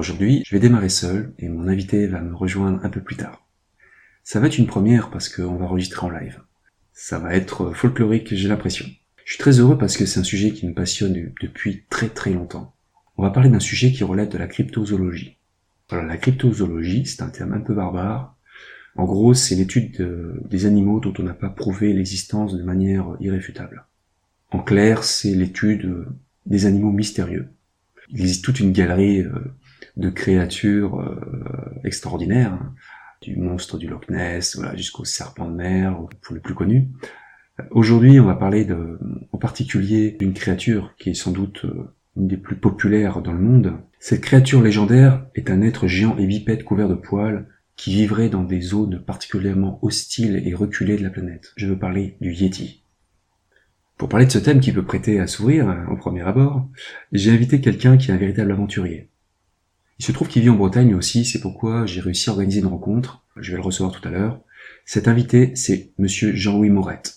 aujourd'hui, je vais démarrer seul et mon invité va me rejoindre un peu plus tard. Ça va être une première parce qu'on va enregistrer en live. Ça va être folklorique, j'ai l'impression. Je suis très heureux parce que c'est un sujet qui me passionne depuis très très longtemps. On va parler d'un sujet qui relève de la cryptozoologie. Alors, la cryptozoologie, c'est un terme un peu barbare. En gros, c'est l'étude des animaux dont on n'a pas prouvé l'existence de manière irréfutable. En clair, c'est l'étude des animaux mystérieux. Il existe toute une galerie de créatures extraordinaires, hein, du monstre du Loch Ness, voilà, jusqu'au serpent de mer, pour le plus connu. Aujourd'hui, on va parler en particulier d'une créature qui est sans doute une des plus populaires dans le monde. Cette créature légendaire est un être géant et bipède couvert de poils qui vivrait dans des zones particulièrement hostiles et reculées de la planète. Je veux parler du Yéti. Pour parler de ce thème qui peut prêter à sourire au premier abord, j'ai invité quelqu'un qui est un véritable aventurier. Il se trouve qu'il vit en Bretagne aussi, c'est pourquoi j'ai réussi à organiser une rencontre. Je vais le recevoir tout à l'heure. Cet invité, c'est monsieur Jean-Louis Morette.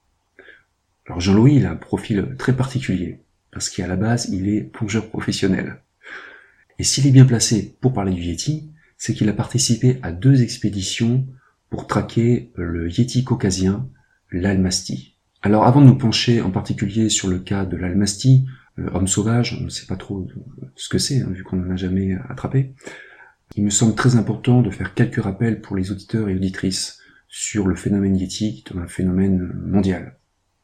Alors Jean-Louis, il a un profil très particulier, parce qu'à la base, il est plongeur professionnel. Et s'il est bien placé pour parler du Yéti, c'est qu'il a participé à 2 expéditions pour traquer le Yéti caucasien, l'Almasty. Alors avant de nous pencher en particulier sur le cas de l'Almasty, homme sauvage, on ne sait pas trop ce que c'est, vu qu'on n'en a jamais attrapé, il me semble très important de faire quelques rappels pour les auditeurs et auditrices sur le phénomène Yéti, qui est un phénomène mondial.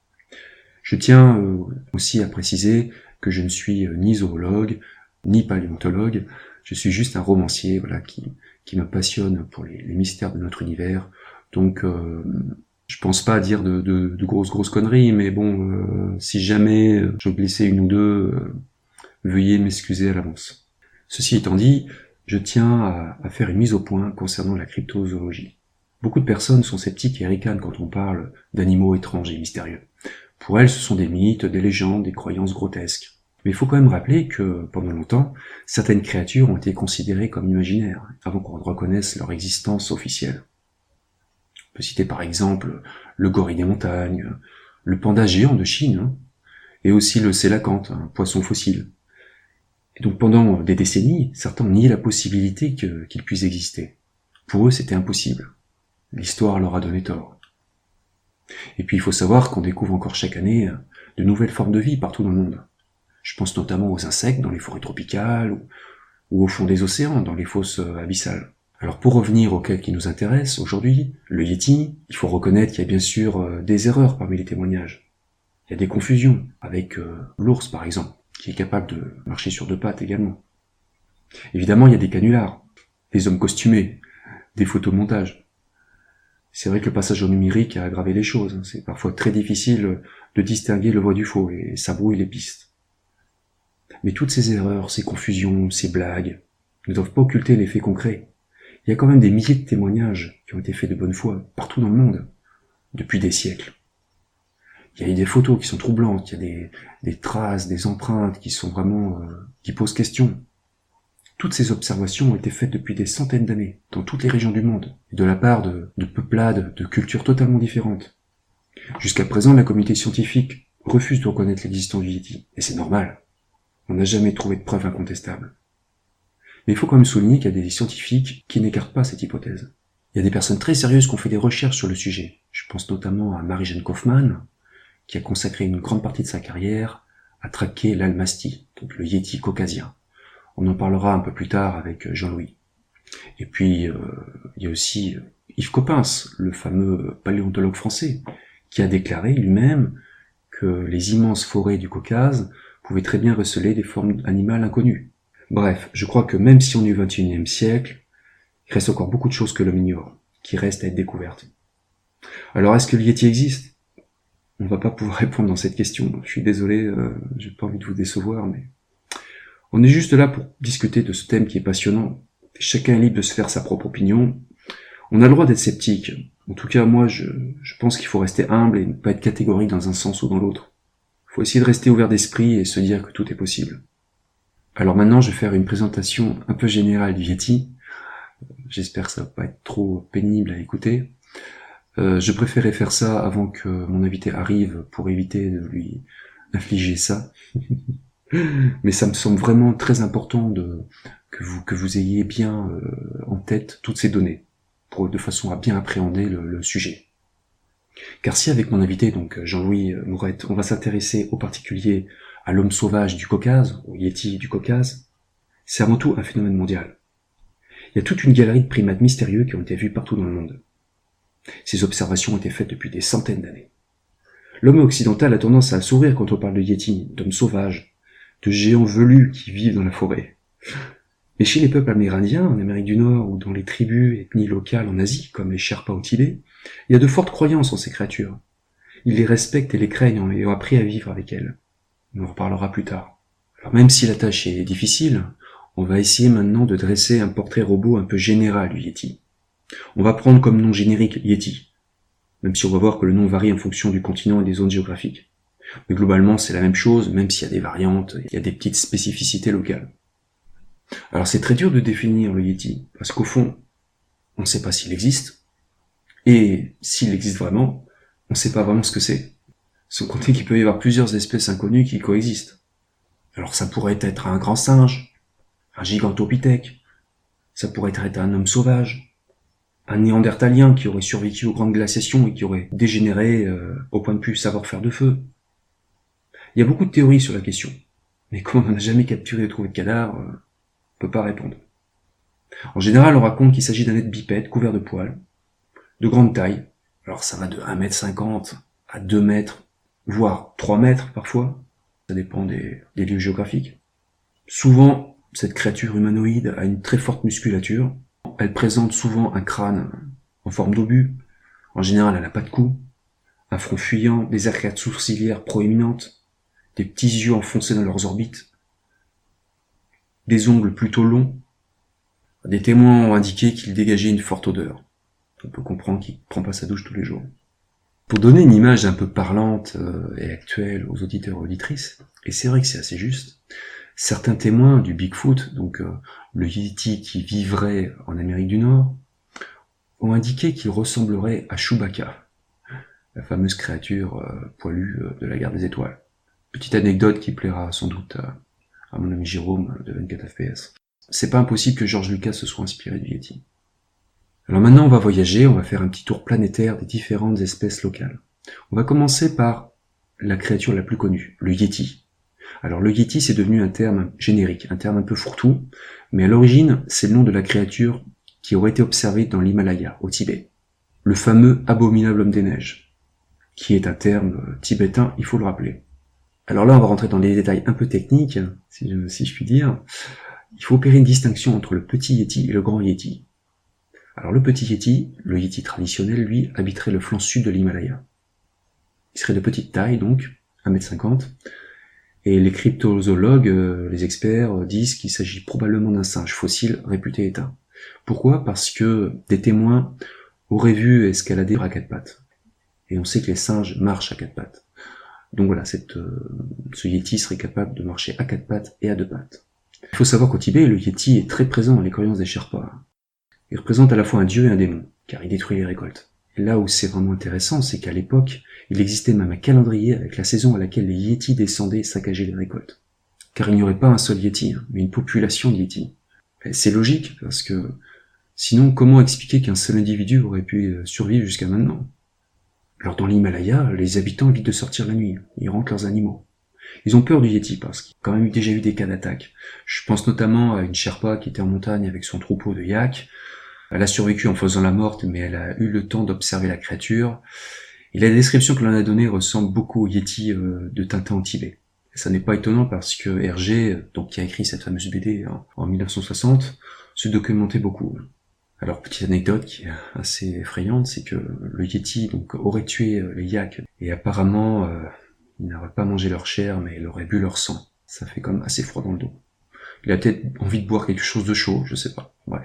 Je tiens aussi à préciser que je ne suis ni zoologue, ni paléontologue, je suis juste un romancier, voilà, qui me passionne pour les mystères de notre univers. Donc, je pense pas dire de grosses conneries, mais bon, si jamais je glissais une ou deux, veuillez m'excuser à l'avance. Ceci étant dit, je tiens à faire une mise au point concernant la cryptozoologie. Beaucoup de personnes sont sceptiques et ricanent quand on parle d'animaux étranges et mystérieux. Pour elles, ce sont des mythes, des légendes, des croyances grotesques. Mais il faut quand même rappeler que, pendant longtemps, certaines créatures ont été considérées comme imaginaires, avant qu'on reconnaisse leur existence officielle. On peut citer par exemple le gorille des montagnes, le panda géant de Chine, et aussi le sélacanthe, un poisson fossile. Et donc pendant des décennies, certains ont nié la possibilité qu'il puisse exister. Pour eux, c'était impossible. L'histoire leur a donné tort. Et puis il faut savoir qu'on découvre encore chaque année de nouvelles formes de vie partout dans le monde. Je pense notamment aux insectes dans les forêts tropicales ou au fond des océans, dans les fosses abyssales. Alors pour revenir au cas qui nous intéresse aujourd'hui, le Yéti, il faut reconnaître qu'il y a bien sûr des erreurs parmi les témoignages. Il y a des confusions avec l'ours par exemple, qui est capable de marcher sur 2 pattes également. Évidemment, il y a des canulars, des hommes costumés, des photomontages. C'est vrai que le passage au numérique a aggravé les choses. C'est parfois très difficile de distinguer le vrai du faux et ça brouille les pistes. Mais toutes ces erreurs, ces confusions, ces blagues ne doivent pas occulter les faits concrets. Il y a quand même des milliers de témoignages qui ont été faits de bonne foi partout dans le monde, depuis des siècles. Il y a eu des photos qui sont troublantes, il y a des traces, des empreintes qui sont vraiment qui posent question. Toutes ces observations ont été faites depuis des centaines d'années, dans toutes les régions du monde, et de la part de peuplades, de cultures totalement différentes. Jusqu'à présent, la communauté scientifique refuse de reconnaître l'existence du Yéti, et c'est normal. On n'a jamais trouvé de preuves incontestables. Mais il faut quand même souligner qu'il y a des scientifiques qui n'écartent pas cette hypothèse. Il y a des personnes très sérieuses qui ont fait des recherches sur le sujet. Je pense notamment à Mary-Jane Kaufman, qui a consacré une grande partie de sa carrière à traquer l'Almasty, donc le Yéti caucasien. On en parlera un peu plus tard avec Jean-Louis. Et puis, il y a aussi Yves Coppens, le fameux paléontologue français, qui a déclaré lui-même que les immenses forêts du Caucase pouvaient très bien receler des formes animales inconnues. Bref, je crois que même si on est au XXIe siècle, il reste encore beaucoup de choses que l'homme ignore, qui restent à être découvertes. Alors, est-ce que le Yéti existe ? On va pas pouvoir répondre dans cette question. Je suis désolé, j'ai pas envie de vous décevoir, mais on est juste là pour discuter de ce thème qui est passionnant. Chacun est libre de se faire sa propre opinion. On a le droit d'être sceptique. En tout cas, moi, je pense qu'il faut rester humble et ne pas être catégorique dans un sens ou dans l'autre. Il faut essayer de rester ouvert d'esprit et se dire que tout est possible. Alors maintenant, je vais faire une présentation un peu générale du Yéti. J'espère que ça va pas être trop pénible à écouter. Je préférais faire ça avant que mon invité arrive pour éviter de lui infliger ça. Mais ça me semble vraiment très important de que vous ayez bien en tête toutes ces données, de façon à bien appréhender le sujet. Car si avec mon invité, donc Jean-Louis Mourette, on va s'intéresser au particulier à l'homme sauvage du Caucase, au Yéti du Caucase, c'est avant tout un phénomène mondial. Il y a toute une galerie de primates mystérieux qui ont été vus partout dans le monde. Ces observations ont été faites depuis des centaines d'années. L'homme occidental a tendance à sourire quand on parle de Yéti, d'hommes sauvages, de géants velus qui vivent dans la forêt. Mais chez les peuples amérindiens, en Amérique du Nord, ou dans les tribus et ethnies locales en Asie, comme les Sherpas au Tibet, il y a de fortes croyances en ces créatures. Ils les respectent et les craignent et ont appris à vivre avec elles. On en reparlera plus tard. Alors même si la tâche est difficile, on va essayer maintenant de dresser un portrait robot un peu général du Yéti. On va prendre comme nom générique Yéti, même si on va voir que le nom varie en fonction du continent et des zones géographiques. Mais globalement, c'est la même chose, même s'il y a des variantes, il y a des petites spécificités locales. Alors c'est très dur de définir le Yéti, parce qu'au fond, on ne sait pas s'il existe, et s'il existe vraiment, on ne sait pas vraiment ce que c'est. Sans compter qu'il peut y avoir plusieurs espèces inconnues qui coexistent. Alors ça pourrait être un grand singe, un gigantopithèque, ça pourrait être un homme sauvage, un néandertalien qui aurait survécu aux grandes glaciations et qui aurait dégénéré au point de plus savoir faire de feu. Il y a beaucoup de théories sur la question, mais comme on n'a jamais capturé et trouvé de cadavre, on peut pas répondre. En général, on raconte qu'il s'agit d'un être bipède couvert de poils, de grande taille, alors ça va de 1,50 m à 2 mètres, voire 3 mètres parfois, ça dépend des lieux géographiques. Souvent, cette créature humanoïde a une très forte musculature, elle présente souvent un crâne en forme d'obus, en général elle n'a pas de cou, un front fuyant, des arcades sourcilières proéminentes, des petits yeux enfoncés dans leurs orbites, des ongles plutôt longs. Des témoins ont indiqué qu'il dégageait une forte odeur. On peut comprendre qu'il ne prend pas sa douche tous les jours. Pour donner une image un peu parlante et actuelle aux auditeurs et auditrices, et c'est vrai que c'est assez juste, certains témoins du Bigfoot, donc le Yéti qui vivrait en Amérique du Nord, ont indiqué qu'il ressemblerait à Chewbacca, la fameuse créature poilue de la guerre des étoiles. Petite anecdote qui plaira sans doute à mon ami Jérôme de 24 FPS. C'est pas impossible que George Lucas se soit inspiré du Yéti. Alors maintenant on va voyager, on va faire un petit tour planétaire des différentes espèces locales. On va commencer par la créature la plus connue, le Yéti. Alors le Yéti c'est devenu un terme générique, un terme un peu fourre-tout, mais à l'origine c'est le nom de la créature qui aurait été observée dans l'Himalaya, au Tibet. Le fameux abominable homme des neiges, qui est un terme tibétain, il faut le rappeler. Alors là on va rentrer dans des détails un peu techniques, si je puis dire. Il faut opérer une distinction entre le petit Yéti et le grand Yéti. Alors le petit Yéti, le Yéti traditionnel, lui, habiterait le flanc sud de l'Himalaya. Il serait de petite taille, donc, 1,50 m, et les cryptozoologues, les experts, disent qu'il s'agit probablement d'un singe fossile réputé éteint. Pourquoi ? Parce que des témoins auraient vu escalader à 4 pattes. Et on sait que les singes marchent à 4 pattes. Donc voilà, ce Yéti serait capable de marcher à 4 pattes et à 2 pattes. Il faut savoir qu'au Tibet, le Yéti est très présent dans les croyances des Sherpas. Il représente à la fois un dieu et un démon, car il détruit les récoltes. Et là où c'est vraiment intéressant, c'est qu'à l'époque, il existait même un calendrier avec la saison à laquelle les Yétis descendaient et saccageaient les récoltes. Car il n'y aurait pas un seul Yéti, mais une population de Yétis. Et c'est logique, parce que sinon, comment expliquer qu'un seul individu aurait pu survivre jusqu'à maintenant ? Alors dans l'Himalaya, les habitants évitent de sortir la nuit, ils rentrent leurs animaux. Ils ont peur du Yéti parce qu'il y a quand même déjà eu des cas d'attaque. Je pense notamment à une Sherpa qui était en montagne avec son troupeau de yaks. Elle a survécu en faisant la morte, mais elle a eu le temps d'observer la créature. Et la description que l'on a donnée ressemble beaucoup au Yéti de Tintin au Tibet. Et ça n'est pas étonnant parce que Hergé, donc qui a écrit cette fameuse BD en 1960, se documentait beaucoup. Alors petite anecdote qui est assez effrayante, c'est que le Yéti donc aurait tué les yaks et apparemment il n'aurait pas mangé leur chair, mais il aurait bu leur sang. Ça fait comme assez froid dans le dos. Il a peut-être envie de boire quelque chose de chaud, je sais pas. Bref.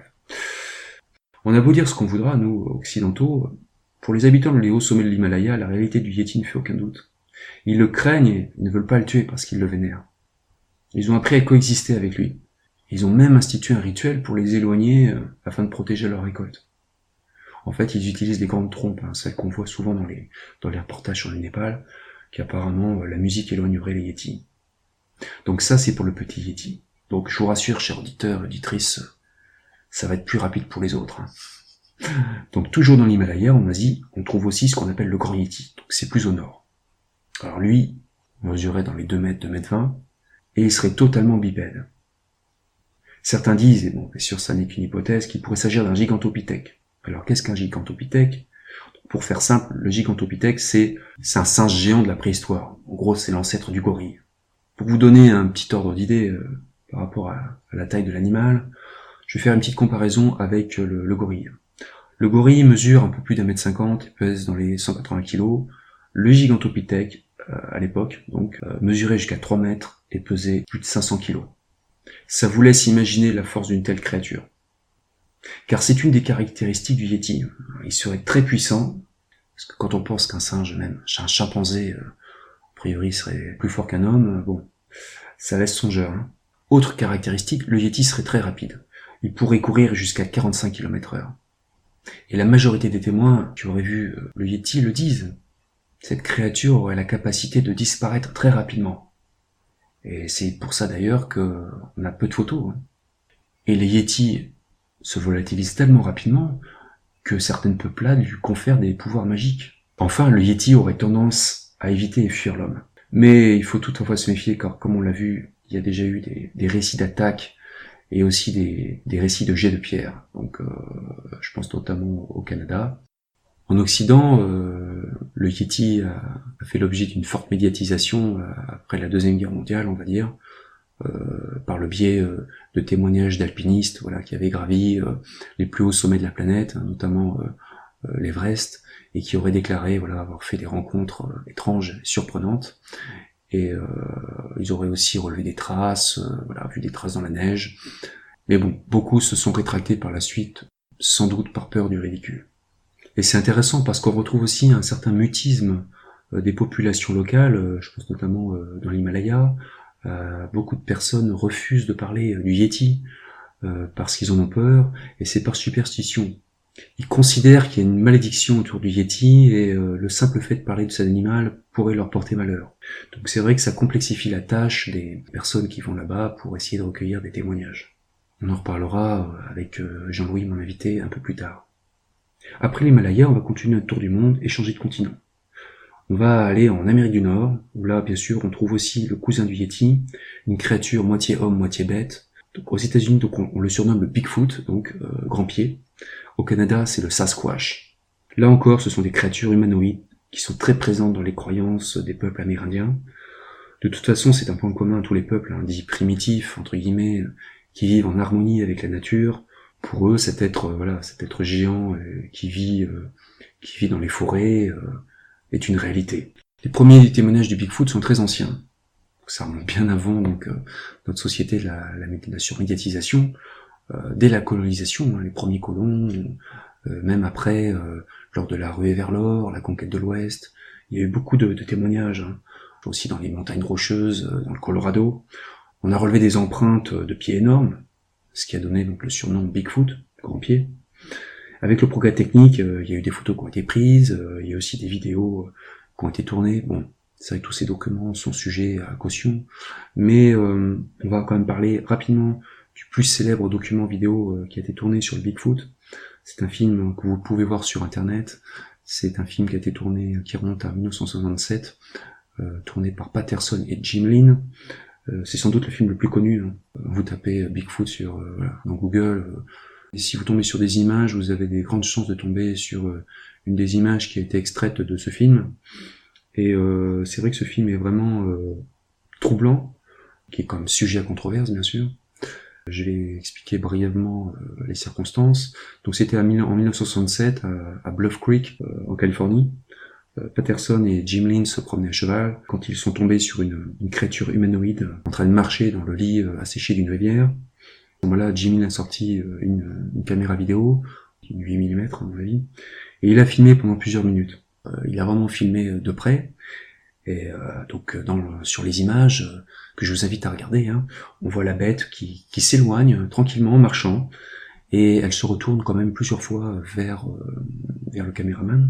On a beau dire ce qu'on voudra, nous, occidentaux, pour les habitants des hauts sommets de l'Himalaya, la réalité du Yéti ne fait aucun doute. Ils le craignent et ils ne veulent pas le tuer parce qu'ils le vénèrent. Ils ont appris à coexister avec lui. Ils ont même institué un rituel pour les éloigner afin de protéger leur récolte. En fait, ils utilisent des grandes trompes, celles qu'on voit souvent dans les reportages sur le Népal, qu'apparemment la musique éloignerait les Yétis. Donc ça, c'est pour le petit Yéti. Donc je vous rassure, chers auditeurs, auditrices, ça va être plus rapide pour les autres. Donc toujours dans l'Himalaya, en Asie, on trouve aussi ce qu'on appelle le Grand Yéti, donc c'est plus au nord. Alors lui, on mesurait dans les 2 mètres, 2 mètres 20, et il serait totalement bipède. Certains disent, et bon, bien sûr ça n'est qu'une hypothèse, qu'il pourrait s'agir d'un gigantopithèque. Alors qu'est-ce qu'un gigantopithèque? Pour faire simple, le gigantopithèque c'est un singe géant de la préhistoire. En gros, c'est l'ancêtre du gorille. Pour vous donner un petit ordre d'idée par rapport à la taille de l'animal, je vais faire une petite comparaison avec le gorille. Le gorille mesure un peu plus d'1m50 et pèse dans les 180 kg. Le gigantopithèque, à l'époque, donc, mesurait jusqu'à 3 mètres et pesait plus de 500 kg. Ça vous laisse imaginer la force d'une telle créature. Car c'est une des caractéristiques du Yéti. Il serait très puissant, parce que quand on pense qu'un singe, même un chimpanzé, a priori serait plus fort qu'un homme, bon, ça laisse songeur. Hein. Autre caractéristique, le Yéti serait très rapide. Il pourrait courir jusqu'à 45 km/h. Et la majorité des témoins qui auraient vu le Yéti le disent. Cette créature aurait la capacité de disparaître très rapidement. Et c'est pour ça d'ailleurs qu'on a peu de photos. Hein. Et les Yétis se volatilisent tellement rapidement que certaines peuplades lui confèrent des pouvoirs magiques. Enfin, le Yéti aurait tendance à éviter et fuir l'homme. Mais il faut toutefois se méfier car, comme on l'a vu, il y a déjà eu des récits d'attaques et aussi des récits de jets de pierre. Donc, je pense notamment au Canada. En Occident, le Yéti a fait l'objet d'une forte médiatisation après la Deuxième Guerre mondiale, on va dire, par le biais de témoignages d'alpinistes, voilà, qui avaient gravi les plus hauts sommets de la planète, hein, notamment l'Everest, et qui auraient déclaré voilà avoir fait des rencontres étranges, surprenantes. Et ils auraient aussi relevé des traces, voilà, vu des traces dans la neige. Mais bon, beaucoup se sont rétractés par la suite, sans doute par peur du ridicule. Et c'est intéressant parce qu'on retrouve aussi un certain mutisme des populations locales, je pense notamment dans l'Himalaya. Beaucoup de personnes refusent de parler du Yéti parce qu'ils en ont peur, et c'est par superstition. Ils considèrent qu'il y a une malédiction autour du Yéti et le simple fait de parler de cet animal pourrait leur porter malheur. Donc c'est vrai que ça complexifie la tâche des personnes qui vont là-bas pour essayer de recueillir des témoignages. On en reparlera avec Jean-Louis, mon invité, un peu plus tard. Après l'Himalaya, on va continuer notre tour du monde et changer de continent. On va aller en Amérique du Nord, où là, bien sûr, on trouve aussi le cousin du Yéti, une créature moitié homme, moitié bête. Donc, aux États-Unis, donc, on le surnomme le Bigfoot, donc grand pied. Au Canada, c'est le Sasquatch. Là encore, ce sont des créatures humanoïdes qui sont très présentes dans les croyances des peuples amérindiens. De toute façon, c'est un point commun à tous les peuples, hein, dits primitifs, entre guillemets, qui vivent en harmonie avec la nature. Pour eux, cet être géant qui vit dans les forêts est une réalité. Les premiers témoignages du Bigfoot sont très anciens. Ça remonte bien avant donc notre société de la surmédiatisation, dès la colonisation, hein, les premiers colons, même après, lors de la ruée vers l'or, la conquête de l'Ouest, il y a eu beaucoup de témoignages, hein, aussi dans les montagnes rocheuses, dans le Colorado. On a relevé des empreintes de pieds énormes, ce qui a donné donc le surnom Bigfoot, grand pied. Avec le progrès technique, il y a eu des photos qui ont été prises, il y a aussi des vidéos qui ont été tournées. Bon, c'est vrai que tous ces documents sont sujets à caution, mais on va quand même parler rapidement du plus célèbre document vidéo qui a été tourné sur le Bigfoot. C'est un film que vous pouvez voir sur internet. C'est un film qui a été tourné, qui remonte à 1967, tourné par Patterson et Jim Lin. C'est sans doute le film le plus connu. Hein. Vous tapez Bigfoot dans Google. Et si vous tombez sur des images, vous avez des grandes chances de tomber sur une des images qui a été extraite de ce film. Et c'est vrai que ce film est vraiment troublant, qui est comme sujet à controverse, bien sûr. Je vais expliquer brièvement les circonstances. Donc c'était en 1967 à Bluff Creek, en Californie. Patterson et Jim Lin se promenaient à cheval quand ils sont tombés sur une créature humanoïde en train de marcher dans le lit asséché d'une rivière. Voilà, Jim Lin a sorti une caméra vidéo, une 8 mm à mon avis, et il a filmé pendant plusieurs minutes. Il a vraiment filmé de près, et donc sur les images que je vous invite à regarder, hein, on voit la bête qui s'éloigne tranquillement en marchant, et elle se retourne quand même plusieurs fois vers le caméraman.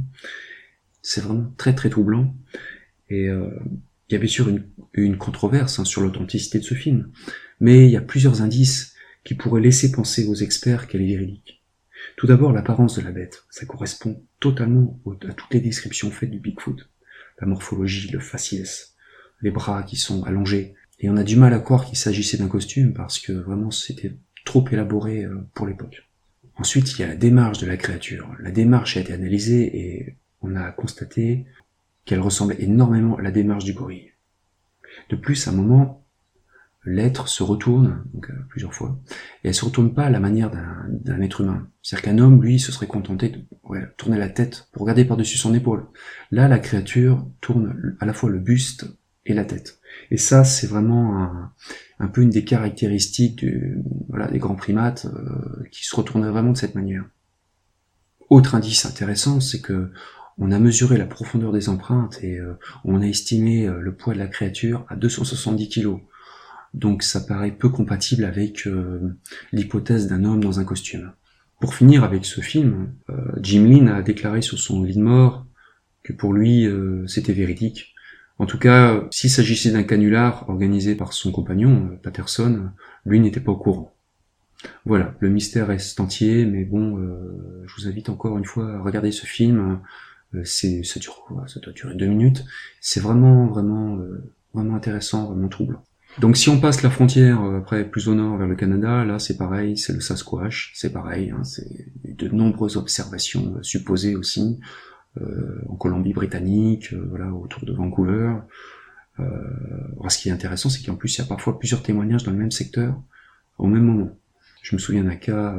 C'est vraiment très très troublant, et il y a bien sûr une controverse hein, sur l'authenticité de ce film. Mais il y a plusieurs indices qui pourraient laisser penser aux experts qu'elle est véridique. Tout d'abord, l'apparence de la bête. Ça correspond totalement à toutes les descriptions faites du Bigfoot. La morphologie, le faciès, les bras qui sont allongés. Et on a du mal à croire qu'il s'agissait d'un costume parce que vraiment c'était trop élaboré pour l'époque. Ensuite, il y a la démarche de la créature. La démarche a été analysée et on a constaté qu'elle ressemblait énormément à la démarche du gorille. De plus, à un moment, l'être se retourne, donc plusieurs fois, et elle se retourne pas à la manière d'un être humain. C'est-à-dire qu'un homme, lui, se serait contenté de tourner la tête pour regarder par-dessus son épaule. Là, la créature tourne à la fois le buste et la tête. Et ça, c'est vraiment un peu une des caractéristiques des grands primates qui se retournaient vraiment de cette manière. Autre indice intéressant, c'est que on a mesuré la profondeur des empreintes et on a estimé le poids de la créature à 270 kg. Donc ça paraît peu compatible avec l'hypothèse d'un homme dans un costume. Pour finir avec ce film, Jim Lin a déclaré sur son lit de mort que pour lui c'était véridique. En tout cas, s'il s'agissait d'un canular organisé par son compagnon, Patterson, lui n'était pas au courant. Voilà, le mystère reste entier, mais bon, je vous invite encore une fois à regarder ce film. Ça doit durer 2 minutes. C'est vraiment intéressant, vraiment troublant. Donc si on passe la frontière après plus au nord vers le Canada, là c'est pareil, c'est le Sasquatch, c'est pareil, c'est de nombreuses observations supposées aussi en Colombie-Britannique, autour de Vancouver. Ce qui est intéressant, c'est qu'en plus il y a parfois plusieurs témoignages dans le même secteur au même moment. Je me souviens d'un cas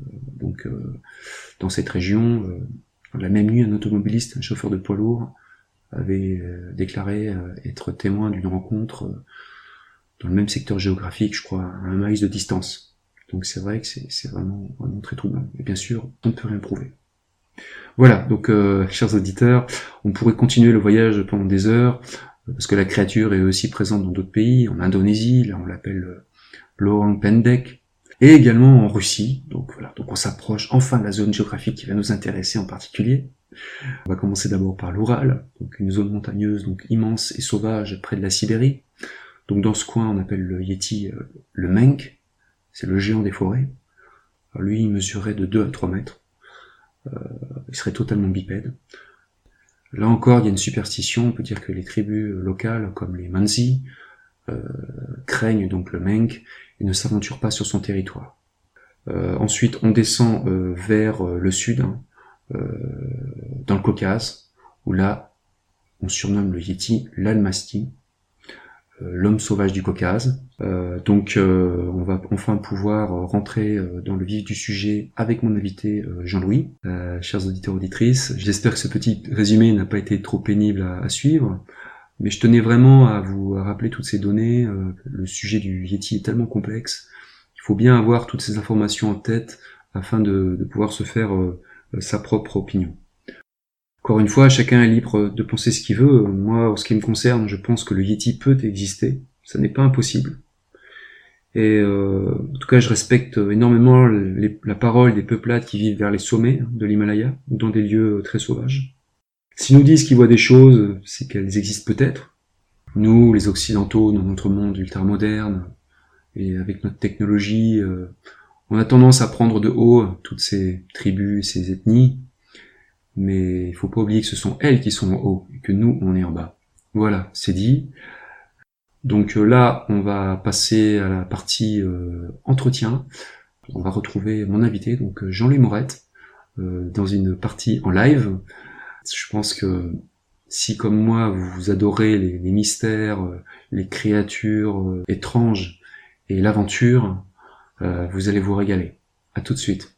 dans cette région, la même nuit un automobiliste, un chauffeur de poids lourd, avait déclaré être témoin d'une rencontre dans le même secteur géographique, je crois, à 1 miles de distance. Donc c'est vrai que c'est vraiment très troublant. Et bien sûr, on ne peut rien prouver. Voilà, donc chers auditeurs, on pourrait continuer le voyage pendant des heures, parce que la créature est aussi présente dans d'autres pays, en Indonésie, là on l'appelle l'orang pendek, et également en Russie. Donc voilà, donc on s'approche enfin de la zone géographique qui va nous intéresser en particulier. On va commencer d'abord par l'Oural, donc une zone montagneuse donc immense et sauvage près de la Sibérie. Donc dans ce coin, on appelle le Yéti le Menk, c'est le géant des forêts. Alors, lui, il mesurait de 2 à 3 mètres. Il serait totalement bipède. Là encore, il y a une superstition, on peut dire que les tribus locales, comme les Mansi, craignent donc le Menk et ne s'aventurent pas sur son territoire. Ensuite, on descend vers le sud, dans le Caucase, où là, on surnomme le Yéti l'Almasty, l'homme sauvage du Caucase. On va enfin pouvoir rentrer dans le vif du sujet avec mon invité Jean-Louis. Chers auditeurs auditrices, j'espère que ce petit résumé n'a pas été trop pénible à suivre, mais je tenais vraiment à vous rappeler toutes ces données. Le sujet du Yéti est tellement complexe, il faut bien avoir toutes ces informations en tête afin de pouvoir se faire sa propre opinion. Encore une fois, chacun est libre de penser ce qu'il veut. Moi, en ce qui me concerne, je pense que le Yéti peut exister. Ça n'est pas impossible. Et en tout cas, je respecte énormément la parole des peuplades qui vivent vers les sommets de l'Himalaya, ou dans des lieux très sauvages. S'ils nous disent qu'ils voient des choses, c'est qu'elles existent peut-être. Nous, les Occidentaux, dans notre monde ultra-moderne, et avec notre technologie, on a tendance à prendre de haut toutes ces tribus, ces ethnies, mais il faut pas oublier que ce sont elles qui sont en haut, et que nous, on est en bas. Voilà, c'est dit. Donc là, on va passer à la partie entretien. On va retrouver mon invité, donc Jean-Louis Morette, dans une partie en live. Je pense que si, comme moi, vous adorez les mystères, les créatures étranges et l'aventure, vous allez vous régaler. À tout de suite.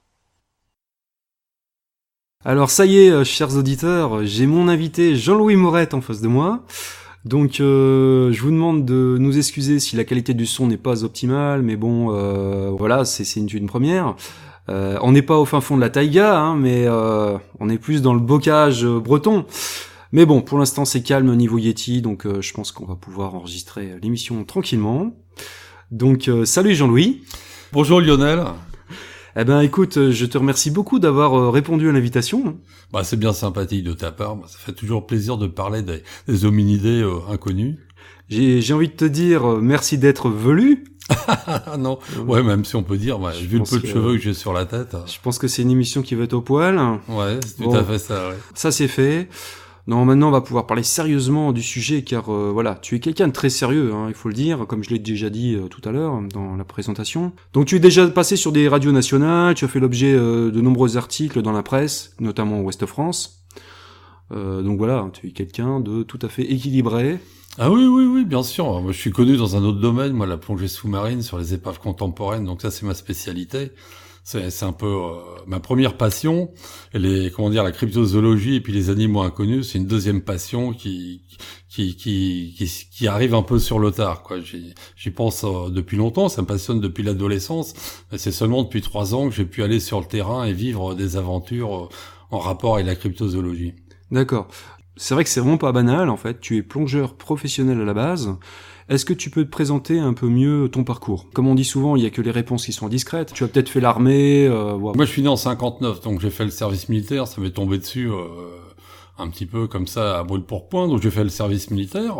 Alors ça y est, chers auditeurs, j'ai mon invité Jean-Louis Morette en face de moi. Donc je vous demande de nous excuser si la qualité du son n'est pas optimale, mais bon, voilà, c'est une première. On n'est pas au fin fond de la taïga, hein, mais on est plus dans le bocage breton. Mais bon, pour l'instant c'est calme au niveau Yéti, donc je pense qu'on va pouvoir enregistrer l'émission tranquillement. Donc salut Jean-Louis. Bonjour Lionel. Eh ben écoute, je te remercie beaucoup d'avoir répondu à l'invitation. Bah c'est bien sympathique de ta part, ça fait toujours plaisir de parler des hominidés inconnus. J'ai envie de te dire merci d'être venu. Ah non, ouais, même si on peut dire, vu le peu de cheveux que j'ai sur la tête. Je pense que c'est une émission qui va être au poil. Ouais, c'est tout à fait ça, ouais. Ça, c'est fait. Non, maintenant, on va pouvoir parler sérieusement du sujet, car voilà, tu es quelqu'un de très sérieux, hein, il faut le dire, comme je l'ai déjà dit tout à l'heure dans la présentation. Donc, tu es déjà passé sur des radios nationales, tu as fait l'objet de nombreux articles dans la presse, notamment Ouest France. Donc voilà, tu es quelqu'un de tout à fait équilibré. Ah oui, bien sûr. Moi, je suis connu dans un autre domaine, moi, la plongée sous-marine sur les épaves contemporaines, donc ça, c'est ma spécialité. C'est un peu ma première passion. Et la cryptozoologie et puis les animaux inconnus, c'est une deuxième passion qui arrive un peu sur le tard, quoi. J'y pense depuis longtemps, ça me passionne depuis l'adolescence, mais c'est seulement depuis 3 ans que j'ai pu aller sur le terrain et vivre des aventures en rapport avec la cryptozoologie. D'accord. C'est vrai que c'est vraiment pas banal, en fait. Tu es plongeur professionnel à la base. Est-ce que tu peux te présenter un peu mieux ton parcours? Comme on dit souvent, il y a que les réponses qui sont discrètes. Tu as peut-être fait l'armée. Voilà. Moi, je suis né en 59, donc j'ai fait le service militaire. Ça m'est tombé dessus un petit peu comme ça à brûle-pourpoint. Donc j'ai fait le service militaire.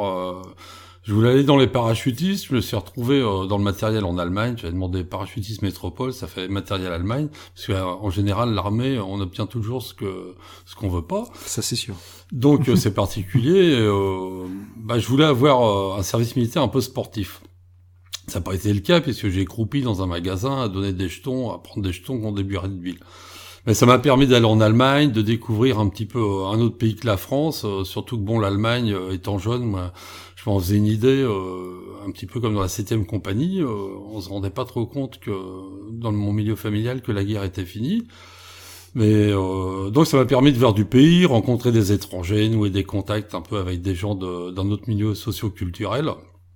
Je voulais aller dans les parachutistes. Je me suis retrouvé dans le matériel en Allemagne. J'avais demandé parachutistes métropole. Ça fait matériel Allemagne, parce que en général, l'armée, on obtient toujours ce qu'on veut pas. Ça, c'est sûr. Donc c'est particulier. Je voulais avoir un service militaire un peu sportif. Ça n'a pas été le cas puisque j'ai croupi dans un magasin à donner des jetons, à prendre des jetons contre des burets d'huile. Mais ça m'a permis d'aller en Allemagne, de découvrir un petit peu un autre pays que la France. Surtout que l'Allemagne étant jeune, moi, je m'en faisais une idée, un petit peu comme dans la 7e compagnie. On se rendait pas trop compte que dans mon milieu familial que la guerre était finie. Mais donc ça m'a permis de voir du pays, rencontrer des étrangers, nouer des contacts un peu avec des gens d'un autre milieu socio-culturel.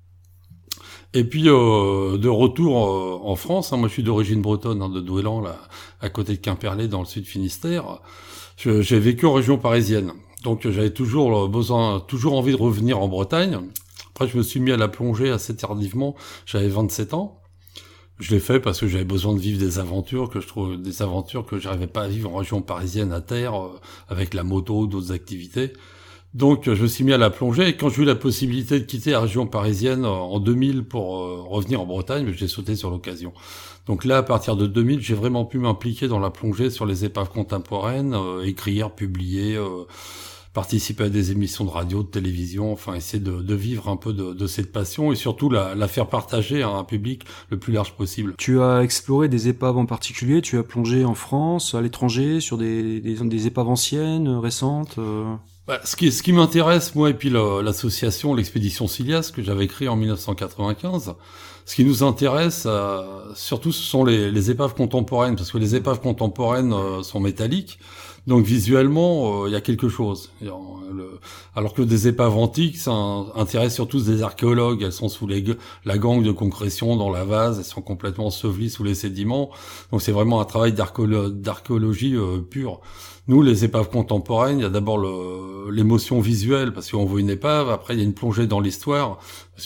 Et puis de retour en France, moi je suis d'origine bretonne, de Douélan, là, à côté de Quimperlé, dans le sud Finistère. J'ai vécu en région parisienne, donc j'avais toujours envie de revenir en Bretagne. Après je me suis mis à la plongée assez tardivement, j'avais 27 ans. Je l'ai fait parce que j'avais besoin de vivre des aventures que j'arrivais pas à vivre en région parisienne à terre, avec la moto, d'autres activités. Donc je me suis mis à la plongée et quand j'ai eu la possibilité de quitter la région parisienne en 2000 pour revenir en Bretagne, j'ai sauté sur l'occasion. Donc là, à partir de 2000, j'ai vraiment pu m'impliquer dans la plongée sur les épaves contemporaines, écrire, publier, participer à des émissions de radio, de télévision, enfin essayer de vivre un peu de cette passion et surtout la faire partager à un public le plus large possible. Tu as exploré des épaves en particulier, tu as plongé en France, à l'étranger, sur des épaves anciennes, récentes Ce qui m'intéresse, moi, et puis l'association, l'expédition Silias, que j'avais créée en 1995, ce qui nous intéresse, surtout, ce sont les épaves contemporaines, parce que les épaves contemporaines sont métalliques, donc visuellement, il y a quelque chose. Alors que des épaves antiques, ça intéresse surtout des archéologues, elles sont sous la gangue de concrétion dans la vase, elles sont complètement ensevelies sous les sédiments, donc c'est vraiment un travail d'archéologie pure. Nous, les épaves contemporaines, il y a d'abord l'émotion visuelle, parce qu'on voit une épave, après il y a une plongée dans l'histoire, parce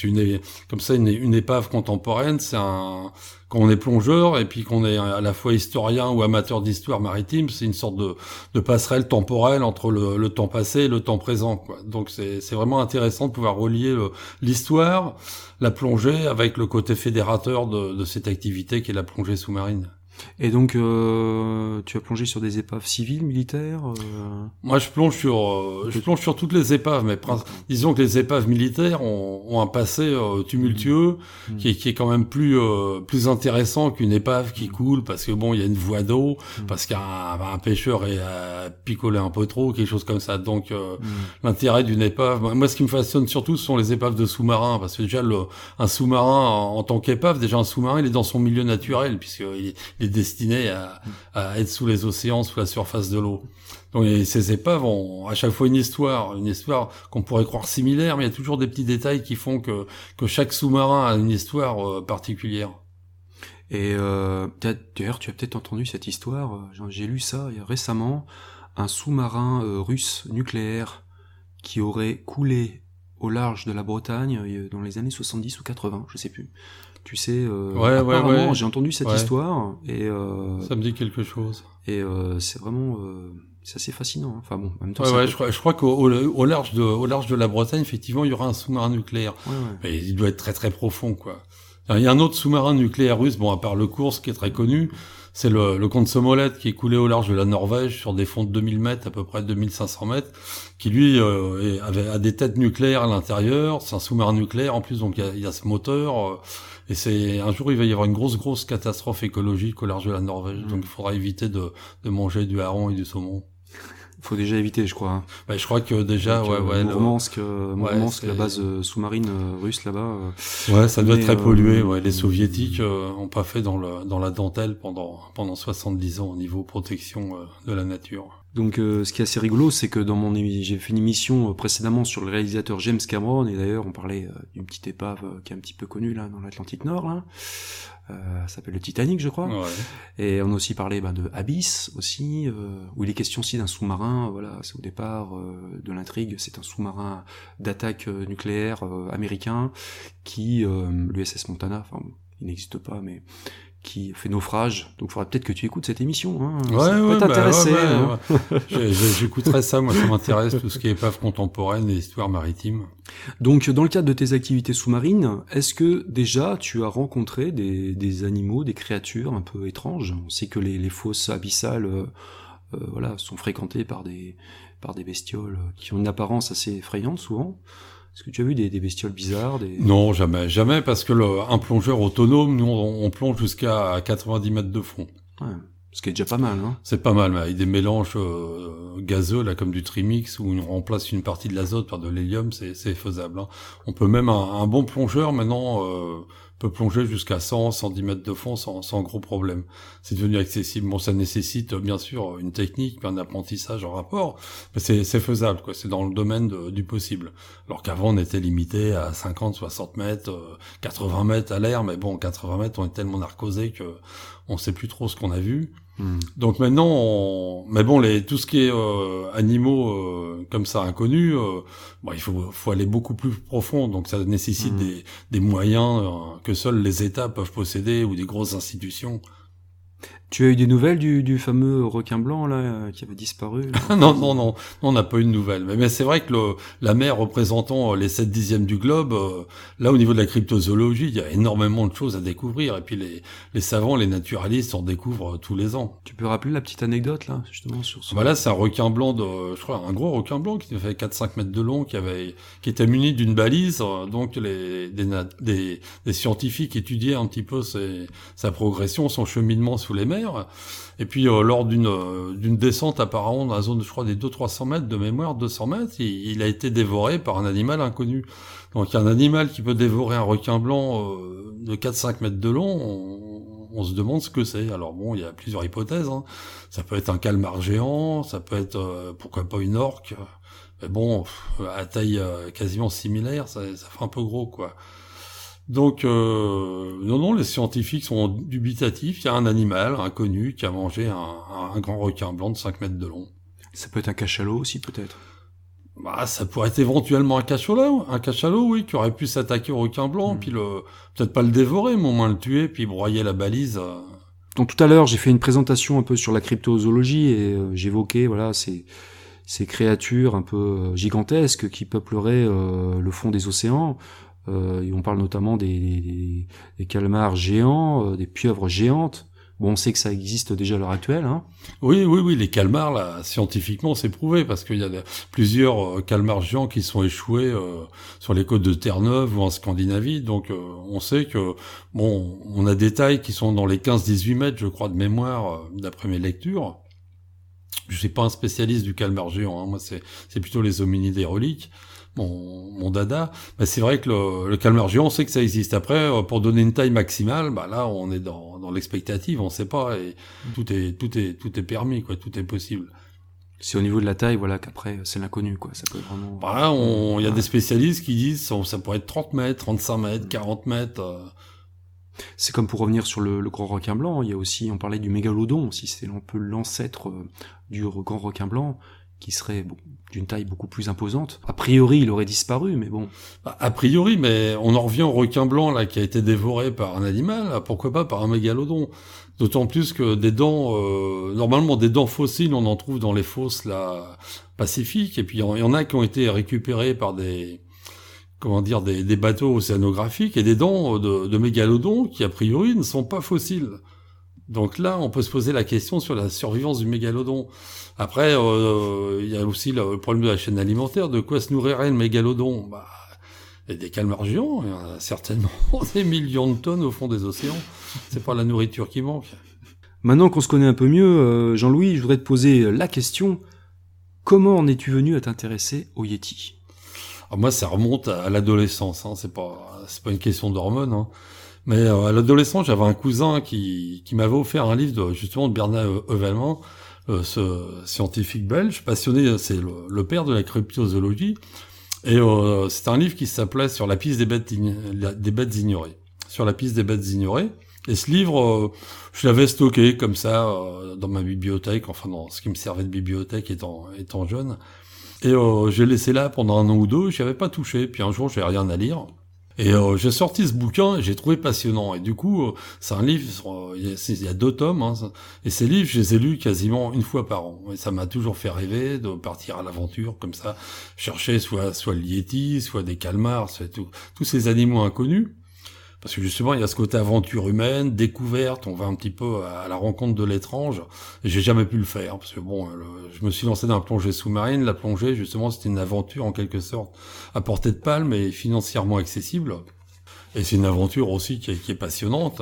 une épave contemporaine, quand on est plongeur, et puis qu'on est à la fois historien ou amateur d'histoire maritime, c'est une sorte de passerelle temporelle entre le temps passé et le temps présent, quoi. Donc c'est vraiment intéressant de pouvoir relier l'histoire, la plongée, avec le côté fédérateur de cette activité qui est la plongée sous-marine. Et donc, tu as plongé sur des épaves civiles, militaires Moi, je plonge sur toutes les épaves, mais disons que les épaves militaires ont un passé tumultueux qui est quand même plus intéressant qu'une épave qui coule parce que il y a une voie d'eau, parce qu'un pêcheur a picolé un peu trop, quelque chose comme ça. Donc, l'intérêt d'une épave, moi, ce qui me fascine surtout, ce sont les épaves de sous-marins, parce que déjà un sous-marin en tant qu'épave, déjà un sous-marin, il est dans son milieu naturel puisqu'il est destiné à être sous les océans, sous la surface de l'eau. Donc ces épaves ont à chaque fois une histoire qu'on pourrait croire similaire, mais il y a toujours des petits détails qui font que chaque sous-marin a une histoire particulière. Et d'ailleurs, tu as peut-être entendu cette histoire, j'ai lu ça récemment, un sous-marin russe nucléaire qui aurait coulé au large de la Bretagne dans les années 70 ou 80, je sais plus. Tu sais, apparemment, j'ai entendu cette histoire et ça me dit quelque chose. Et c'est vraiment C'est assez fascinant. Hein. Enfin bon, en même temps. Ouais, je crois qu'au large de la Bretagne, effectivement, il y aura un sous-marin nucléaire. Ouais. Mais il doit être très très profond, quoi. Il y a un autre sous-marin nucléaire russe, bon, à part le Kursk, qui est très connu, c'est le Komsomolets, qui est coulé au large de la Norvège sur des fonds de 2000 mètres, à peu près 2500 mètres, qui lui a des têtes nucléaires à l'intérieur. C'est un sous-marin nucléaire en plus, donc il y a ce moteur. Et c'est un jour il va y avoir une grosse catastrophe écologique au large de la Norvège, donc il faudra éviter de manger du hareng et du saumon. Faut déjà éviter, je crois. Hein. Bah, je crois que déjà, donc, Mourmansk, la base sous-marine russe là-bas. Ouais, ça doit être très pollué. Ouais, les soviétiques ont pas fait dans la dentelle pendant 70 ans au niveau protection de la nature. Donc, ce qui est assez rigolo, c'est que j'ai fait une émission précédemment sur le réalisateur James Cameron, et d'ailleurs, on parlait d'une petite épave qui est un petit peu connue là dans l'Atlantique Nord, là. Ça s'appelle le Titanic, je crois. Ouais. Et on a aussi parlé de Abyss aussi, où il est question aussi d'un sous-marin. Voilà, c'est au départ de l'intrigue. C'est un sous-marin d'attaque nucléaire américain qui, l'USS Montana, enfin, il n'existe pas, mais qui fait naufrage. Donc, il faudrait peut-être que tu écoutes cette émission. Hein. Ça peut t'intéresser. J'écouterai ça. Moi, ça m'intéresse tout ce qui est épave contemporaine et histoire maritime. Donc, dans le cadre de tes activités sous-marines, est-ce que déjà tu as rencontré des animaux, des créatures un peu étranges? On sait que les fosses abyssales, sont fréquentées par des bestioles qui ont une apparence assez effrayante souvent. Est-ce que tu as vu des bestioles bizarres? Non, jamais, parce que un plongeur autonome, nous, on plonge jusqu'à 90 mètres de fond. Ouais, ce qui est déjà pas mal, hein. C'est pas mal, mais avec des mélanges gazeux, là, comme du trimix, où on remplace une partie de l'azote par de l'hélium, c'est faisable, hein. On peut même, un bon plongeur, maintenant, peut plonger jusqu'à 110 mètres de fond sans gros problème. C'est devenu accessible. Bon, ça nécessite, bien sûr, une technique, un apprentissage en rapport, mais c'est faisable, quoi. C'est dans le domaine du possible. Alors qu'avant, on était limité à 50, 60 mètres, 80 mètres à l'air, mais bon, 80 mètres, on est tellement narcosé que on sait plus trop ce qu'on a vu. Donc maintenant, mais bon, tout ce qui est animaux comme ça inconnus, il faut aller beaucoup plus profond. Donc ça nécessite des moyens que seuls les États peuvent posséder ou des grosses institutions. Tu as eu des nouvelles du fameux requin blanc là qui avait disparu là? Non, on n'a pas eu de nouvelles. Mais c'est vrai que la mer représentant les 7/10 du globe, là au niveau de la cryptozoologie, il y a énormément de choses à découvrir. Et puis les savants, les naturalistes en découvrent tous les ans. Tu peux rappeler la petite anecdote là justement sur ça? Là c'est un requin blanc je crois un gros requin blanc qui fait 4-5 mètres de long, qui était muni d'une balise. Donc des scientifiques étudiaient un petit peu sa progression, son cheminement sous les mers. Et puis lors d'une descente apparemment dans la zone, je crois, des 200-300 mètres de mémoire, 200 mètres, il a été dévoré par un animal inconnu. Donc un animal qui peut dévorer un requin blanc de 4-5 mètres de long, on se demande ce que c'est. Alors bon, il y a plusieurs hypothèses, hein. Ça peut être un calmar géant, ça peut être pourquoi pas une orque. Mais bon, à taille quasiment similaire, ça fait un peu gros, quoi. Donc, non, les scientifiques sont dubitatifs. Il y a un animal inconnu qui a mangé un grand requin blanc de 5 mètres de long. Ça peut être un cachalot aussi, peut-être? Ça pourrait être éventuellement un cachalot, oui, qui aurait pu s'attaquer au requin blanc, puis peut-être pas le dévorer, mais au moins le tuer, puis broyer la balise. Donc tout à l'heure, j'ai fait une présentation un peu sur la cryptozoologie et j'évoquais, ces créatures un peu gigantesques qui peupleraient le fond des océans. Et on parle notamment des calmars géants, des pieuvres géantes. Bon, on sait que ça existe déjà à l'heure actuelle, hein. Oui, les calmars, là, scientifiquement, c'est prouvé, parce qu'il y a plusieurs calmars géants qui sont échoués sur les côtes de Terre-Neuve ou en Scandinavie. Donc, on sait que, bon, on a des tailles qui sont dans les 15-18 mètres, je crois, de mémoire, d'après mes lectures. Je suis pas un spécialiste du calmar géant, hein. Moi, c'est plutôt les hominidés reliques. Mon dada, c'est vrai que le calmar géant, on sait que ça existe. Après, pour donner une taille maximale, là, on est dans l'expectative, on sait pas, et tout est permis, quoi, tout est possible. C'est au niveau de la taille, qu'après, c'est l'inconnu, quoi. Ça peut vraiment... Il y a des spécialistes qui disent, ça pourrait être 30 mètres, 35 mètres, 40 mètres. C'est comme pour revenir sur le grand requin blanc, il y a aussi, on parlait du mégalodon aussi, c'est un peu l'ancêtre du grand requin blanc. qui serait d'une taille beaucoup plus imposante. A priori, il aurait disparu, mais bon. A priori, mais on en revient au requin blanc là qui a été dévoré par un animal, là, pourquoi pas par un mégalodon. D'autant plus que des dents, normalement des dents fossiles, on en trouve dans les fosses là pacifiques, et puis il y en a qui ont été récupérées par des bateaux océanographiques, et des dents de mégalodons qui a priori ne sont pas fossiles. Donc là, on peut se poser la question sur la survivance du mégalodon. Après, il y a aussi le problème de la chaîne alimentaire. De quoi se nourrirait le mégalodon? Il y a des calmars géants, il y en a certainement des millions de tonnes au fond des océans. C'est pas la nourriture qui manque. Maintenant qu'on se connaît un peu mieux, Jean-Louis, je voudrais te poser la question. Comment en es-tu venu à t'intéresser au Yéti? Alors moi, ça remonte à l'adolescence, hein. C'est pas une question d'hormones, hein. Mais à l'adolescence, j'avais un cousin qui m'avait offert un livre justement de Bernard Heuvelman, ce scientifique belge passionné, c'est le père de la cryptozoologie, et c'est un livre qui s'appelait Sur la piste des bêtes ignorées. Sur la piste des bêtes ignorées. Et ce livre, je l'avais stocké comme ça dans ma bibliothèque, enfin dans ce qui me servait de bibliothèque étant jeune. Et j'ai laissé là pendant 1 an ou 2, j'y avais pas touché. Puis un jour, j'ai rien à lire. Et j'ai sorti ce bouquin et j'ai trouvé passionnant. Et du coup, c'est un livre, il y a 2 tomes, hein, et ces livres, je les ai lus quasiment 1 fois par an. Et ça m'a toujours fait rêver de partir à l'aventure comme ça, chercher soit le yéti, soit des calmars, soit tous ces animaux inconnus. Parce que justement, il y a ce côté aventure humaine, découverte, on va un petit peu à la rencontre de l'étrange, et j'ai jamais pu le faire, parce que je me suis lancé dans la plongée sous-marine. La plongée, justement, c'était une aventure en quelque sorte à portée de palme et financièrement accessible, et c'est une aventure aussi qui est passionnante,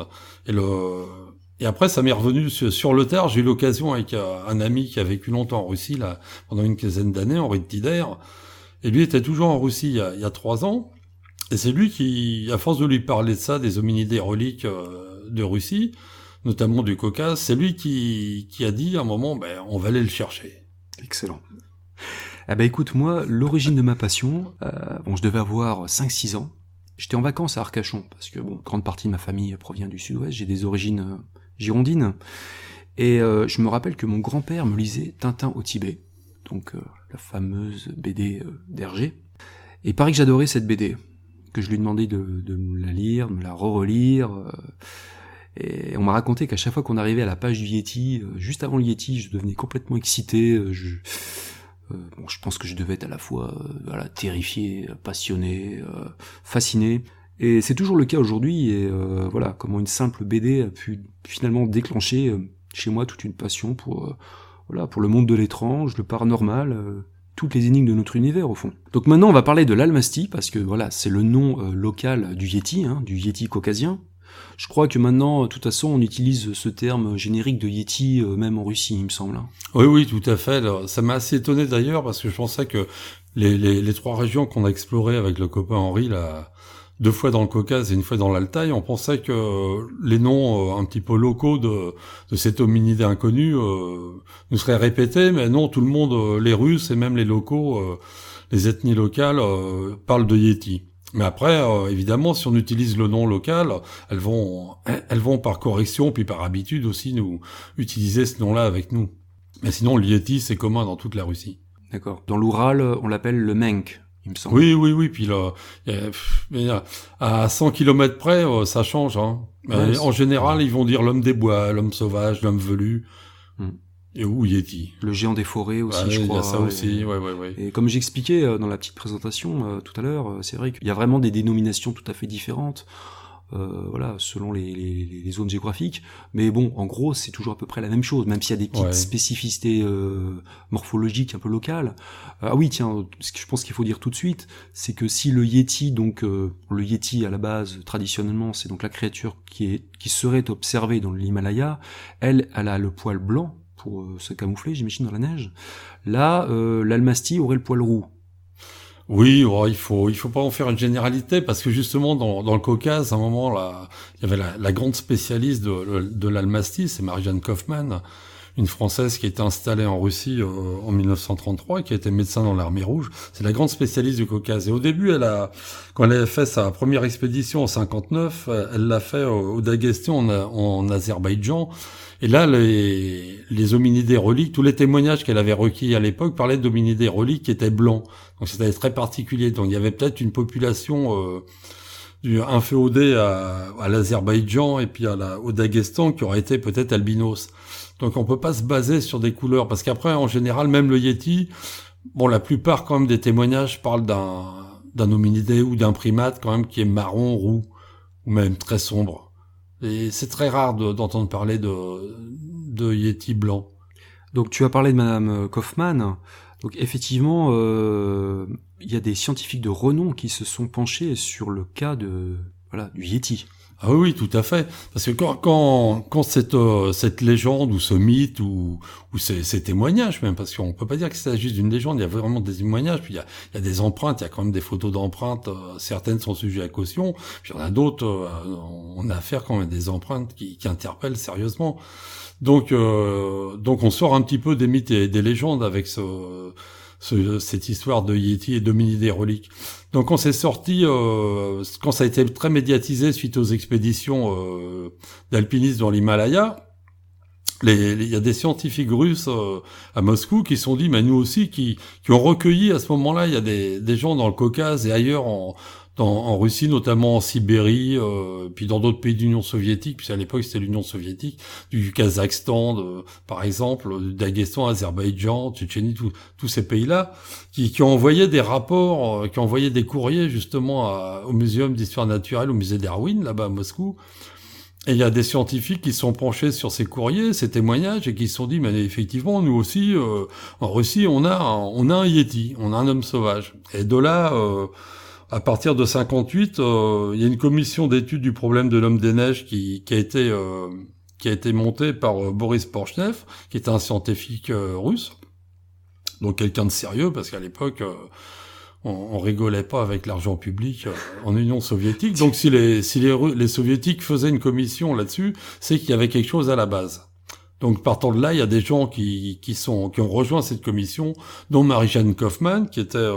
et après, ça m'est revenu sur le tard. J'ai eu l'occasion avec un ami qui a vécu longtemps en Russie, là, pendant une quinzaine d'années, Henri de Tider, et lui était toujours en Russie il y a 3 ans. Et c'est lui qui, à force de lui parler de ça, des hominidés reliques de Russie, notamment du Caucase, c'est lui qui a dit à un moment, on va aller le chercher. Excellent. Écoute, moi, l'origine de ma passion, je devais avoir 5-6 ans. J'étais en vacances à Arcachon, parce que grande partie de ma famille provient du sud-ouest, j'ai des origines girondines. Et je me rappelle que mon grand-père me lisait Tintin au Tibet, donc la fameuse BD d'Hergé. Et il paraît que j'adorais cette BD, que je lui demandais de me la lire, de me la re-relire. Et on m'a raconté qu'à chaque fois qu'on arrivait à la page du Yéti, juste avant le Yéti, je devenais complètement excité. Je pense que je devais être à la fois terrifié, passionné, fasciné. Et c'est toujours le cas aujourd'hui. Et comment une simple BD a pu finalement déclencher chez moi toute une passion pour le monde de l'étrange, le paranormal, toutes les énigmes de notre univers au fond. Donc maintenant on va parler de l'Almasty, parce que c'est le nom local du Yéti, du Yéti caucasien. Je crois que maintenant, de toute façon, on utilise ce terme générique de Yéti même en Russie, il me semble. Oui, tout à fait. Alors, ça m'a assez étonné d'ailleurs, parce que je pensais que les 3 régions qu'on a explorées avec le copain Henri, là, 2 fois dans le Caucase et 1 fois dans l'Altaï, on pensait que les noms un petit peu locaux de cet hominidé inconnu nous seraient répétés, mais non, tout le monde, les Russes et même les locaux, les ethnies locales, parlent de Yéti. Mais après, évidemment, si on utilise le nom local, elles vont par correction, puis par habitude aussi, nous utiliser ce nom-là avec nous. Mais sinon, le Yéti, c'est commun dans toute la Russie. D'accord. Dans l'Oural, on l'appelle le Menk, il me semble. Oui, puis là, à 100 km près, ça change, hein. Ouais, en général, ils vont dire l'homme des bois, l'homme sauvage, l'homme velu. Et ou Yéti. Le géant des forêts aussi, je crois. Il y a ça aussi, ouais. Et comme j'expliquais dans la petite présentation tout à l'heure, c'est vrai qu'il y a vraiment des dénominations tout à fait différentes, selon les zones géographiques. Mais en gros, c'est toujours à peu près la même chose, même s'il y a des petites spécificités morphologiques un peu locales. Ah oui, tiens, ce que je pense qu'il faut dire tout de suite, c'est que si le Yéti, le Yéti à la base, traditionnellement, c'est donc la créature qui serait observée dans l'Himalaya, elle a le poil blanc, pour se camoufler, j'imagine, dans la neige. Là, l'Almasty aurait le poil roux. Oui, il faut pas en faire une généralité, parce que justement, dans le Caucase, à un moment, là, il y avait la grande spécialiste de l'Almasty, c'est Marianne Kaufmann, une Française qui était installée en Russie en 1933 et qui a été médecin dans l'armée rouge. C'est la grande spécialiste du Caucase. Et au début, quand elle avait fait sa première expédition en 59, elle l'a fait au Daghestan en Azerbaïdjan. Et là, les hominidés reliques, tous les témoignages qu'elle avait requis à l'époque parlaient d'hominidés reliques qui étaient blancs. Donc c'était très particulier. Donc il y avait peut-être une population inféodée à l'Azerbaïdjan et puis au Daghestan qui aurait été peut-être albinos. Donc on peut pas se baser sur des couleurs, parce qu'après, en général, même le Yéti, bon, la plupart quand même des témoignages parlent d'un hominidé ou d'un primate quand même qui est marron, roux, ou même très sombre. Et c'est très rare d'entendre parler de Yéti blanc. Donc tu as parlé de Madame Kaufmann. Donc effectivement, il y a des scientifiques de renom qui se sont penchés sur le cas du Yéti. Ah oui, tout à fait. Parce que quand cette légende ou ce mythe ou ces témoignages même, parce qu'on peut pas dire qu'il s'agit d'une légende, il y a vraiment des témoignages, puis il y a des empreintes, il y a quand même des photos d'empreintes, certaines sont sujets à caution, puis il y en a d'autres, on a affaire quand même à des empreintes qui interpellent sérieusement. Donc on sort un petit peu des mythes et des légendes avec cette histoire de Yéti et d'hominidés reliques. Donc on s'est sorti, quand ça a été très médiatisé suite aux expéditions d'alpinistes dans l'Himalaya, il y a des scientifiques russes à Moscou qui se sont dit, mais nous aussi, qui ont recueilli à ce moment-là, il y a des gens dans le Caucase et ailleurs en Russie, notamment en Sibérie, puis dans d'autres pays d'Union soviétique, puisqu'à l'époque c'était l'Union soviétique, du Kazakhstan, par exemple, du Daghestan, Azerbaïdjan, Tchétchénie, tous ces pays-là, qui ont envoyé des rapports, qui ont envoyé des courriers justement au Muséum d'histoire naturelle, au musée d'Erwin, là-bas à Moscou. Et il y a des scientifiques qui se sont penchés sur ces courriers, ces témoignages, et qui se sont dit, mais effectivement, nous aussi, en Russie, on a un Yéti, on a un homme sauvage. Et de là, à partir de 58, il y a une commission d'études du problème de l'homme des neiges qui a été montée par Boris Porchnev, qui était un scientifique russe, donc quelqu'un de sérieux, parce qu'à l'époque, on rigolait pas avec l'argent public en Union soviétique. Donc si les soviétiques faisaient une commission là-dessus, c'est qu'il y avait quelque chose à la base. Donc partant de là, il y a des gens qui ont rejoint cette commission, dont Marie-Jeanne Kaufmann, qui était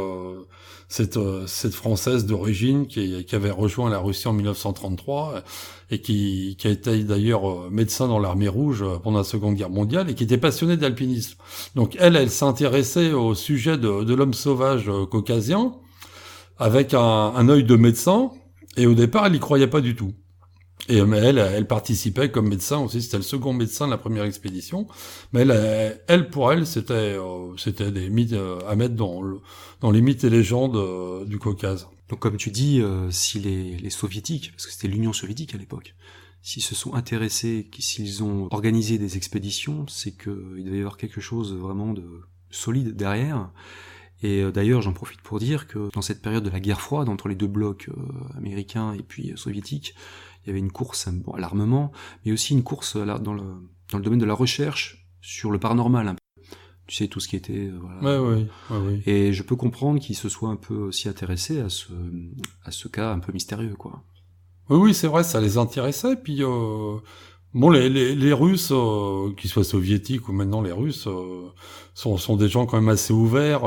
cette Française d'origine qui avait rejoint la Russie en 1933 et qui a été d'ailleurs médecin dans l'armée rouge pendant la Seconde Guerre mondiale et qui était passionnée d'alpinisme. Donc elle s'intéressait au sujet de l'homme sauvage caucasien avec un œil de médecin, et au départ elle y croyait pas du tout. Et mais elle participait comme médecin aussi, c'était le second médecin de la première expédition. Mais pour elle, c'était des mythes à mettre dans les mythes et légendes du Caucase. Donc comme tu dis, si les soviétiques, parce que c'était l'Union soviétique à l'époque, s'ils se sont intéressés, s'ils ont organisé des expéditions, c'est qu'il devait y avoir quelque chose vraiment de solide derrière. Et d'ailleurs, j'en profite pour dire que dans cette période de la guerre froide entre les deux blocs américains et puis soviétiques, il y avait une course à l'armement, mais aussi une course dans le domaine de la recherche sur le paranormal. Tu sais, tout ce qui était... voilà. Ouais. Et je peux comprendre qu'ils se soient un peu aussi intéressés à ce cas un peu mystérieux, quoi. Oui, c'est vrai, ça les intéressait. Puis, bon, les Russes, qu'ils soient soviétiques ou maintenant les Russes, sont des gens quand même assez ouverts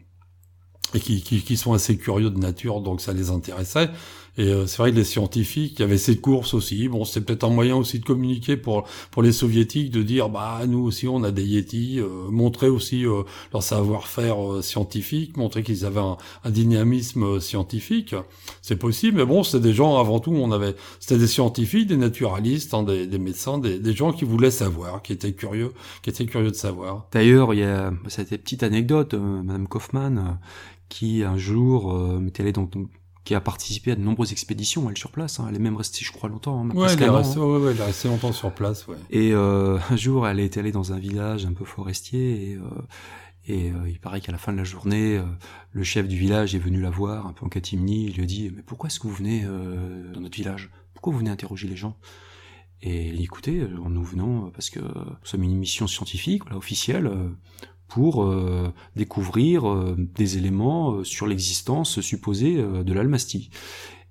et qui sont assez curieux de nature, donc ça les intéressait. Et c'est vrai que les scientifiques, il y avait cette course aussi. Bon, c'était peut-être un moyen aussi de communiquer pour les soviétiques, de dire nous aussi on a des Yétis, montrer aussi leur savoir-faire scientifique, montrer qu'ils avaient un dynamisme scientifique. C'est possible, mais bon, c'était des gens avant tout, c'était des scientifiques, des naturalistes, des médecins, des gens qui voulaient savoir, qui étaient curieux de savoir. D'ailleurs, il y a cette petite anecdote, Madame Kaufmann, qui un jour qui a participé à de nombreuses expéditions, elle, sur place, elle est même restée, je crois, longtemps. Elle est restée longtemps sur place, ouais. Et un jour, elle est allée dans un village un peu forestier, et il paraît qu'à la fin de la journée, le chef du village est venu la voir, un peu en catimini, il lui a dit « Mais pourquoi est-ce que vous venez dans notre village ? Pourquoi vous venez interroger les gens ?» Et elle dit « Écoutez, nous venons parce que nous sommes une mission scientifique, officielle, pour découvrir des éléments sur l'existence supposée de l'Almasty. »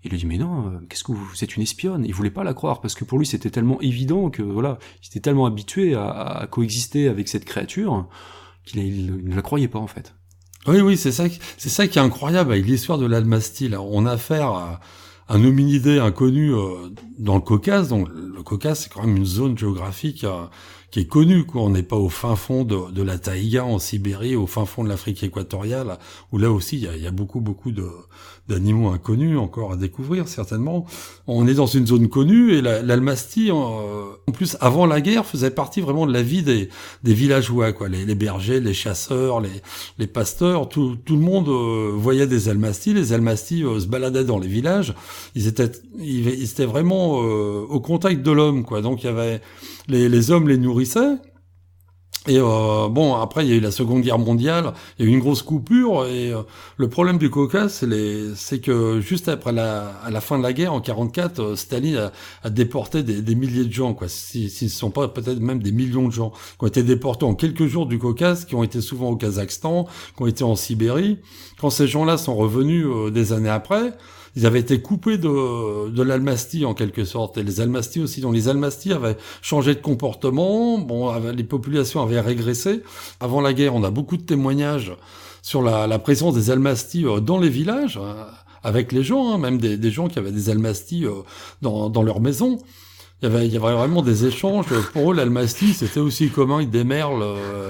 Il lui dit mais non, qu'est-ce que vous êtes une espionne. Il voulait pas la croire parce que pour lui c'était tellement évident que voilà, il était tellement habitué à coexister avec cette créature qu'il ne la croyait pas en fait. Oui, c'est ça qui est incroyable avec l'histoire de l'Almasty. Là, on a affaire à un hominidé inconnu dans le Caucase. Donc le Caucase, c'est quand même une zone géographique qui est connue, quoi. On n'est pas au fin fond de la taïga en Sibérie, au fin fond de l'Afrique équatoriale, où là aussi il y a beaucoup d'animaux inconnus encore à découvrir certainement. On est dans une zone connue et l'Almasty, en plus avant la guerre, faisait partie vraiment de la vie des villageois, quoi. Les bergers, les chasseurs, les pasteurs, tout le monde voyait des Almasty. Les Almasty se baladaient dans les villages. Ils étaient vraiment au contact de l'homme, quoi. Donc il y avait les hommes les nourrissaient. Et après il y a eu la Seconde Guerre mondiale, il y a eu une grosse coupure et le problème du Caucase c'est que juste après à la fin de la guerre en 44, Staline a déporté des milliers de gens, quoi. S'ils ne sont pas peut-être même des millions de gens qui ont été déportés en quelques jours du Caucase, qui ont été souvent au Kazakhstan, qui ont été en Sibérie. Quand ces gens-là sont revenus des années après, ils avaient été coupés de l'Almasty en quelque sorte, et les Almasty aussi. Donc les Almasty avaient changé de comportement, les populations avaient régressé. Avant la guerre, on a beaucoup de témoignages sur la présence des Almasty dans les villages, avec les gens, même des gens qui avaient des Almasty dans leur maison. Il y avait vraiment des échanges. Pour eux, l'Almasty, c'était aussi commun que des merles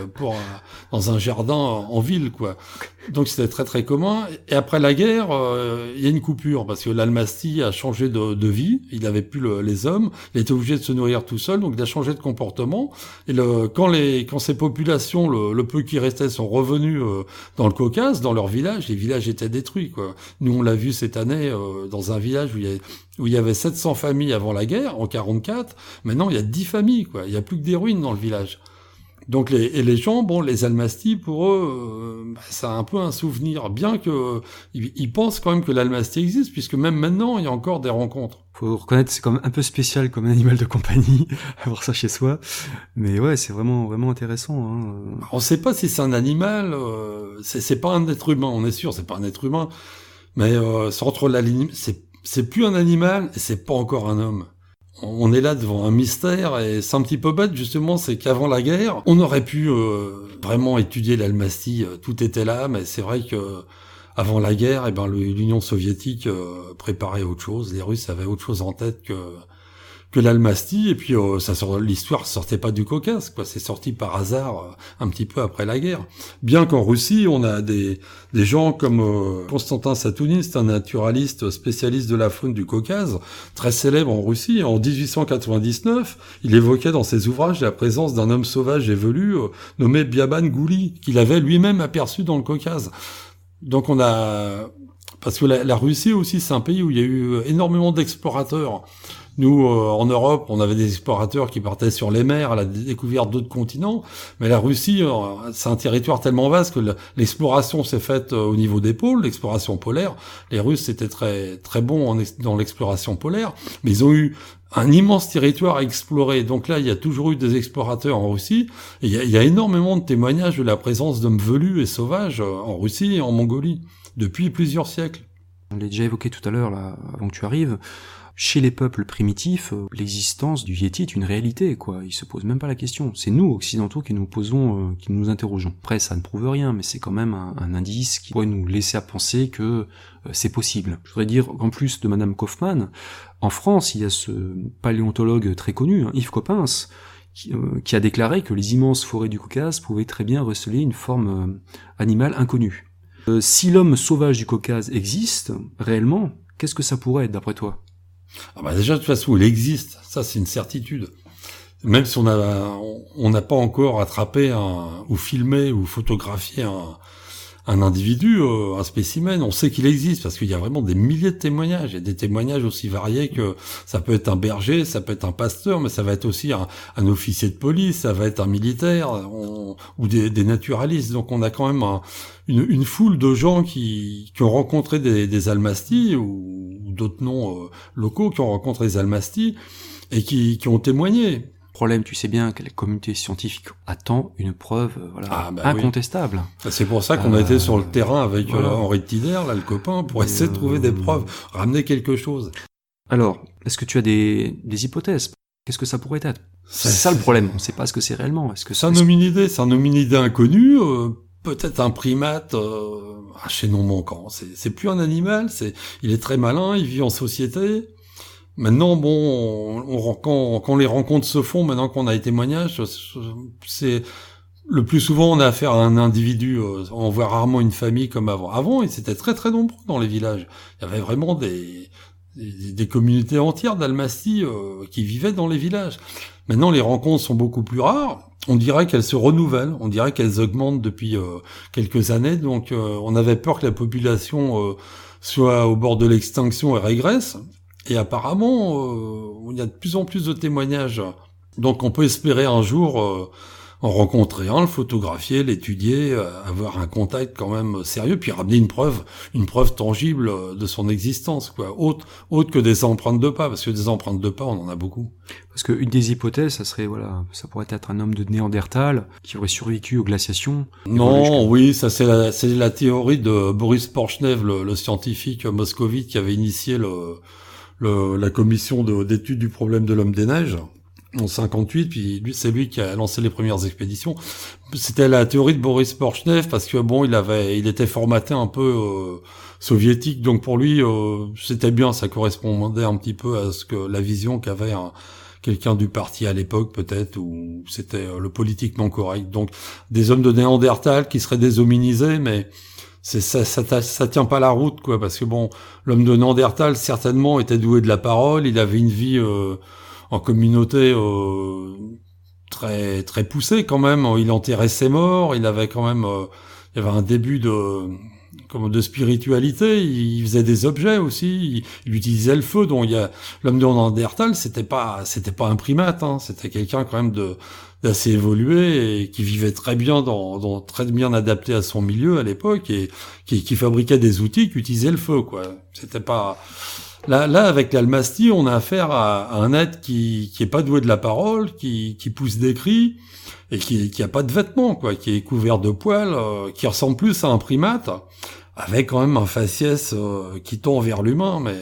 dans un jardin en ville, quoi. Donc c'était très très commun. Et après la guerre, il y a une coupure parce que l'Almasty a changé de vie. Il n'avait plus les hommes. Il était obligé de se nourrir tout seul, donc il a changé de comportement. Et quand ces populations, le peu qui restait, sont revenus dans le Caucase, dans leur village, les villages étaient détruits, quoi. Nous, on l'a vu cette année dans un village où il y avait 700 familles avant la guerre, en 44. Maintenant, il y a 10 familles, quoi. Il y a plus que des ruines dans le village. Donc les gens, les Almasty, pour eux, c'est un peu un souvenir, bien que ils pensent quand même que l'Almasty existe, puisque même maintenant, il y a encore des rencontres. Faut reconnaître, c'est quand même un peu spécial comme animal de compagnie, avoir ça chez soi. Mais ouais, c'est vraiment, vraiment intéressant, hein. On sait pas si c'est un animal, c'est pas un être humain, on est sûr, c'est pas un être humain. Mais c'est entre la ligne, c'est plus un animal et c'est pas encore un homme. On est là devant un mystère et c'est un petit peu bête justement, c'est qu'avant la guerre, on aurait pu vraiment étudier l'Almasty, tout était là, mais c'est vrai que avant la guerre, l'Union soviétique préparait autre chose, les Russes avaient autre chose en tête que l'Almasty, et puis l'histoire sortait pas du Caucase, quoi. C'est sorti par hasard un petit peu après la guerre. Bien qu'en Russie, on a des gens comme Constantin Satounine, c'est un naturaliste spécialiste de la faune du Caucase, très célèbre en Russie. En 1899, il évoquait dans ses ouvrages la présence d'un homme sauvage et velu nommé Biaban Gouli, qu'il avait lui-même aperçu dans le Caucase. Donc parce que la Russie aussi, c'est un pays où il y a eu énormément d'explorateurs. Nous, en Europe, on avait des explorateurs qui partaient sur les mers à la découverte d'autres continents, mais la Russie, c'est un territoire tellement vaste que l'exploration s'est faite au niveau des pôles, l'exploration polaire. Les Russes étaient très très bons dans l'exploration polaire, mais ils ont eu un immense territoire à explorer. Donc là, il y a toujours eu des explorateurs en Russie, et il y a énormément de témoignages de la présence d'hommes velus et sauvages en Russie et en Mongolie, depuis plusieurs siècles. On l'a déjà évoqué tout à l'heure, là, avant que tu arrives. Chez les peuples primitifs, l'existence du Yéti est une réalité, quoi. Ils se posent même pas la question. C'est nous, occidentaux, qui nous interrogeons. Après, ça ne prouve rien, mais c'est quand même un indice qui pourrait nous laisser à penser que c'est possible. Je voudrais dire qu'en plus de Madame Kaufmann, en France, il y a ce paléontologue très connu, Yves Coppens, qui a déclaré que les immenses forêts du Caucase pouvaient très bien receler une forme animale inconnue. Si l'homme sauvage du Caucase existe, réellement, qu'est-ce que ça pourrait être, d'après toi ? Déjà, de toute façon, il existe. Ça, c'est une certitude. Même si on n'a pas encore attrapé ou filmé ou photographié un individu, un spécimen, on sait qu'il existe parce qu'il y a vraiment des milliers de témoignages. Il y a des témoignages aussi variés que ça peut être un berger, ça peut être un pasteur, mais ça va être aussi un officier de police, ça va être un militaire ou des naturalistes. Donc on a quand même une foule de gens qui ont rencontré des Almasty ou d'autres noms locaux qui ont rencontré des Almasty et qui ont témoigné. Problème, tu sais bien que la communauté scientifique attend une preuve incontestable. Oui. C'est pour ça qu'on a été sur le terrain avec Henri Tider, là, le copain, pour essayer de trouver des preuves, ramener quelque chose. Alors, est-ce que tu as des hypothèses? Qu'est-ce que ça pourrait être? C'est ça le problème, on ne sait pas ce que c'est réellement. C'est un hominidé inconnu, peut-être un primate, un chaînon manquant. C'est plus un animal, il est très malin, il vit en société. Maintenant, bon, quand les rencontres se font, maintenant qu'on a les témoignages, c'est le plus souvent on a affaire à un individu. On voit rarement une famille comme avant. Avant, ils étaient très très nombreux dans les villages. Il y avait vraiment des communautés entières d'Almasty qui vivaient dans les villages. Maintenant, les rencontres sont beaucoup plus rares. On dirait qu'elles se renouvellent, on dirait qu'elles augmentent depuis quelques années. Donc, on avait peur que la population soit au bord de l'extinction et régresse. Et apparemment, il y a de plus en plus de témoignages. Donc, on peut espérer un jour en rencontrer un, le photographier, l'étudier, avoir un contact quand même sérieux, puis ramener une preuve tangible de son existence, quoi. Autre que des empreintes de pas, parce que des empreintes de pas, on en a beaucoup. Parce que une des hypothèses, ça pourrait être un homme de Néandertal qui aurait survécu aux glaciations. Non, oui, ça c'est la théorie de Boris Porchnev, le scientifique moscovite qui avait initié la commission d'études du problème de l'homme des neiges. En 58, puis c'est lui qui a lancé les premières expéditions. C'était la théorie de Boris Porchnev parce que il était formaté un peu soviétique, donc pour lui c'était bien, ça correspondait un petit peu à ce que la vision qu'avait quelqu'un du parti à l'époque peut-être, où c'était le politiquement correct. Donc des hommes de Néandertal qui seraient déshominisés, mais ça tient pas la route, quoi, parce que l'homme de Néandertal certainement était doué de la parole, il avait une vie en communauté très très poussée quand même. Il enterrait ses morts, il avait quand même il y avait un début de spiritualité. Il faisait des objets aussi, il utilisait le feu. Donc l'homme de Néandertal, c'était pas un primate, hein, c'était quelqu'un quand même d'assez évolué et qui vivait très bien très bien adapté à son milieu à l'époque et qui fabriquait des outils qui utilisaient le feu, quoi. C'était pas Là, avec l'Almasty, on a affaire à un être qui est pas doué de la parole, qui pousse des cris, et qui a pas de vêtements, quoi, qui est couvert de poils, qui ressemble plus à un primate, avec quand même un faciès qui tend vers l'humain, mais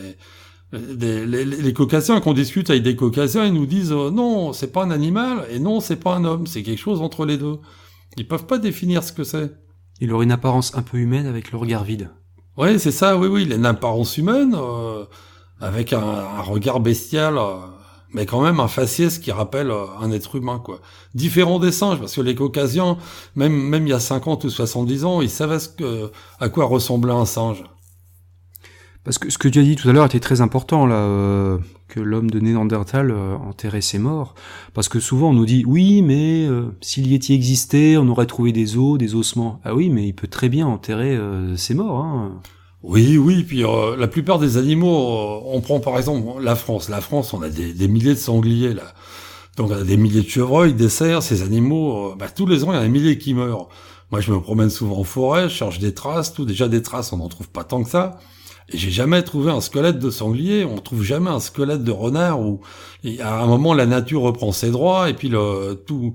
les Caucasiens, qu'on discute avec des Caucasiens, ils nous disent non, c'est pas un animal, et non, c'est pas un homme, c'est quelque chose entre les deux. Ils peuvent pas définir ce que c'est. Il aurait une apparence un peu humaine avec le regard vide. Ouais, c'est ça, oui, il a une apparence humaine, avec un regard bestial, mais quand même un faciès qui rappelle un être humain, quoi. Différent des singes, parce que les Caucasiens, même il y a 50 ou 70 ans, ils savaient à quoi ressemblait un singe. Parce que ce que tu as dit tout à l'heure était très important, là, que l'homme de Néandertal enterrait ses morts. Parce que souvent on nous dit, oui, mais s'il y était existé, on aurait trouvé des os, des ossements. Ah oui, mais il peut très bien enterrer ses morts, hein. Oui, puis la plupart des animaux, on prend par exemple la France. La France, on a des milliers de sangliers, là. Donc on a des milliers de chevreuils, des cerfs, ces animaux, tous les ans, il y en a des milliers qui meurent. Moi, je me promène souvent en forêt, je cherche des traces, déjà des traces, on n'en trouve pas tant que ça. Et j'ai jamais trouvé un squelette de sanglier, on trouve jamais un squelette de renard où à un moment la nature reprend ses droits et puis tout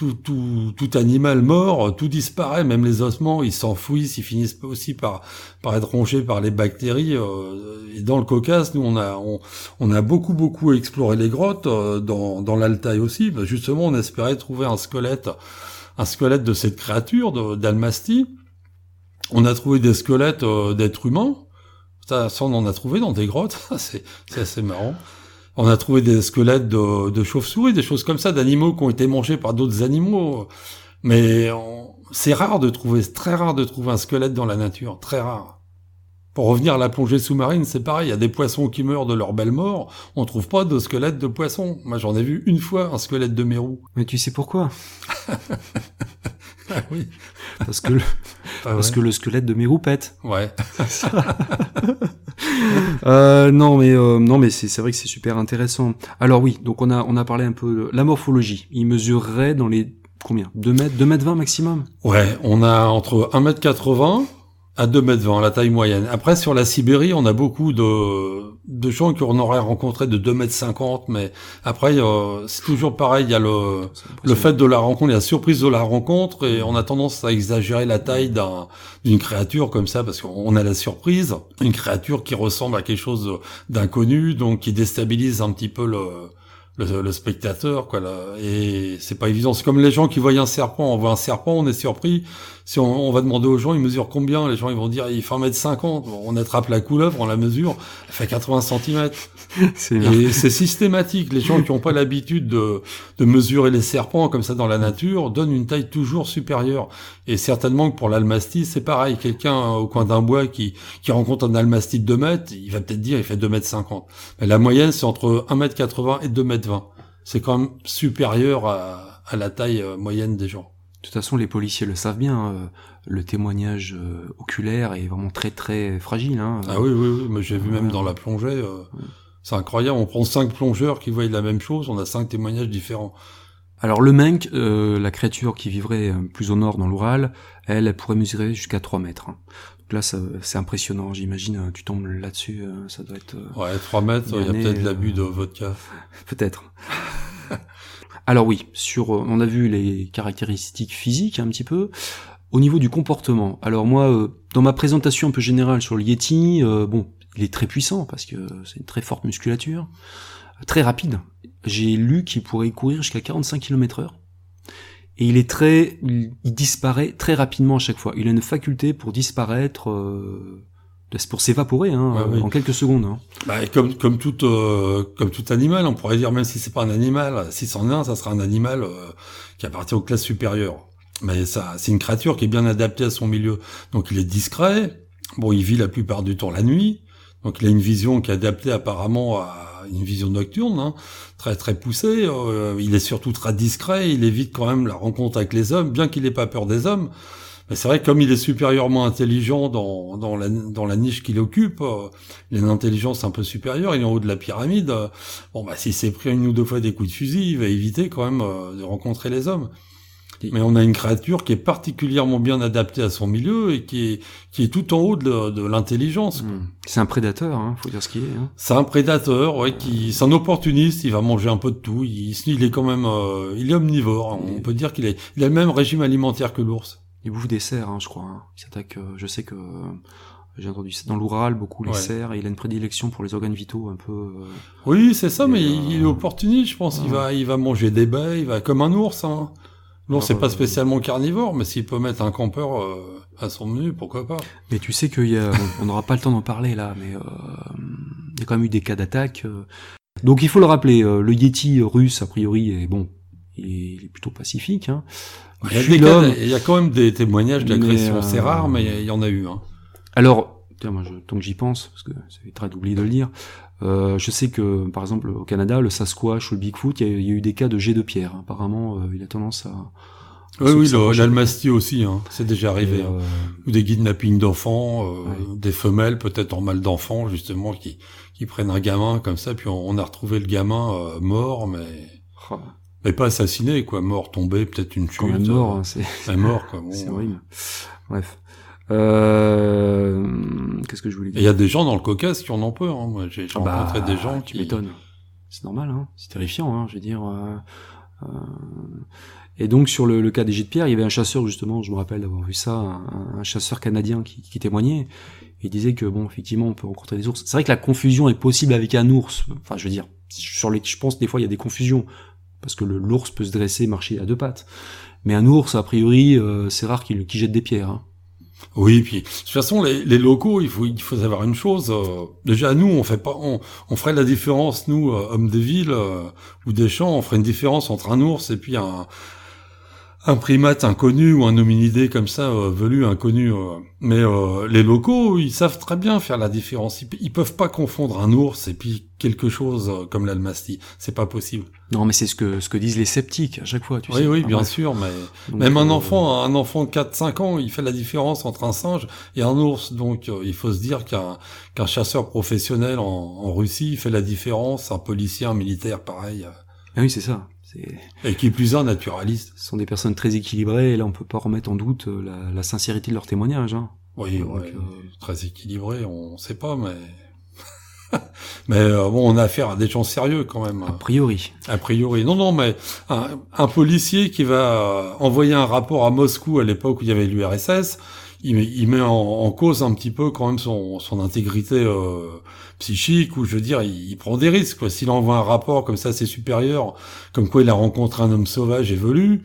animal mort, tout disparaît, même les ossements, ils s'enfouissent, ils finissent aussi par être rongés par les bactéries. Et dans le Caucase, nous on a beaucoup exploré les grottes, dans l'Altaï aussi. Justement, on espérait trouver un squelette de cette créature d'Almasty. On a trouvé des squelettes d'êtres humains. Ça, on en a trouvé dans des grottes, c'est assez marrant. On a trouvé des squelettes de chauves-souris, des choses comme ça, d'animaux qui ont été mangés par d'autres animaux. Mais c'est très rare de trouver un squelette dans la nature, très rare. Pour revenir à la plongée sous-marine, c'est pareil, il y a des poissons qui meurent de leur belle mort, on trouve pas de squelette de poisson. Moi, j'en ai vu une fois un squelette de mérou. Mais tu sais pourquoi? Ah oui. Parce que le squelette de mérou pète. Ouais. Non mais c'est vrai que c'est super intéressant. Alors oui, donc on a parlé un peu de la morphologie. Il mesurerait dans les combien? 2 mètres 20 maximum? Ouais, on a entre 1m80 à 2m20, la taille moyenne. Après, sur la Sibérie, on a beaucoup de gens qu'on aurait rencontrés de 2,50 m, mais après, c'est toujours pareil, il y a le fait de la rencontre, il y a la surprise de la rencontre, et on a tendance à exagérer la taille d'une créature comme ça, parce qu'on a la surprise, une créature qui ressemble à quelque chose d'inconnu, donc qui déstabilise un petit peu le spectateur, quoi, là. Et c'est pas évident. C'est comme les gens qui voient un serpent. On voit un serpent, on est surpris. Si on va demander aux gens, ils mesurent combien? Les gens, ils vont dire, il fait 1,50 m. On attrape la couleuvre, on la mesure, elle fait 80 cm. Et c'est systématique. Les gens qui n'ont pas l'habitude de mesurer les serpents comme ça dans la nature donnent une taille toujours supérieure. Et certainement que pour l'almastie, c'est pareil. Quelqu'un au coin d'un bois qui rencontre un almastie de 2 mètres, il va peut-être dire, il fait 2,50 m. Mais la moyenne, c'est entre 1,80 m et 2,20 m. C'est quand même supérieur à la taille moyenne des gens. De toute façon, les policiers le savent bien. Le témoignage oculaire est vraiment très très fragile. Hein. Ah oui, mais j'ai vu même dans la plongée. C'est incroyable. On prend 5 plongeurs qui voient la même chose. On a 5 témoignages différents. Alors le menk, la créature qui vivrait plus au nord dans l'Oural, elle pourrait mesurer jusqu'à 3 mètres. Hein. Donc là, c'est impressionnant. J'imagine, tu tombes là-dessus, ça doit être... Ouais, 3 mètres, il y a peut-être l'abus de vodka. Peut-être. Alors oui, on a vu les caractéristiques physiques un petit peu. Au niveau du comportement, alors moi, dans ma présentation un peu générale sur le Yeti, il est très puissant parce que c'est une très forte musculature, très rapide. J'ai lu qu'il pourrait courir jusqu'à 45 km/h. Et il disparaît très rapidement à chaque fois. Il a une faculté pour disparaître, pour s'évaporer, en quelques secondes. Hein. Bah, comme tout animal, on pourrait dire, même si c'est pas un animal, si c'en est un, ça sera un animal qui appartient aux classes supérieures. Mais ça, c'est une créature qui est bien adaptée à son milieu. Donc il est discret. Bon, il vit la plupart du temps la nuit. Donc il a une vision qui est adaptée apparemment à une vision nocturne, très très poussée. Il est surtout très discret. Il évite quand même la rencontre avec les hommes, bien qu'il n'ait pas peur des hommes. Mais c'est vrai que comme il est supérieurement intelligent dans la niche qu'il occupe, il a une intelligence un peu supérieure, il est en haut de la pyramide. S'il s'est pris 1 ou 2 fois des coups de fusil, il va éviter quand même de rencontrer les hommes. Mais on a une créature qui est particulièrement bien adaptée à son milieu et qui est tout en haut de l'intelligence. C'est un prédateur, faut dire ce qu'il est. C'est un prédateur, c'est un opportuniste. Il va manger un peu de tout. Il est quand même, il est omnivore. On peut dire il a le même régime alimentaire que l'ours. Il bouffe des cerfs, je crois. Il s'attaque. Je sais que j'ai entendu ça dans l'Oural, beaucoup les cerfs. Et il a une prédilection pour les organes vitaux, un peu. Oui, c'est ça. Mais il est opportuniste, je pense. Il va manger des baies. Il va comme un ours. L'ours, c'est pas spécialement carnivore, mais s'il peut mettre un campeur à son menu, pourquoi pas. Mais tu sais qu'il y a, on n'aura pas le temps d'en parler là, mais il y a quand même eu des cas d'attaque. Donc il faut le rappeler, le Yeti russe, a priori, il est plutôt pacifique. Il y a quand même des témoignages d'agression, c'est rare, mais il y en a eu. Alors, tant que j'y pense, parce que ça éviterait d'oublier de le dire, je sais que, par exemple, au Canada, le Sasquatch ou le Bigfoot, il y a eu des cas de jet de pierre. Apparemment, il a tendance à... Oui, l'almastie aussi, c'est déjà arrivé. Ou des kidnappings d'enfants, des femelles peut-être en mal d'enfants, justement, qui prennent un gamin comme ça, puis on a retrouvé le gamin mort, mais pas assassiné, quoi, mort, tombé, peut-être une chute. Quand même mort, c'est mort, quoi. Bon, c'est horrible. Bref. Qu'est-ce que je voulais dire? Il y a des gens dans le Caucase qui en ont peur. Moi, j'ai rencontré des gens qui... Tu m'étonnes. C'est normal, c'est terrifiant, je veux dire. Et donc sur le cas des jets de pierre, il y avait un chasseur justement, je me rappelle d'avoir vu ça, un chasseur canadien qui témoignait. Il disait que effectivement, on peut rencontrer des ours. C'est vrai que la confusion est possible avec un ours. Enfin, je veux dire, je pense des fois il y a des confusions parce que l'ours peut se dresser, marcher à 2 pattes. Mais un ours, a priori, c'est rare qu'il jette des pierres. Oui, puis de toute façon les locaux, il faut savoir une chose. Déjà nous, on ferait la différence, nous, hommes des villes ou des champs, on ferait une différence entre un ours et puis un primate inconnu ou un hominidé comme ça, velu, inconnu. Mais les locaux, ils savent très bien faire la différence. Ils peuvent pas confondre un ours et puis quelque chose comme l'almastie. C'est pas possible. Non, mais c'est ce que disent les sceptiques à chaque fois, tu sais. Oui, bien sûr, mais donc, même un enfant de 4-5 ans, il fait la différence entre un singe et un ours. Donc il faut se dire qu'un chasseur professionnel en Russie, il fait la différence, un policier, un militaire, pareil. Ah oui, c'est ça. Et qui est plus un naturaliste. Ce sont des personnes très équilibrées, et là on peut pas remettre en doute la sincérité de leur témoignage. Oui, donc, très équilibré, on sait pas, mais... Mais bon, on a affaire à des gens sérieux quand même. A priori. A priori. Non, mais un policier qui va envoyer un rapport à Moscou à l'époque où il y avait l'URSS, il met en cause un petit peu quand même son intégrité psychique, ou je veux dire, il prend des risques, quoi. S'il envoie un rapport comme ça, c'est supérieur, comme quoi il a rencontré un homme sauvage et velu,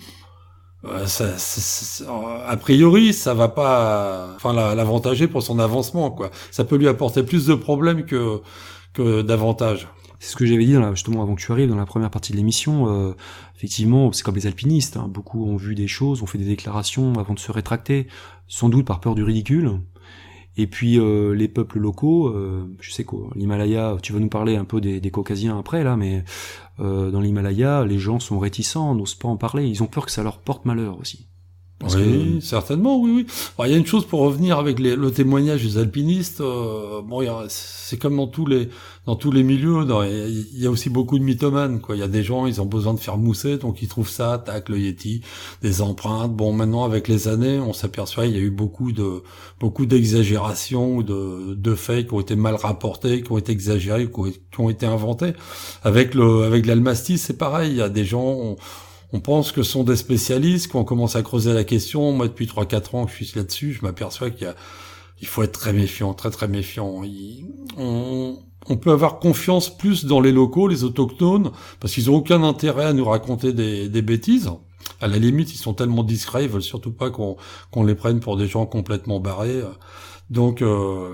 a priori, ça va pas, l'avantager pour son avancement, quoi. Ça peut lui apporter plus de problèmes que d'avantages. C'est ce que j'avais dit justement avant que tu arrives dans la première partie de l'émission. Effectivement, c'est comme les alpinistes. Hein. Beaucoup ont vu des choses, ont fait des déclarations avant de se rétracter, sans doute par peur du ridicule. Et puis les peuples locaux, je sais quoi, l'Himalaya, tu vas nous parler un peu des Caucasiens après là, mais dans l'Himalaya, les gens sont réticents, n'osent pas en parler. Ils ont peur que ça leur porte malheur aussi. Oui, certainement, oui. Alors, il y a une chose pour revenir avec le témoignage des alpinistes. C'est comme dans tous les milieux. Il y a aussi beaucoup de mythomanes, quoi. Il y a des gens, ils ont besoin de faire mousser, donc ils trouvent ça, tac, le Yéti, des empreintes. Bon, maintenant, avec les années, on s'aperçoit il y a eu beaucoup d'exagérations ou de faits qui ont été mal rapportés, qui ont été exagérés, qui ont été inventés. Avec l'Almasty, c'est pareil. Il y a des gens. On pense que ce sont des spécialistes. Quand on commence à creuser la question, moi depuis 3-4 ans que je suis là-dessus, je m'aperçois il faut être très méfiant, très très méfiant. On peut avoir confiance plus dans les locaux, les autochtones, parce qu'ils ont aucun intérêt à nous raconter des bêtises. À la limite, ils sont tellement discrets, ils veulent surtout pas qu'on les prenne pour des gens complètement barrés. Donc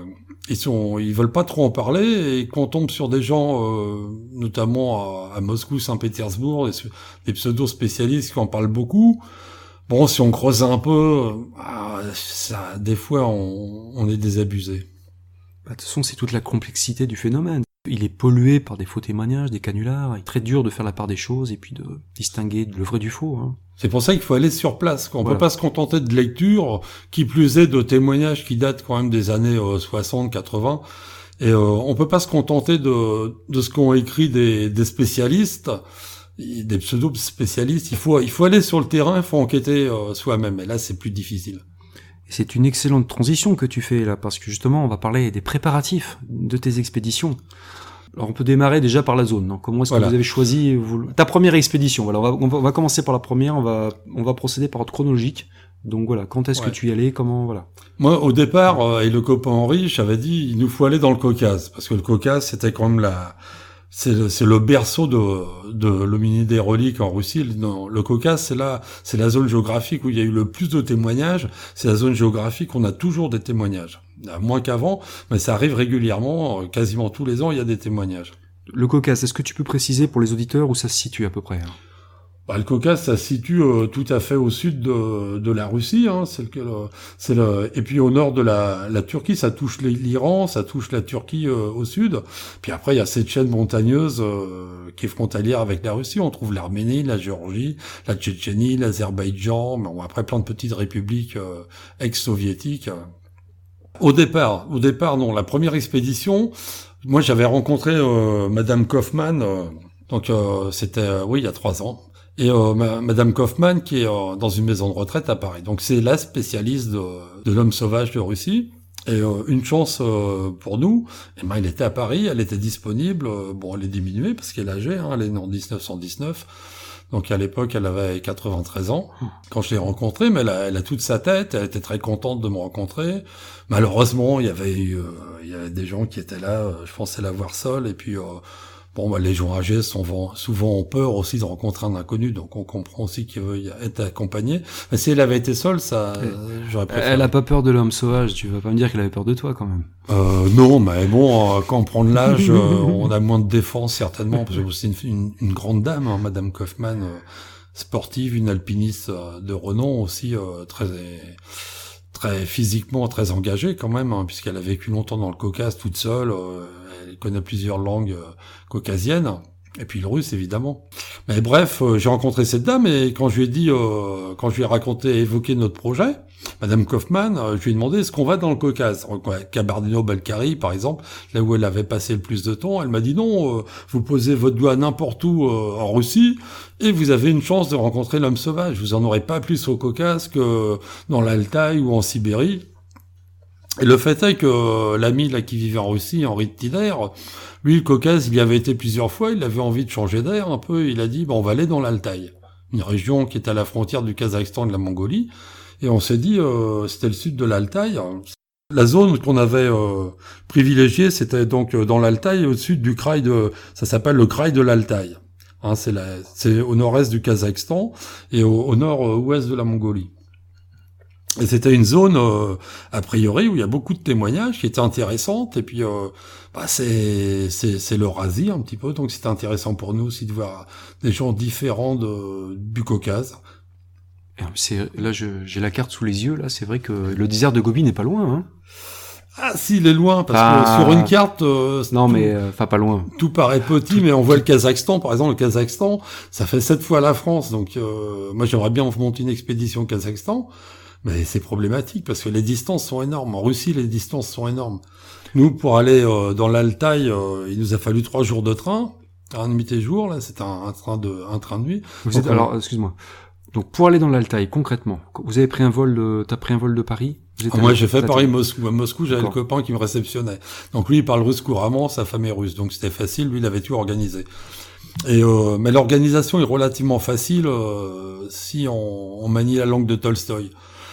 ils veulent pas trop en parler, et quand on tombe sur des gens, notamment à Moscou, Saint-Pétersbourg, des pseudo-spécialistes qui en parlent beaucoup, bon, si on creuse un peu, des fois on est désabusé. De toute façon, c'est toute la complexité du phénomène. Il est pollué par des faux témoignages, des canulars. Il est très dur de faire la part des choses et puis de distinguer le vrai du faux. Hein. C'est pour ça qu'il faut aller sur place. On peut pas se contenter de lecture, qui plus est de témoignages qui datent quand même des années 60, 80. Et on peut pas se contenter de ce qu'ont écrit des spécialistes, des pseudo-spécialistes. Il faut aller sur le terrain, il faut enquêter soi-même. Et là, c'est plus difficile. C'est une excellente transition que tu fais là, parce que justement, on va parler des préparatifs de tes expéditions. Alors, on peut démarrer déjà par la zone. Non, comment est-ce que vous avez choisi ta première expédition? Voilà, on va commencer par la première. On va procéder par ordre chronologique. Donc voilà, quand est-ce que tu y allais? Comment voilà? Moi, au départ, et le copain Henri, j'avais dit, il nous faut aller dans le Caucase, parce que le Caucase, c'était quand même c'est le berceau de l'hominidés reliques en Russie. Le Caucase, c'est la zone géographique où il y a eu le plus de témoignages. C'est la zone géographique où on a toujours des témoignages. Moins qu'avant, mais ça arrive régulièrement, quasiment tous les ans, il y a des témoignages. Le Caucase, est-ce que tu peux préciser pour les auditeurs où ça se situe à peu près? Le Caucase, ça se situe tout à fait au sud de la Russie, hein. Et puis au nord de la Turquie, ça touche l'Iran, ça touche la Turquie au sud. Puis après, il y a cette chaîne montagneuse qui est frontalière avec la Russie. On trouve l'Arménie, la Géorgie, la Tchétchénie, l'Azerbaïdjan, mais après plein de petites républiques ex-soviétiques. Au départ, non. La première expédition, moi, j'avais rencontré Madame Kaufmann. C'était, il y a 3 ans. Et Madame Kaufmann, qui est dans une maison de retraite à Paris. Donc c'est la spécialiste de l'homme sauvage de Russie. Et une chance pour nous, elle était à Paris, elle était disponible. Elle est diminuée parce qu'elle est âgée, hein, elle est née en 1919. Donc à l'époque, elle avait 93 ans quand je l'ai rencontrée, mais elle a toute sa tête, elle était très contente de me rencontrer. Malheureusement, il y avait des gens qui étaient là, je pensais la voir seule, et puis les gens âgés souvent ont peur aussi de rencontrer un inconnu, donc on comprend aussi qu'ils veulent être accompagnés. Mais si elle avait été seule, j'aurais préféré. Elle a pas peur de l'homme sauvage, tu vas pas me dire qu'elle avait peur de toi quand même. Non, mais bon, quand on prend de l'âge, on a moins de défense certainement, parce que c'est une grande dame, hein, Madame Kaufmann, sportive, une alpiniste de renom aussi, très physiquement très engagée quand même, hein, puisqu'elle a vécu longtemps dans le Caucase toute seule. Elle connaît plusieurs langues caucasiennes, et puis le russe évidemment. Mais bref, j'ai rencontré cette dame, et quand je lui ai évoqué notre projet, Madame Kaufmann, je lui ai demandé est-ce qu'on va dans le Caucase, Kabardino-Balkarie par exemple, là où elle avait passé le plus de temps. Elle m'a dit non, vous posez votre doigt n'importe où en Russie et vous avez une chance de rencontrer l'homme sauvage. Vous en aurez pas plus au Caucase que dans l'Altaï ou en Sibérie. Et le fait est que l'ami là qui vivait en Russie, Henri de Tiner, lui, le Caucase, il y avait été plusieurs fois, il avait envie de changer d'air un peu, il a dit, on va aller dans l'Altaï, une région qui est à la frontière du Kazakhstan et de la Mongolie, et on s'est dit, c'était le sud de l'Altaï. La zone qu'on avait privilégiée, c'était donc dans l'Altaï, au sud du kraï ça s'appelle le kraï de l'Altaï. Hein, c'est au nord-est du Kazakhstan et au nord-ouest de la Mongolie. Et c'était une zone, a priori, où il y a beaucoup de témoignages qui étaient intéressantes. Et puis, c'est l'Eurasie un petit peu, donc c'était intéressant pour nous aussi de voir des gens différents du Caucase. Là, j'ai la carte sous les yeux. Là, c'est vrai que le désert de Gobi n'est pas loin. Hein. Ah, si, il est loin, parce que sur une carte... pas loin. Tout paraît petit, mais on voit le Kazakhstan, par exemple, le Kazakhstan, ça fait 7 fois la France. Donc, moi, j'aimerais bien monter une expédition au Kazakhstan. Mais c'est problématique parce que les distances sont énormes. En Russie, les distances sont énormes. Nous, pour aller dans l'Altaï, il nous a fallu 3 jours de train, un nuit et jour. Là, c'était un train de nuit. Alors, excuse-moi. Donc, pour aller dans l'Altaï, concrètement, vous avez pris un vol t'as pris un vol de Paris? Moi, j'ai fait Paris-Moscou. À Moscou, j'avais le copain qui me réceptionnait. Donc, lui, il parle russe couramment, sa femme est russe. Donc, c'était facile. Lui, il avait tout organisé. Et mais l'organisation est relativement facile si on manie la langue de Tolstoï.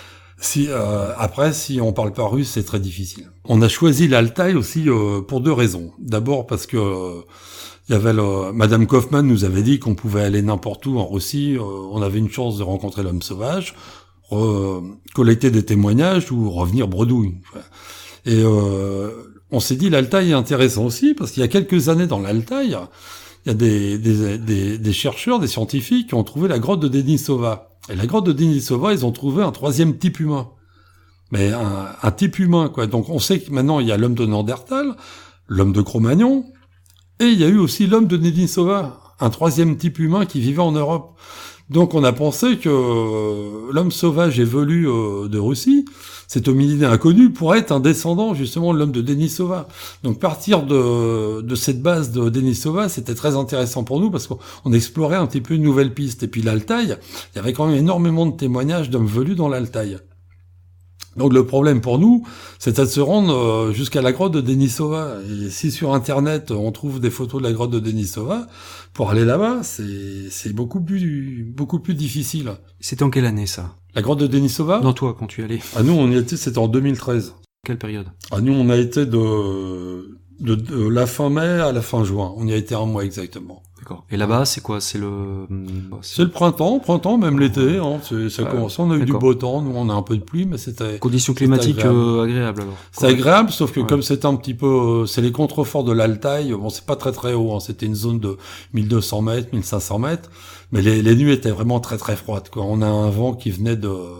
Après, si on parle pas russe, c'est très difficile. On a choisi l'Altaï aussi pour 2 raisons. D'abord parce que il y avait Madame Kaufmann nous avait dit qu'on pouvait aller n'importe où en Russie. On avait une chance de rencontrer l'homme sauvage, collecter des témoignages ou revenir bredouille. Et on s'est dit l'Altaï est intéressant aussi parce qu'il y a quelques années dans l'Altaï, il y a des chercheurs, des scientifiques qui ont trouvé la grotte de Denisova. Et la grotte de Denisova, ils ont trouvé un 3e type humain. Mais un type humain, quoi. Donc on sait que maintenant, il y a l'homme de Néandertal, l'homme de Cro-Magnon, et il y a eu aussi l'homme de Denisova, un 3e type humain qui vivait en Europe. Donc on a pensé que l'homme sauvage évolue de Russie, cet hominidé inconnu, pourrait être un descendant justement de l'homme de Denisova. Donc partir de cette base de Denisova, c'était très intéressant pour nous parce qu'on explorait un petit peu une nouvelle piste. Et puis l'Altaï, il y avait quand même énormément de témoignages d'hommes velus dans l'Altaï. Donc le problème pour nous, c'était de se rendre jusqu'à la grotte de Denisova. Et si sur Internet on trouve des photos de la grotte de Denisova, pour aller là-bas, c'est beaucoup plus difficile. C'était en quelle année ça? La grotte de Denisova? Non, toi, quand tu y allais. Ah, nous, on y était, c'était en 2013. Quelle période? Ah, nous, on a été de la fin mai à la fin juin. On y a été 1 mois exactement. D'accord. Et là-bas, c'est quoi? C'est le printemps, même l'été, hein. Ça commence, on a eu du beau temps, nous, on a un peu de pluie, mais c'était... Conditions climatiques agréables, alors. C'est agréable, sauf que comme c'était un petit peu, c'est les contreforts de l'Altaï, bon, c'est pas très très haut, hein. C'était une zone de 1200 mètres, 1500 mètres, mais les nuits étaient vraiment très très froides, quoi. On a un vent qui venait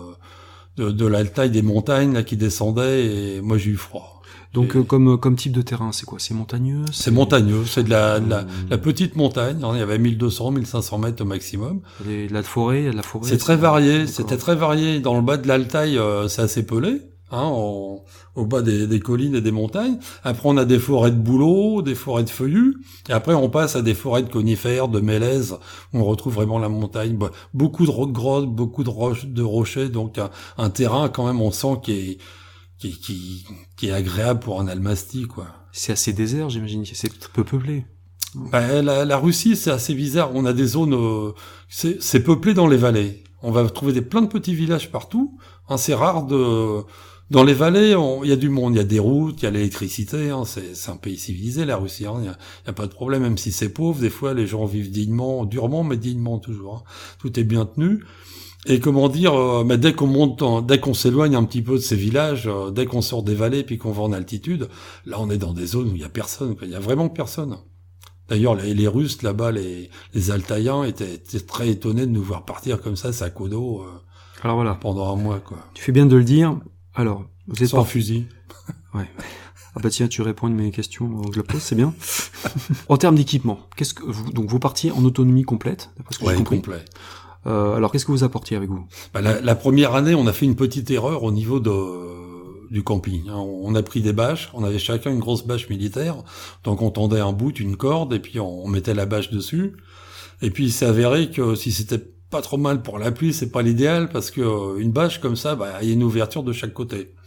de l'Altaï, des montagnes, là, qui descendait, et moi, j'ai eu froid. Donc comme type de terrain, c'est quoi? C'est montagneux? C'est montagneux, c'est de la petite montagne, il y avait 1200, 1500 mètres au maximum. Et de la forêt, il y a de la forêt. C'est très varié, c'était très varié. Dans le bas de l'Altaï, c'est assez pelé, hein, au bas des collines et des montagnes. Après, on a des forêts de bouleaux, des forêts de feuillus, et après, on passe à des forêts de conifères, de mélèzes, où on retrouve vraiment la montagne. Beaucoup de grottes, beaucoup de rochers, donc un terrain, quand même, on sent qui est agréable pour un almasty, quoi. C'est assez désert, j'imagine, c'est peu peuplé. La Russie, c'est assez bizarre. On a des zones, c'est peuplé dans les vallées. On va trouver plein de petits villages partout. Hein, c'est rare dans les vallées, il y a du monde, il y a des routes, il y a l'électricité. Hein, c'est un pays civilisé, la Russie. Hein, il y a pas de problème, même si c'est pauvre. Des fois, les gens vivent dignement, durement, mais dignement toujours. Hein. Tout est bien tenu. Et comment dire, mais dès qu'on s'éloigne un petit peu de ces villages, dès qu'on sort des vallées puis qu'on va en altitude, là on est dans des zones où il y a personne, quoi. Il y a vraiment personne. D'ailleurs, les Russes là-bas, les Altaïens étaient très étonnés de nous voir partir comme ça, sac au dos, alors voilà, pendant 1 mois, quoi. Tu fais bien de le dire. Alors, vous êtes sans fusil. Ouais. Ah bah tiens, tu réponds à une de mes questions, je le pose, c'est bien. En termes d'équipement, donc vous partiez en autonomie complète, d'après ce que j'ai compris. Complet. Alors, qu'est-ce que vous apportiez avec vous? La première année, on a fait une petite erreur au niveau du camping. On a pris des bâches, on avait chacun une grosse bâche militaire, donc on tendait un bout, une corde, et puis on mettait la bâche dessus. Et puis il s'est avéré que si c'était pas trop mal pour la pluie, c'est pas l'idéal, parce que une bâche comme ça, il y a une ouverture de chaque côté.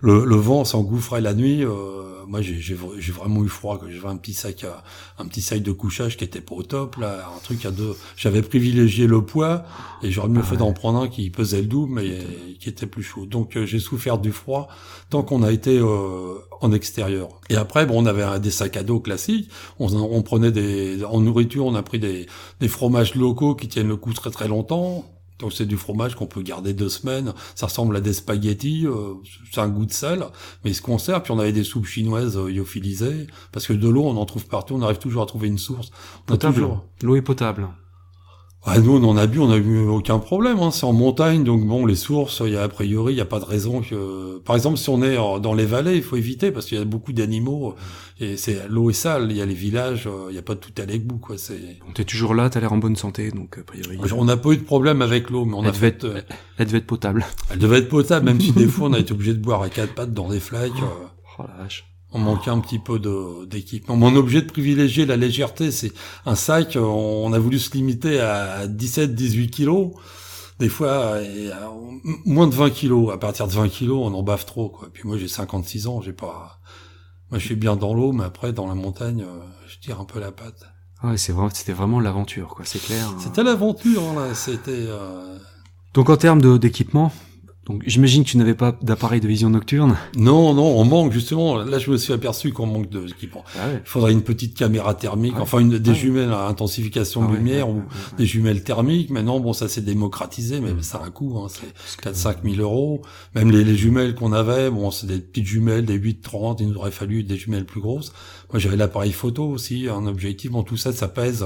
le vent s'engouffrait la nuit. Moi, j'ai vraiment eu froid. J'avais un petit sac de couchage qui était pas au top là, un truc à deux. J'avais privilégié le poids et j'aurais mieux fait d'en prendre un qui pesait le double mais qui était plus chaud. Donc j'ai souffert du froid tant qu'on a été en extérieur. Et après, bon, on avait des sacs à dos classiques. On prenait en nourriture, on a pris des fromages locaux qui tiennent le coup très très longtemps. Donc c'est du fromage qu'on peut garder 2 semaines. Ça ressemble à des spaghettis, c'est un goût de sel, mais il se conserve. Puis on avait des soupes chinoises lyophilisées, parce que de l'eau on en trouve partout. On arrive toujours à trouver une source. Potable. L'eau est potable. Ouais, nous on a eu aucun problème. Hein. C'est en montagne, donc bon, les sources, a priori, il y a pas de raison que. Par exemple, si on est dans les vallées, il faut éviter parce qu'il y a beaucoup d'animaux et l'eau est sale. Il y a les villages, il y a pas tout à l'égout, quoi. T'es toujours là, t'as l'air en bonne santé, donc a priori. On n'a pas eu de problème avec l'eau, mais elle devait être potable. Elle devait être potable, même si des fois on a été obligé de boire à 4 pattes dans des flaques. Oh la vache. On manquait un petit peu d'équipement. On est obligé de privilégier la légèreté. C'est un sac, on a voulu se limiter à 17-18 kilos. Des fois, moins de 20 kilos. À partir de 20 kilos, on en bave trop, quoi. Puis moi, j'ai 56 ans, moi, je suis bien dans l'eau, mais après, dans la montagne, je tire un peu la patte. Ouais, c'était vraiment l'aventure, quoi, c'est clair. C'était l'aventure, hein, là. Donc, en termes d'équipement, donc j'imagine que tu n'avais pas d'appareil de vision nocturne. Non, on manque justement. Là, je me suis aperçu qu'on manque d'équipement. Ah ouais. Il faudrait une petite caméra thermique, enfin des jumelles à intensification de lumière ou des jumelles thermiques. Maintenant, bon, ça s'est démocratisé, mais ça a un coût. Hein, c'est 4-5 000 euros. Même les jumelles qu'on avait, bon, c'est des petites jumelles, des 8-30. Il nous aurait fallu des jumelles plus grosses. Moi, j'avais l'appareil photo aussi, un objectif. Bon, tout ça, ça pèse.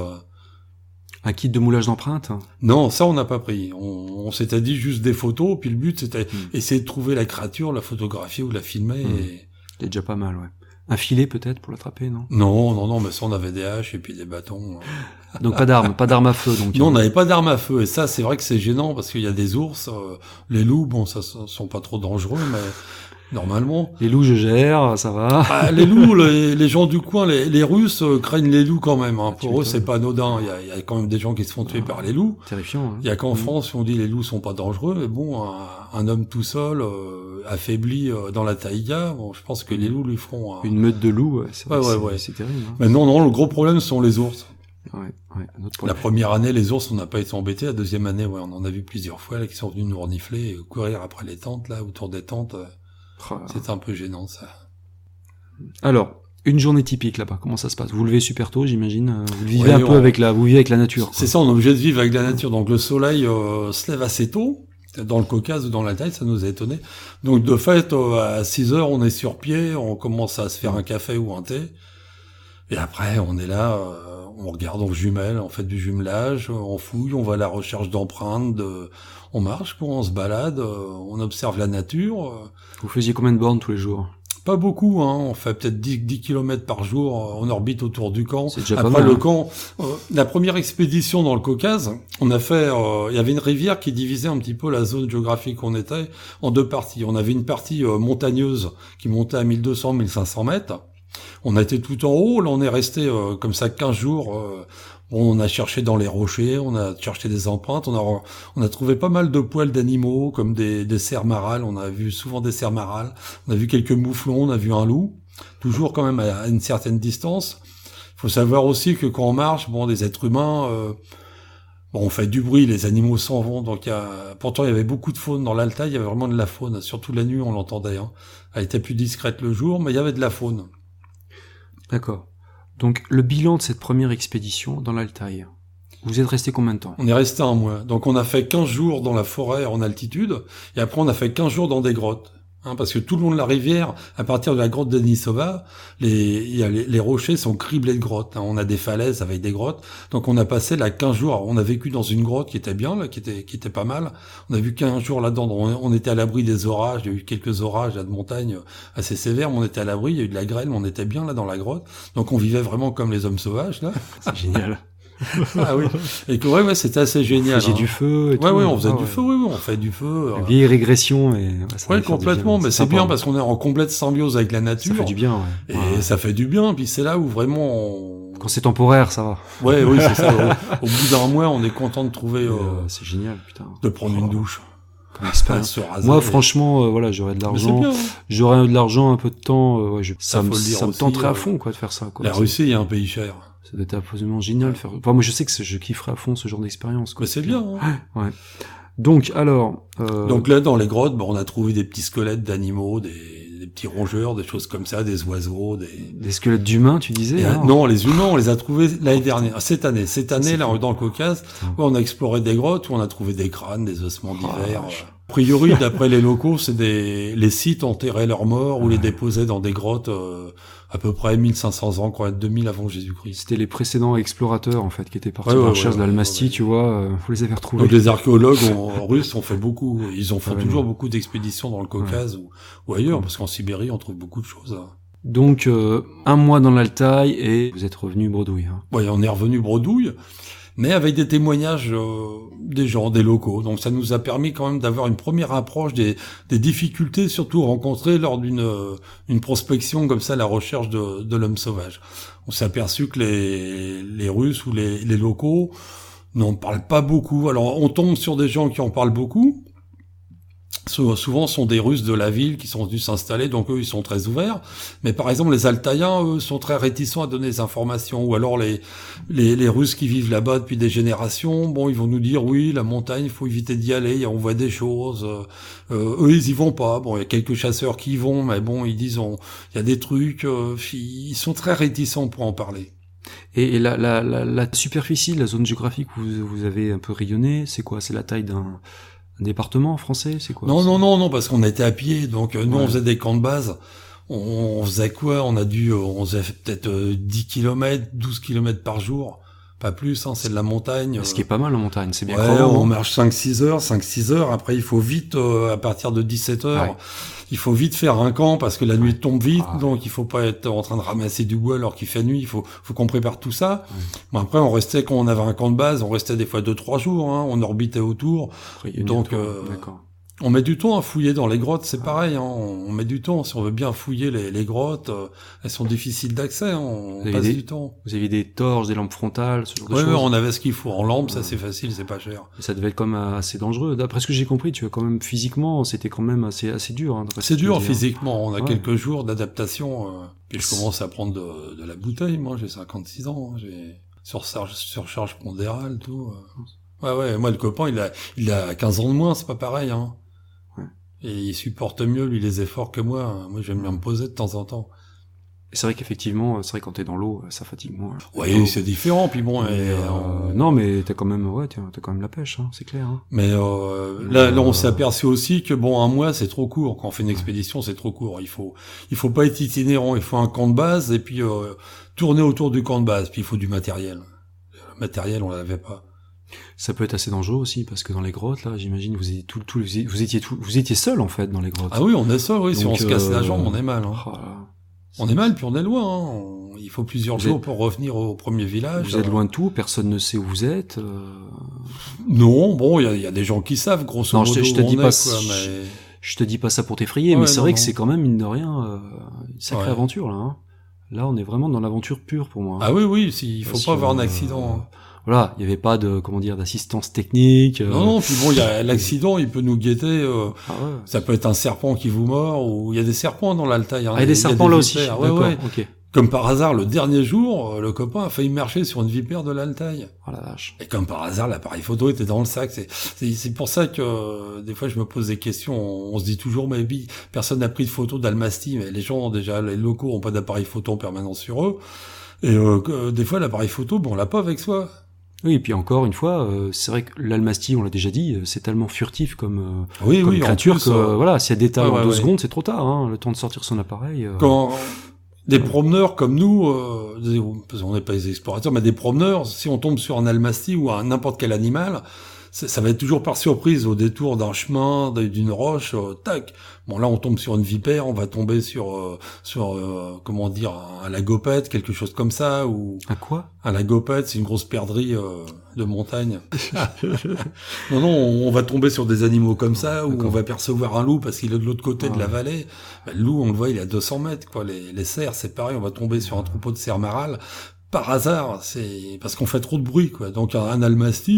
Un kit de moulage d'empreintes? Non, ça on n'a pas pris. On s'était dit juste des photos, puis le but c'était essayer de trouver la créature, la photographier ou la filmer. C'est déjà pas mal, ouais. Un filet peut-être pour l'attraper, non? Non, mais ça on avait des haches et puis des bâtons. Donc pas d'arme à feu. Donc non, on n'avait pas d'arme à feu et ça c'est vrai que c'est gênant parce qu'il y a des ours, les loups, bon ça sont pas trop dangereux, mais normalement. Les loups, je gère, ça va. Ah, les loups, les gens du coin, les Russes craignent les loups quand même. Hein. Pour eux, c'est pas anodin. Il y a quand même des gens qui se font tuer par les loups. Terrifiant. Hein. Il y a qu'en France, on dit les loups sont pas dangereux, mais bon, un homme tout seul, affaibli dans la taïga, bon, je pense que les loups lui feront. Une meute de loups, c'est terrible. Hein. Mais non, le gros problème sont les ours. Ouais, la première année, les ours, on n'a pas été embêtés. La deuxième année, ouais, on en a vu plusieurs fois là qui sont venus nous renifler, et courir après les tentes là, autour des tentes. C'est un peu gênant, ça. Alors, une journée typique là-bas, comment ça se passe? Vous levez super tôt, j'imagine. Vous vivez avec la nature. C'est ça, on est obligé de vivre avec la nature. Donc le soleil se lève assez tôt. Dans le Caucase ou dans l'Altaï, ça nous a étonné. Donc de fait, à 6 heures, on est sur pied, on commence à se faire un café ou un thé. Et après, on est là, on regarde, on jumelle, on fait du jumelage, on fouille, on va à la recherche d'empreintes, on marche, on se balade, on observe la nature. Vous faisiez combien de bornes tous les jours? Pas beaucoup, hein. On fait peut-être 10 km par jour, on orbite autour du camp. C'est déjà Après pas mal, le camp, la première expédition dans le Caucase, on a fait, il y avait une rivière qui divisait un petit peu la zone géographique où on était en 2 parties. On avait une partie montagneuse qui montait à 1200-1500 mètres. On a été tout en haut, là on est resté comme ça 15 jours. On a cherché dans les rochers, on a cherché des empreintes, on a trouvé pas mal de poils d'animaux, comme des cerfs marals, on a vu souvent des cerfs marals, on a vu quelques mouflons, on a vu un loup, toujours quand même à une certaine distance. Il faut savoir aussi que quand on marche, bon, des êtres humains, on fait du bruit, les animaux s'en vont, donc pourtant il y avait beaucoup de faune dans l'Altaï, il y avait vraiment de la faune, surtout la nuit on l'entendait, hein. Elle était plus discrète le jour, mais il y avait de la faune. D'accord. Donc, le bilan de cette première expédition dans l'Altaï, vous êtes resté combien de temps? On est resté un mois. Donc, on a fait 15 jours dans la forêt en altitude, et après, on a fait 15 jours dans des grottes. Hein, parce que tout le long de la rivière, à partir de la grotte de Denisova, les rochers sont criblés de grottes. Hein. On a des falaises avec des grottes. Donc, on a passé là 15 jours. Alors, on a vécu dans une grotte qui était bien, là, qui était pas mal. On a vu 15 jours là-dedans. On était à l'abri des orages. Il y a eu quelques orages là, de montagne assez sévères, mais on était à l'abri. Il y a eu de la grêle, mais on était bien là dans la grotte. Donc, on vivait vraiment comme les hommes sauvages, là. C'est génial. Ah oui. Et que ouais, c'était assez génial. Vous faisiez du feu et tout. Ouais, on faisait du feu, oui, on fait du feu. Une vieille régression et... Ouais, complètement, mais c'est bien parce qu'on est en complète symbiose avec la nature. Ça fait du bien, ouais. Et ça fait du bien, puis c'est là où vraiment Quand c'est temporaire, ça va. Ouais, oui, c'est ça. Au bout d'un mois, on est content de trouver... c'est génial, putain. De prendre une douche. comme expérience. Se raser. Moi, franchement, voilà, j'aurais de l'argent, un peu de temps, ouais, ça me tenterait à fond, quoi, de faire ça, quoi. La Russie, il y a un pays cher. Ça doit être absolument génial de faire. Enfin, moi, je sais que je kifferais à fond ce genre d'expérience, quoi. Mais c'est bien, hein. Ouais. Donc, alors, Donc là, dans les grottes, on a trouvé des petits squelettes d'animaux, des petits rongeurs, des choses comme ça, des oiseaux, des squelettes d'humains, tu disais? Non, les humains, on les a trouvés l'année dernière, cette année, là, dans le Caucase, où on a exploré des grottes, où on a trouvé des crânes, des ossements divers. A priori, d'après les locaux, c'est les sites enterraient leurs morts ou les déposaient dans des grottes, à peu près 1500 ans, quoi, 2000 avant Jésus-Christ. C'était les précédents explorateurs, en fait, qui étaient partis à la recherche de l'Almastie, tu vois, vous les avez retrouvés. Donc les archéologues russes ont fait beaucoup, ils ont fait toujours beaucoup d'expéditions dans le Caucase ou ailleurs, parce qu'en Sibérie, on trouve beaucoup de choses. Donc, 1 mois dans l'Altaï et vous êtes revenu bredouille. Ouais, on est revenu bredouille, mais avec des témoignages des gens, des locaux. Donc ça nous a permis quand même d'avoir une première approche des difficultés, surtout rencontrées lors d'une prospection comme ça, la recherche de l'homme sauvage. On s'est aperçu que les Russes ou les locaux n'en parlent pas beaucoup. Alors on tombe sur des gens qui en parlent beaucoup. Souvent, sont des Russes de la ville qui sont venus s'installer, donc eux, ils sont très ouverts. Mais par exemple, les Altaïens, eux, sont très réticents à donner des informations. Ou alors les Russes qui vivent là-bas depuis des générations, bon, ils vont nous dire, oui, la montagne, il faut éviter d'y aller, on voit des choses. Eux, ils y vont pas. Bon, il y a quelques chasseurs qui y vont, mais bon, ils disent, il y a des trucs, ils sont très réticents pour en parler. Et la superficie, la zone géographique où vous avez un peu rayonné, c'est quoi? C'est la taille d'un département français, c'est quoi? Non, parce qu'on était à pied, donc nous on faisait des camps de base. On faisait quoi? On faisait peut-être 10 km, 12 km par jour. Pas plus, hein, c'est de la montagne. Ce qui est pas mal en montagne, c'est bien. Ouais, on marche 5-6 heures. Après, il faut vite, à partir de 17 heures, il faut vite faire un camp parce que la nuit tombe vite, donc il faut pas être en train de ramasser du bois alors qu'il fait nuit. Il faut qu'on prépare tout ça. Bon, après, quand on avait un camp de base, on restait des fois 2-3 jours, hein, on orbitait autour. Donc, d'accord. On met du temps à fouiller dans les grottes, c'est pareil, hein, on met du temps. Si on veut bien fouiller les grottes, elles sont difficiles d'accès, hein, on passe du temps. Vous aviez des torches, des lampes frontales, ce genre de choses? Ouais, on avait ce qu'il faut. En lampe, ça c'est facile, c'est pas cher. Et ça devait être quand même assez dangereux. D'après ce que j'ai compris, tu vois, quand même physiquement, c'était quand même assez dur. Hein, c'est dur physiquement, on a quelques jours d'adaptation. Puis je commence à prendre de la bouteille, moi j'ai 56 ans, hein, j'ai surcharge pondérale, tout. Ouais, moi le copain, il a 15 ans de moins, c'est pas pareil, hein. Et il supporte mieux, lui, les efforts que moi. Moi, j'aime bien me poser de temps en temps. Et c'est vrai qu'effectivement, quand t'es dans l'eau, ça fatigue moins. Oui, c'est différent, puis bon... non, mais t'as quand même la pêche, hein, c'est clair. Hein. Mais là, on s'est aperçu aussi que, bon, 1 mois, c'est trop court. Quand on fait une expédition, c'est trop court. Il faut pas être itinérant, il faut un camp de base, et puis tourner autour du camp de base. Puis il faut du matériel. Le matériel, on l'avait pas. Ça peut être assez dangereux aussi, parce que dans les grottes, là, j'imagine, vous étiez seul, en fait, dans les grottes. Ah oui, on est seul, oui. Donc, si on se casse la jambe, on est mal, hein. On est mal, puis on est loin, hein. Il faut plusieurs jours pour revenir au premier village. Vous êtes loin de tout, personne ne sait où vous êtes. Non, bon, il y a des gens qui savent, grosso modo, je te dis pas ça pour t'effrayer, mais c'est vrai que c'est quand même, mine de rien, une sacrée aventure, là, hein. Là, on est vraiment dans l'aventure pure, pour moi. Ah oui, il faut pas avoir un accident, hein. Voilà, il y avait pas d'assistance technique. Non, puis bon, il y a l'accident, il peut nous guetter. Ça peut être un serpent qui vous mord, ou il y a des serpents dans l'Altaï. Hein, il y a des serpents là aussi. Ouais. Okay. Comme par hasard, le dernier jour, le copain a failli marcher sur une vipère de l'Altaï. Oh la vache. Et comme par hasard, l'appareil photo était dans le sac. C'est pour ça que des fois je me pose des questions. On se dit toujours, mais personne n'a pris de photo d'Almastie, mais les gens déjà, les locaux ont pas d'appareil photo en permanence sur eux. Et des fois, l'appareil photo, on l'a pas avec soi. Oui, et puis encore une fois, c'est vrai que l'Almastie, on l'a déjà dit, c'est tellement furtif comme en créature plus, que voilà, si elle détale en 2 secondes, c'est trop tard, hein, le temps de sortir son appareil. Quand des promeneurs comme nous, parce qu'on n'est pas des explorateurs, mais des promeneurs, si on tombe sur un Almastie ou n'importe quel animal, ça va être toujours par surprise au détour d'un chemin, d'une roche, tac. Bon, là, on tombe sur une vipère, on va tomber sur comment dire, un lagopède, quelque chose comme ça, ou... Un quoi? Un lagopède, c'est une grosse perdrix de montagne. Non, on va tomber sur des animaux comme ça, ou on va percevoir un loup parce qu'il est de l'autre côté de la vallée. Ben, le loup, on le voit, il est à 200 mètres, quoi. Les cerfs, c'est pareil, on va tomber sur un troupeau de cerfs marals. Par hasard, c'est parce qu'on fait trop de bruit, quoi. Donc, un Almastie,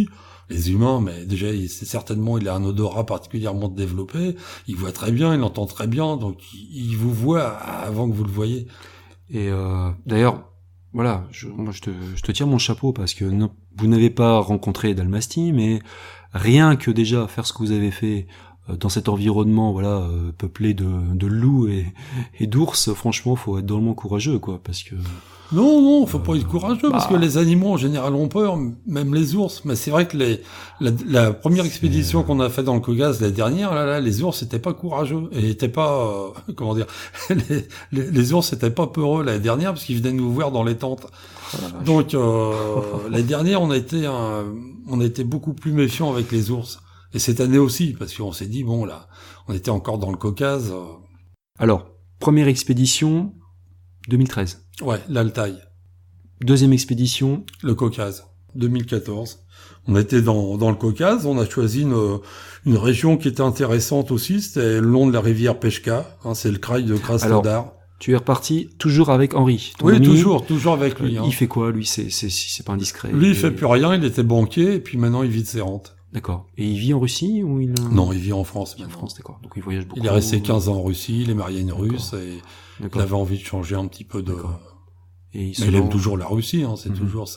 les humains, mais déjà, il a un odorat particulièrement développé, il voit très bien, il entend très bien, donc il vous voit avant que vous le voyez. Et d'ailleurs, voilà, moi je te tire mon chapeau parce que vous n'avez pas rencontré Dalmastie, mais rien que déjà faire ce que vous avez fait dans cet environnement, voilà, peuplé de loups et d'ours, franchement, faut être drôlement courageux, quoi, parce que... Non, faut pas être courageux, parce que les animaux, en général, ont peur, même les ours. Mais c'est vrai que la première expédition qu'on a fait dans le Caucase, la dernière, là, les ours étaient pas courageux. Et étaient pas, comment dire, les ours étaient pas peureux la dernière, parce qu'ils venaient nous voir dans les tentes. Donc, la dernière, on a été beaucoup plus méfiants avec les ours. Et cette année aussi, parce qu'on s'est dit, bon, là, on était encore dans le Caucase. Alors, première expédition, 2013. Ouais, l'Altaï. Deuxième expédition. Le Caucase, 2014. On était dans le Caucase, on a choisi une région qui était intéressante aussi, c'était le long de la rivière Pechka, c'est le kraï de Krasnodar. Alors, tu es reparti toujours avec Henri, ton oui, ami. toujours avec lui. Il fait quoi, lui? C'est pas indiscret. Lui, il fait plus rien, il était banquier, et puis maintenant, il vit de ses rentes. D'accord. Et il vit en Russie ou il... Non, il vit en France. En France, d'accord. Donc il voyage beaucoup. Il est resté 15 ans en Russie, il est marié à une Russe, et il avait envie de changer un petit peu de... Et il aime toujours la Russie, c'est toujours...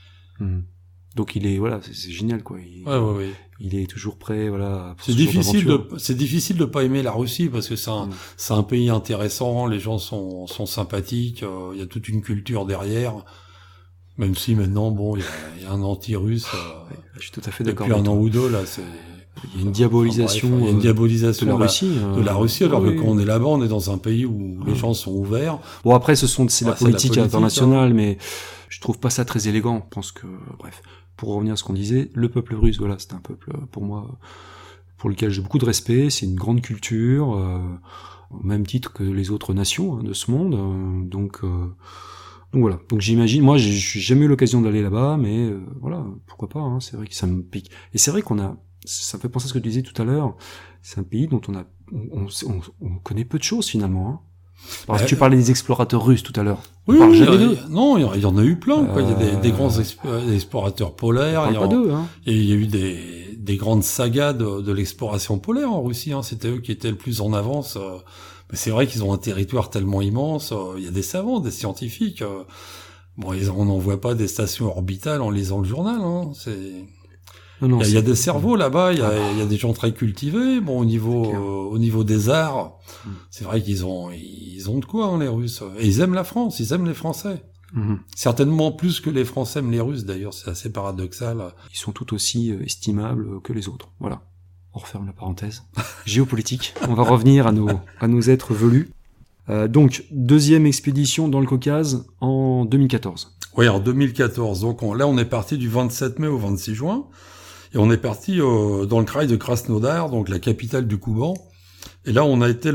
Donc il est, voilà, c'est génial, quoi. Ouais. Il est toujours prêt, voilà. C'est difficile de pas aimer la Russie, parce que c'est un pays intéressant, les gens sont sympathiques, il y a toute une culture derrière. Même si maintenant, bon, il y a un anti-russe. Je suis tout à fait d'accord. Depuis un an ou deux, là, il y a une diabolisation. Il y a une diabolisation de la Russie. De la Russie, alors que quand on est là-bas, on est dans un pays où les gens sont ouverts. Bon, après, c'est la politique internationale, mais je trouve pas ça très élégant. Je pense que, bref, pour revenir à ce qu'on disait, le peuple russe, voilà, c'est un peuple, pour moi, pour lequel j'ai beaucoup de respect. C'est une grande culture, au même titre que les autres nations de ce monde. Donc voilà. Donc j'imagine, moi j'ai jamais eu l'occasion d'aller là-bas, mais voilà, pourquoi pas, c'est vrai que ça me pique. Et c'est vrai ça me fait penser à ce que tu disais tout à l'heure, c'est un pays dont on connaît peu de choses finalement. Parce que tu parlais des explorateurs russes tout à l'heure. Oui, non, il y en a eu plein, quoi. Il y a des grands explorateurs polaires. On parle pas d'eux, Et il y a eu des grandes sagas de l'exploration polaire en Russie, C'était eux qui étaient le plus en avance. Mais c'est vrai qu'ils ont un territoire tellement immense. Il y a des savants, des scientifiques. Bon, on n'en voit pas des stations orbitales en lisant le journal, Il y a des cerveaux là-bas, il y a des gens très cultivés. Bon, au niveau des arts, c'est vrai qu'ils ont de quoi, les Russes. Et ils aiment la France, ils aiment les Français. Certainement plus que les Français aiment les Russes, d'ailleurs, c'est assez paradoxal. Ils sont tout aussi estimables que les autres. Voilà. On referme la parenthèse. Géopolitique. On va revenir à nos êtres velus. Donc, deuxième expédition dans le Caucase en 2014. Oui, en 2014. Donc là, on est parti du 27 mai au 26 juin. Et on est parti dans le kraï de Krasnodar, donc la capitale du Kouban. Et là, on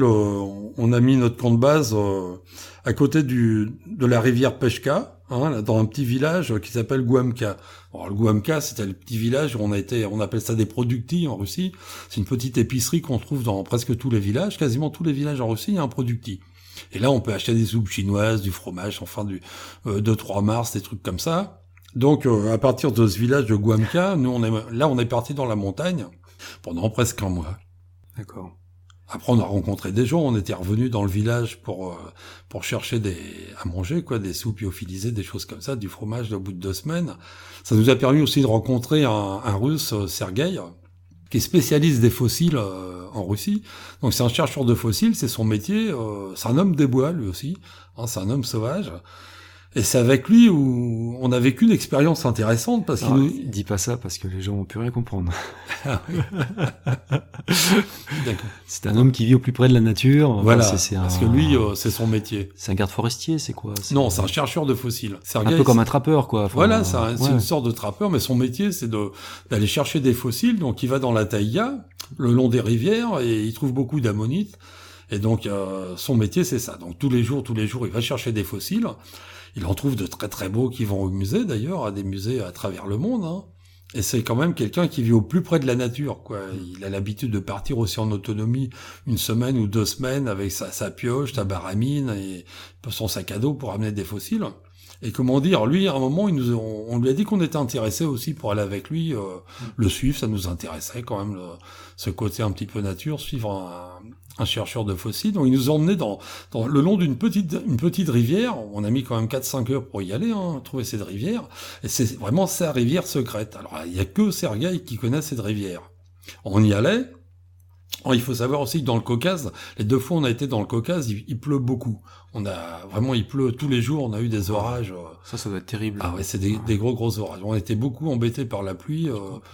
a mis notre camp de base à côté de la rivière Pechka, dans un petit village qui s'appelle Guamka. Alors, le Guamka, c'était le petit village où on appelle ça des productis en Russie. C'est une petite épicerie qu'on trouve dans presque tous les villages. Quasiment tous les villages en Russie, il y a un producti. Et là, on peut acheter des soupes chinoises, du fromage, enfin 2-3 mars, des trucs comme ça. Donc, à partir de ce village de Guamka, nous, on est parti dans la montagne pendant presque un mois. D'accord. Après, on a rencontré des gens, on était revenus dans le village pour chercher à manger, des soupes lyophilisées, des choses comme ça, du fromage au bout de 2 semaines. Ça nous a permis aussi de rencontrer un Russe, Sergueï, qui est spécialiste des fossiles en Russie. Donc, c'est un chercheur de fossiles, c'est son métier. C'est un homme des bois, lui aussi. C'est un homme sauvage. Et c'est avec lui où on a vécu une expérience intéressante parce qu'il Dis pas ça parce que les gens vont plus rien comprendre. Ah oui. D'accord. C'est un homme qui vit au plus près de la nature. Voilà. Parce que lui, c'est son métier. C'est un garde forestier, c'est quoi? Non, c'est un chercheur de fossiles. Un peu comme un trappeur, quoi. Voilà, c'est une sorte de trappeur, mais son métier, c'est d'aller chercher des fossiles. Donc, il va dans la taïga, le long des rivières, et il trouve beaucoup d'ammonites. Et donc, son métier, c'est ça. Donc, tous les jours, il va chercher des fossiles. Il en trouve de très très beaux qui vont au musée d'ailleurs, à des musées à travers le monde. Et c'est quand même quelqu'un qui vit au plus près de la nature, Il a l'habitude de partir aussi en autonomie 1 semaine ou 2 semaines avec sa pioche, sa baramine et son sac à dos pour amener des fossiles. Et comment dire, lui, à un moment, on lui a dit qu'on était intéressé aussi pour aller avec lui, le suivre, ça nous intéressait quand même, ce côté un petit peu nature, suivre un chercheur de fossiles. Donc il nous a emmenés dans le long d'une petite rivière. On a mis quand même 4-5 heures pour y aller, trouver cette rivière. Et c'est vraiment sa rivière secrète. Alors il y a que Sergueï qui connaît cette rivière. On y allait. Alors, il faut savoir aussi que dans le Caucase, les 2 fois on a été dans le Caucase, il pleut beaucoup. Il pleut tous les jours, on a eu des orages. Ça doit être terrible. Ah ouais, c'est des gros orages. On a été beaucoup embêtés par la pluie.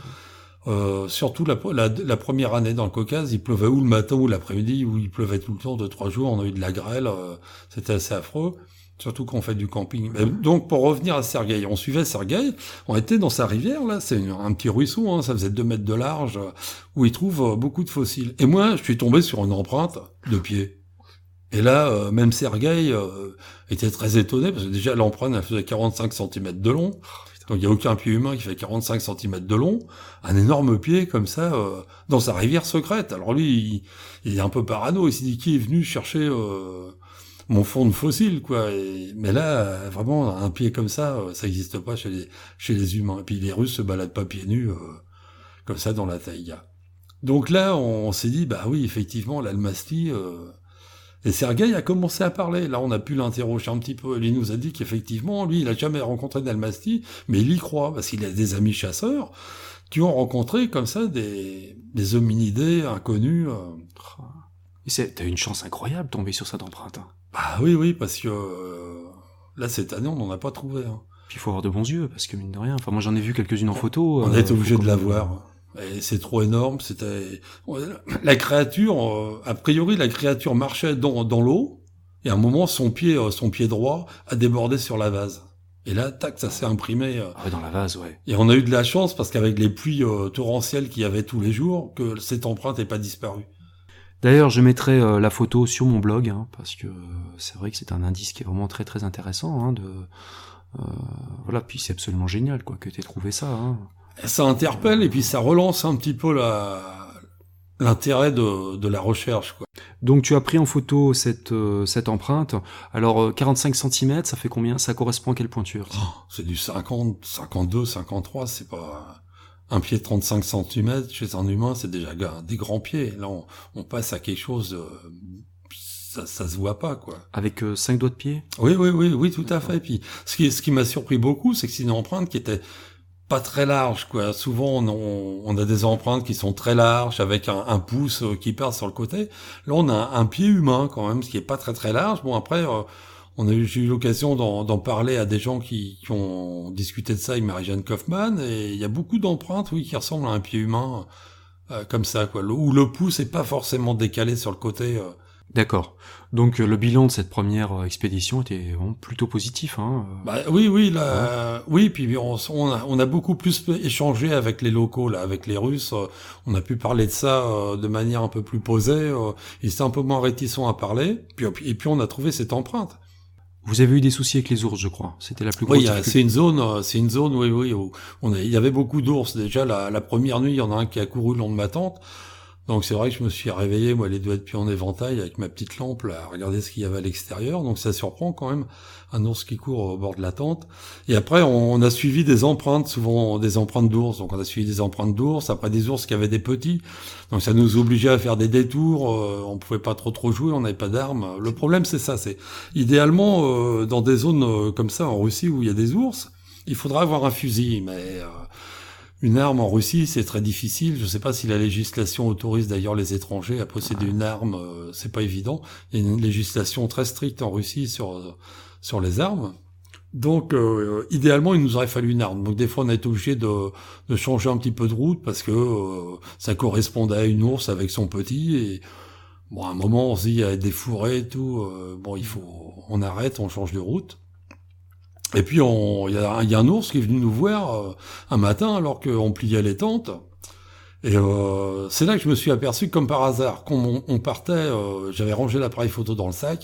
Surtout la première année dans le Caucase, il pleuvait ou le matin ou l'après-midi, ou il pleuvait tout le temps, 2-3 jours, on a eu de la grêle, c'était assez affreux, surtout quand on fait du camping. Mais donc pour revenir à Sergueï, on suivait Sergueï, on était dans sa rivière, là, c'est un petit ruisseau, ça faisait 2 mètres de large, où il trouve beaucoup de fossiles. Et moi, je suis tombé sur une empreinte de pied. Et là, même Sergueï était très étonné, parce que déjà l'empreinte, elle faisait 45 cm de long. Donc il n'y a aucun pied humain qui fait 45 cm de long, un énorme pied comme ça dans sa rivière secrète. Alors lui, il est un peu parano, il s'est dit qui est venu chercher mon fond de fossile, quoi. Mais là, vraiment, un pied comme ça n'existe pas chez les humains. Et puis les Russes se baladent pas pieds nus comme ça dans la taïga. Donc là, on s'est dit, bah oui, effectivement, l'Almasty... Et Sergueï a commencé à parler. Là, on a pu l'interroger un petit peu. Il nous a dit qu'effectivement, lui, il a jamais rencontré d'Almasty, mais il y croit, parce qu'il a des amis chasseurs qui ont rencontré comme ça des hominidés inconnus. T'as eu une chance incroyable de tomber sur cette empreinte. Bah oui, parce que là, cette année, on n'en a pas trouvé. Puis il faut avoir de bons yeux, parce que mine de rien, moi j'en ai vu quelques-unes en photo. On a été obligé de la voir. Et c'est trop énorme, la créature, a priori la créature marchait dans l'eau, et à un moment son pied droit a débordé sur la vase. Et là, tac, ça s'est imprimé. Ah ouais, dans la vase, ouais. Et on a eu de la chance, parce qu'avec les pluies torrentielles qu'il y avait tous les jours, que cette empreinte n'ait pas disparu. D'ailleurs, je mettrai la photo sur mon blog, parce que c'est vrai que c'est un indice qui est vraiment très très intéressant, voilà, puis c'est absolument génial, quoi, que t'aies trouvé ça, Ça interpelle et puis ça relance un petit peu l'intérêt de la recherche, quoi. Donc tu as pris en photo cette empreinte. Alors 45 cm, ça fait combien? Ça correspond à quelle pointure? C'est du 50, 52, 53, c'est pas un pied de 35 cm chez un humain, c'est déjà des grands pieds. Là on passe à quelque chose ça se voit pas, quoi. Avec 5 doigts de pied? Oui, tout à fait. Puis ce qui m'a surpris beaucoup, c'est que c'est une empreinte qui était pas très large, quoi. Souvent, on a des empreintes qui sont très larges, avec un pouce qui part sur le côté. Là, on a un pied humain, quand même, ce qui est pas très très large. Bon, après, j'ai eu l'occasion d'en parler à des gens qui ont discuté de ça avec Marie-Jeanne Kaufmann, et il y a beaucoup d'empreintes, oui, qui ressemblent à un pied humain, comme ça, quoi. Où le pouce est pas forcément décalé sur le côté. D'accord. Donc le bilan de cette première expédition était vraiment plutôt positif, Bah oui, là, oui, puis on a beaucoup plus échangé avec les locaux, là, avec les Russes. On a pu parler de ça de manière un peu plus posée. Ils étaient un peu moins réticents à parler. Et puis on a trouvé cette empreinte. Vous avez eu des soucis avec les ours, je crois. C'était la plus grosse. Oui, c'est une zone, oui, où il y avait beaucoup d'ours. Déjà la première nuit, il y en a un qui a couru le long de ma tente. Donc c'est vrai que je me suis réveillé, moi, les doigts de pied en éventail, avec ma petite lampe, là, à regarder ce qu'il y avait à l'extérieur. Donc ça surprend quand même, un ours qui court au bord de la tente. Et après, on a suivi des empreintes, souvent des empreintes d'ours. Donc on a suivi des empreintes d'ours, après des ours qui avaient des petits. Donc ça nous obligeait à faire des détours, on pouvait pas trop jouer, on n'avait pas d'armes. Le problème, c'est ça, c'est idéalement, dans des zones comme ça, en Russie, où il y a des ours, il faudra avoir un fusil, mais... Une arme en Russie, c'est très difficile. Je ne sais pas si la législation autorise d'ailleurs les étrangers à posséder une arme. C'est pas évident. Il y a une législation très stricte en Russie sur les armes. Donc, idéalement, il nous aurait fallu une arme. Donc, des fois, on a été obligé de changer un petit peu de route parce que ça correspondait à une ours avec son petit. Et bon, à un moment, on se dit, il y a des fourrés et tout. On arrête, on change de route. Et puis il y a un ours qui est venu nous voir un matin alors qu'on pliait les tentes. Et c'est là que je me suis aperçu, comme par hasard, quand on partait, j'avais rangé l'appareil photo dans le sac,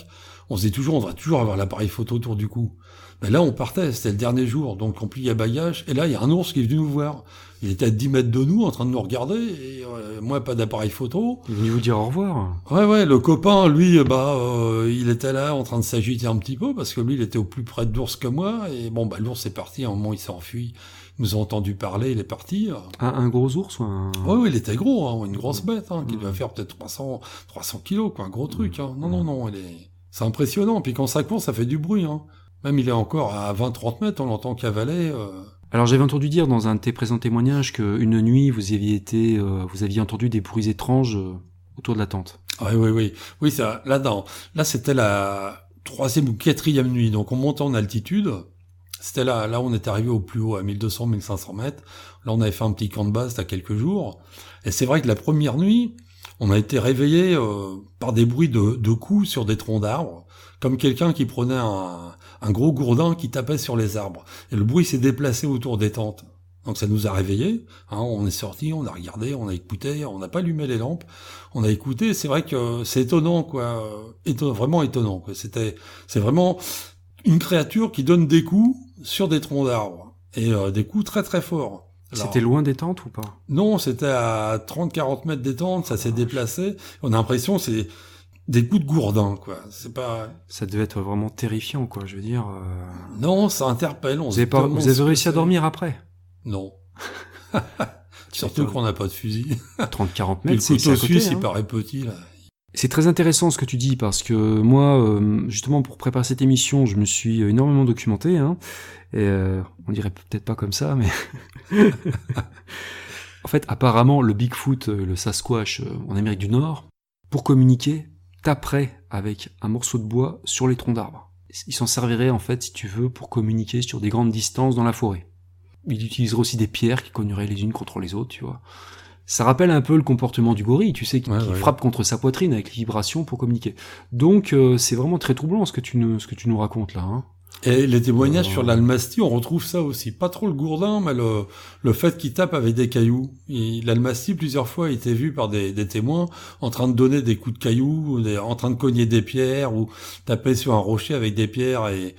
on se dit toujours, on devrait toujours avoir l'appareil photo autour du cou. Ben là, on partait, c'était le dernier jour, donc on plie à bagages, et là, il y a un ours qui est venu nous voir. Il était à 10 mètres de nous, en train de nous regarder, et moi, pas d'appareil photo. Il est venu vous dire au revoir. Ouais, le copain, lui, il était là, en train de s'agiter un petit peu, parce que lui, il était au plus près de l'ours que moi, et bon, l'ours est parti, à un moment, il s'est enfui. Il nous a entendu parler, il est parti. Un gros ours ou un... Ouais, il était gros, hein, une grosse bête, qui devait faire peut-être 300 kilos, quoi, un gros truc, hein. Non, c'est impressionnant, puis quand ça court, ça fait du bruit, hein. Même il est encore à 20-30 mètres, on l'entend cavaler. Alors j'avais entendu dire dans un de tes présents témoignages qu'une nuit vous aviez entendu des bruits étranges autour de la tente. Oui, ça, là c'était la 3e ou 4e nuit, donc on montait en altitude. C'était là on est arrivé au plus haut, à 1200-1500 mètres. Là on avait fait un petit camp de base il y a quelques jours. Et c'est vrai que la première nuit, on a été réveillé par des bruits de coups sur des troncs d'arbres, comme quelqu'un qui prenait un gros gourdin qui tapait sur les arbres. Et le bruit s'est déplacé autour des tentes. Donc ça nous a réveillés, on est sortis, on a regardé, on a écouté, on n'a pas allumé les lampes, on a écouté, c'est vrai que c'est étonnant, quoi, vraiment étonnant, quoi. C'est vraiment une créature qui donne des coups sur des troncs d'arbres, et des coups très très forts. Alors, c'était loin des tentes ou pas? Non, c'était à 30-40 mètres des tentes, ça s'est déplacé, on a l'impression que c'est des coups de gourdin, quoi. C'est pas... Ça devait être vraiment terrifiant, quoi, je veux dire... Non, ça interpelle. Vous avez réussi à dormir après? Non. Surtout qu'on n'a pas de fusil. 30-40 mètres, c'est à côté. Le couteau suisse, il paraît petit, là. C'est très intéressant ce que tu dis, parce que moi, justement, pour préparer cette émission, je me suis énormément documenté, et on dirait peut-être pas comme ça, mais... En fait, apparemment, le Bigfoot, le Sasquatch en Amérique du Nord, pour communiquer, taperait avec un morceau de bois sur les troncs d'arbres. Il s'en servirait, en fait, si tu veux, pour communiquer sur des grandes distances dans la forêt. Il utiliserait aussi des pierres qui cogneraient les unes contre les autres, tu vois. Ça rappelle un peu le comportement du gorille, tu sais, qui frappe contre sa poitrine avec les vibrations pour communiquer. Donc, c'est vraiment très troublant ce que tu nous racontes là, Et les témoignages sur l'Almasty, on retrouve ça aussi. Pas trop le gourdin, mais le fait qu'il tape avec des cailloux. L'Almasty, plusieurs fois, a été vu par des témoins en train de donner des coups de cailloux, en train de cogner des pierres, ou taper sur un rocher avec des pierres. Et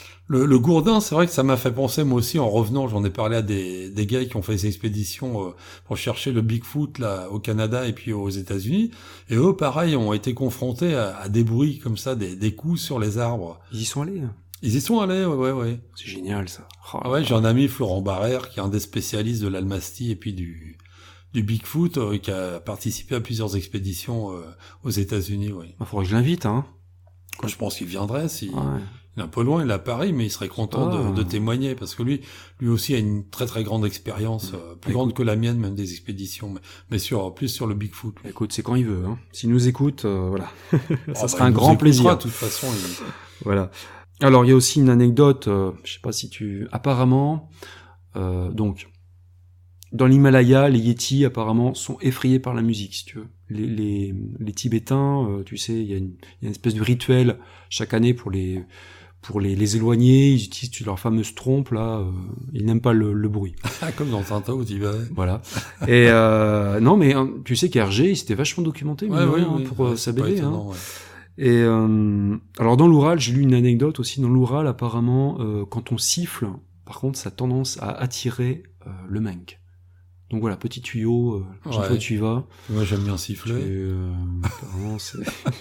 le gourdin, c'est vrai que ça m'a fait penser, moi aussi, en revenant, j'en ai parlé à des gars qui ont fait des expéditions pour chercher le Bigfoot là au Canada et puis aux États-Unis. Et eux, pareil, ont été confrontés à des bruits comme ça, des coups sur les arbres. Ils y sont allés. Ils y sont allés, ouais. C'est génial, ça. J'ai un ami, Florent Barrère, qui est un des spécialistes de l'Almasty et puis du Bigfoot, qui a participé à plusieurs expéditions aux États-Unis, oui. Il faudrait que je l'invite, Je pense qu'il viendrait, il est un peu loin, il est à Paris, mais il serait content de témoigner, parce que lui aussi a une très très grande expérience, plus grande que la mienne, même des expéditions, mais plus sur le Bigfoot. Lui. Écoute, c'est quand il veut, S'il nous écoute, voilà. Ça sera un grand plaisir. De toute façon, Voilà. Alors, il y a aussi une anecdote, je sais pas si apparemment, donc, dans l'Himalaya, les Yétis, apparemment, sont effrayés par la musique, si tu veux. Les Tibétains, tu sais, il y a une espèce de rituel chaque année pour les éloigner, ils utilisent leur fameuse trompe, là, ils n'aiment pas le bruit. Comme dans Tintin au Tibet. Voilà. Et, non, mais, tu sais qu'Hergé, il s'était vachement documenté, pour sa BD, étonnant, Et alors dans l'Oural, j'ai lu une anecdote aussi. Dans l'Oural, apparemment, quand on siffle, par contre, ça a tendance à attirer le manque. Donc voilà, petit tuyau. Chaque fois tu y vas. Moi, j'aime bien siffler. Apparemment, c'est.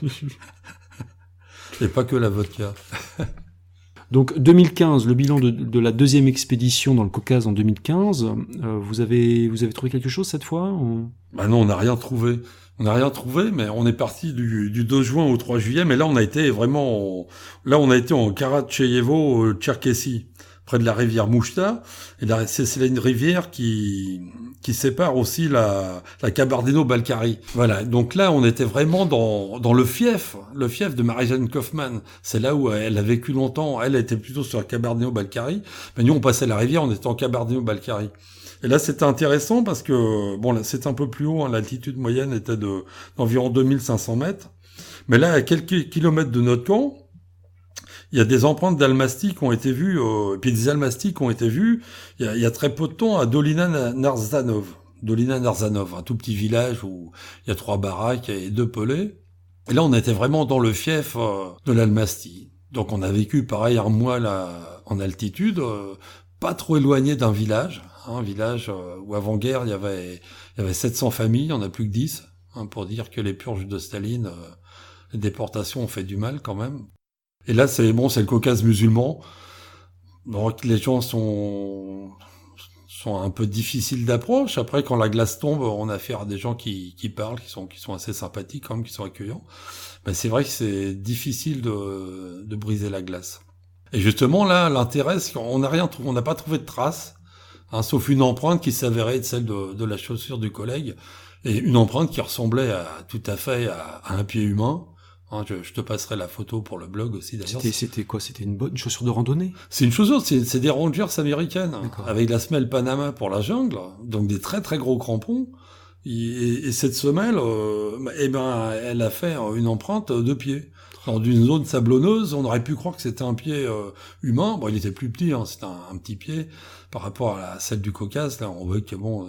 Et pas que la vodka. Donc 2015, le bilan de la deuxième expédition dans le Caucase en 2015. Vous avez trouvé quelque chose cette fois Bah non, on n'a rien trouvé. On n'a rien trouvé, mais on est parti du 2 juin au 3 juillet, mais là on a été vraiment... Là on a été en Karatcheyevo, Tcherkessie, près de la rivière Mouchta, et là c'est une rivière qui sépare aussi la Kabardino-Balkarie. Voilà, donc là on était vraiment dans le fief de Marie-Jeanne Kaufmann. C'est là où elle a vécu longtemps, elle était plutôt sur la Kabardino-Balkarie, mais nous on passait la rivière, on était en Kabardino-Balkarie. Et là, c'était intéressant parce que, bon, là, c'est un peu plus haut, l'altitude moyenne était d'environ 2500 mètres. Mais là, à quelques kilomètres de notre camp, il y a des empreintes d'almasty qui ont été vues, et puis des almasty qui ont été vues il y a très peu de temps à Dolina Narzanov, un tout petit village où il y a 3 baraques et 2 pelés. Et là, on était vraiment dans le fief de l'Almastie. Donc, on a vécu, pareil, un mois là, en altitude, pas trop éloigné d'un village. Un village où, avant-guerre, il y avait 700 familles, il n'y en a plus que 10. Pour dire que les purges de Staline, les déportations ont fait du mal quand même. Et là, c'est le Caucase musulman. Donc, les gens sont un peu difficiles d'approche. Après, quand la glace tombe, on a affaire à des gens qui parlent, qui sont assez sympathiques, quand même, qui sont accueillants. Mais c'est vrai que c'est difficile de briser la glace. Et justement, là, l'intérêt, c'est qu'on n'a rien trouvé, on n'a pas trouvé de traces, sauf une empreinte qui s'avérait être celle de la chaussure du collègue, et une empreinte qui ressemblait tout à fait à un pied humain. Je te passerai la photo pour le blog aussi, d'ailleurs. C'était quoi? C'était une bonne chaussure de randonnée? C'est une chaussure, c'est des Rangers américaines, D'accord. avec la semelle Panama pour la jungle, donc des très très gros crampons. Et cette semelle, elle a fait une empreinte de pied. Dans une zone sablonneuse, on aurait pu croire que c'était un pied humain. Bon, il était plus petit, c'était un petit pied par rapport à celle du Caucase. Là, on voit que bon,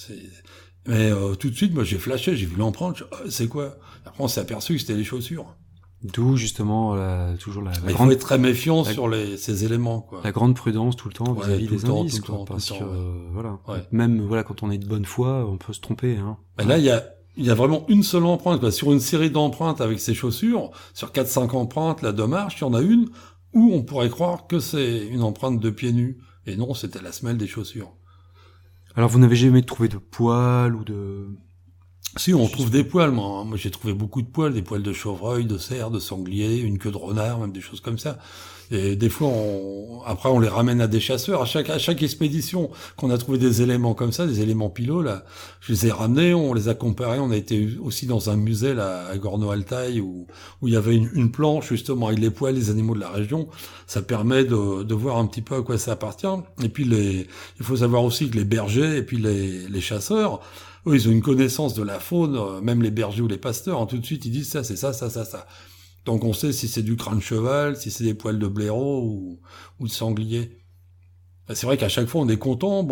mais tout de suite, moi, j'ai flashé, j'ai vu l'empreinte. C'est quoi? Après, on s'est aperçu que c'était les chaussures. D'où justement toujours la Il grande... faut être très méfiant sur ces éléments, quoi. La grande prudence tout le temps vis-à-vis des indices, tout le temps, parce que voilà, ouais. même voilà quand on est de bonne foi, on peut se tromper. Mais là, il y a vraiment une seule empreinte, quoi. Sur une série d'empreintes avec ces chaussures, sur 4-5 empreintes là de marche, il y en a une où on pourrait croire que c'est une empreinte de pieds nus. Et non, c'était la semelle des chaussures. Alors vous n'avez jamais trouvé de poils ou de... Si, on trouve des poils, moi. Moi, j'ai trouvé beaucoup de poils, des poils de chevreuil, de cerf, de sanglier, une queue de renard, même des choses comme ça. Et des fois, après, on les ramène à des chasseurs. À chaque expédition qu'on a trouvé des éléments comme ça, des éléments pilots, là, je les ai ramenés, on les a comparés. On a été aussi dans un musée, là, à Gorno-Altaï, où il y avait une planche, justement, avec les poils des animaux de la région. Ça permet de voir un petit peu à quoi ça appartient. Et puis, il faut savoir aussi que les bergers et puis les chasseurs, eux, ils ont une connaissance de la faune, même les bergers ou les pasteurs, tout de suite, ils disent ça, c'est ça, ça, ça, ça. Donc on sait si c'est du crâne de cheval, si c'est des poils de blaireau ou de sanglier. C'est vrai qu'à chaque fois, on est content,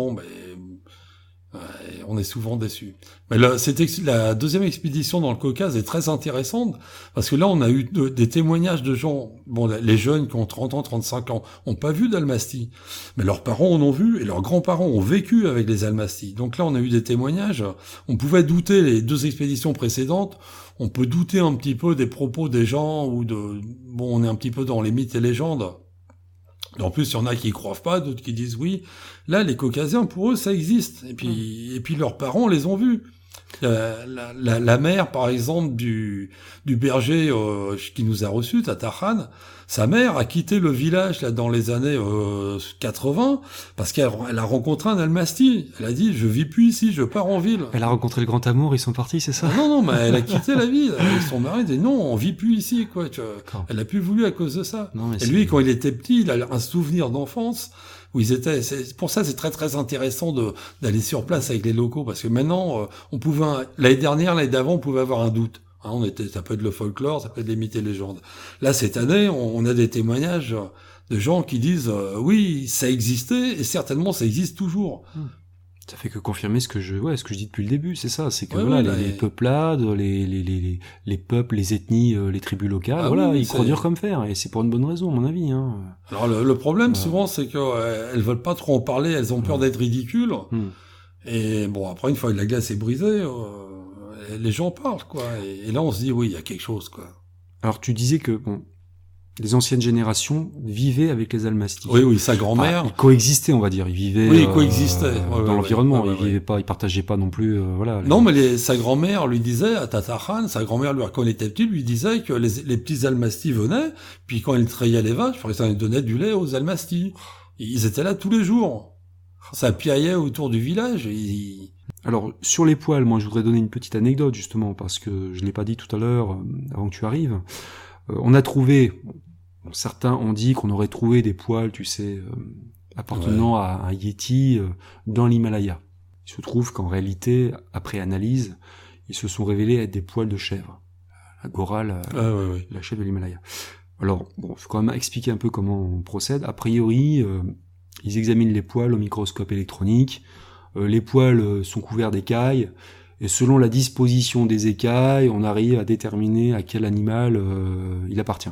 on est souvent déçu. Mais là, la deuxième expédition dans le Caucase est très intéressante, parce que là, on a eu des témoignages de gens, les jeunes qui ont 30 ans, 35 ans, ont pas vu d'Almastie, mais leurs parents en ont vu, et leurs grands-parents ont vécu avec les Almasties. Donc là, on a eu des témoignages, on pouvait douter les 2 expéditions précédentes, on peut douter un petit peu des propos des gens, on est un petit peu dans les mythes et légendes. En plus, il y en a qui y croient pas, d'autres qui disent oui. Là, les Caucasiens, pour eux, ça existe. Et puis leurs parents les ont vus. La mère, par exemple, du berger qui nous a reçus, Tatarhan, sa mère a quitté le village là dans les années 80 parce qu'elle a rencontré un Almasty. Elle a dit, je vis plus ici, je pars en ville. Elle a rencontré le grand amour, ils sont partis, c'est ça? Non, mais elle a quitté la ville. Son mari dit, non, on vit plus ici, quoi. Elle a plus voulu à cause de ça. Non, et lui, quand il était petit, il a un souvenir d'enfance où ils étaient. Pour ça, c'est très très intéressant d'aller sur place avec les locaux, parce que maintenant, l'année dernière, l'année d'avant, on pouvait avoir un doute. Ça peut être le folklore, ça peut être les mythes et légendes. Là, cette année, on a des témoignages de gens qui disent oui, ça existait et certainement ça existe toujours. Ça fait que confirmer ce que je dis depuis le début, c'est ça, c'est que les peuplades, les peuples, les ethnies, les tribus locales, ils croient dur comme fer, et c'est pour une bonne raison, à mon avis. Alors le problème souvent, c'est que elles veulent pas trop en parler, elles ont peur d'être ridicules. Et bon, après une fois que la glace est brisée, les gens parlent, quoi. Et là, on se dit oui, il y a quelque chose, quoi. Alors tu disais que les anciennes générations vivaient avec les Almasties. Oui, sa grand-mère. Ils coexistaient, on va dire. Ils vivaient. Oui, ils coexistaient. Dans l'environnement. Ils vivaient pas, ils partageaient pas non plus, Non, mais sa grand-mère lui disait, à Tatarhan, sa grand-mère, quand il était petit, lui disait que les petits Almasties venaient, puis quand il trayait les vaches, par exemple, il donnait du lait aux Almasties. Ils étaient là tous les jours. Ça piaillait autour du village. Alors, sur les poils, moi, je voudrais donner une petite anecdote, justement, parce que je l'ai pas dit tout à l'heure, avant que tu arrives. On a trouvé, certains ont dit qu'on aurait trouvé des poils, tu sais, appartenant à un yéti dans l'Himalaya. Il se trouve qu'en réalité, après analyse, ils se sont révélés être des poils de chèvre. La Gora, la chèvre de l'Himalaya. Alors, faut quand même expliquer un peu comment on procède. A priori, ils examinent les poils au microscope électronique. Les poils sont couverts d'écailles. Et selon la disposition des écailles, on arrive à déterminer à quel animal il appartient.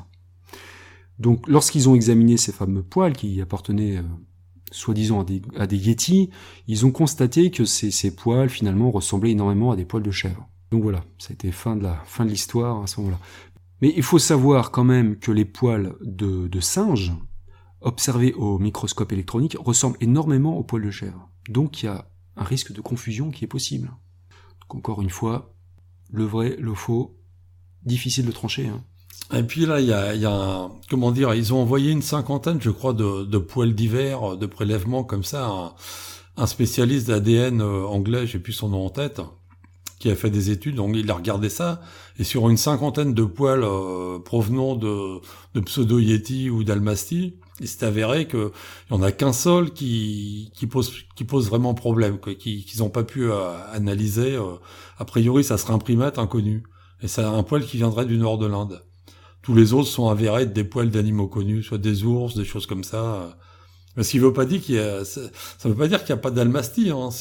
Donc, lorsqu'ils ont examiné ces fameux poils qui appartenaient soi-disant à des yétis, ils ont constaté que ces poils, finalement, ressemblaient énormément à des poils de chèvre. Donc voilà, ça a été fin de l'histoire à ce moment-là. Mais il faut savoir quand même que les poils de singe, observés au microscope électronique, ressemblent énormément aux poils de chèvre. Donc il y a un risque de confusion qui est possible. Donc encore une fois, le vrai, le faux, difficile de trancher. Hein. Et puis là, il y a comment dire, ils ont envoyé une cinquantaine, je crois, de poils divers, de prélèvements comme ça, un spécialiste d'ADN anglais, j'ai plus son nom en tête, qui a fait des études, donc il a regardé ça, et sur une cinquantaine de poils provenant de pseudo-yétis ou d'almastis, il s'est avéré que il y en a qu'un seul qui pose vraiment problème, qu'ils n'ont pas pu analyser. A priori, ça serait un primate inconnu, et c'est un poil qui viendrait du nord de l'Inde. Tous les autres sont avérés être des poils d'animaux connus, soit des ours, des choses comme ça. Mais ce qui veut pas dire ça veut pas dire qu'il n'y a pas d'almastis, hein.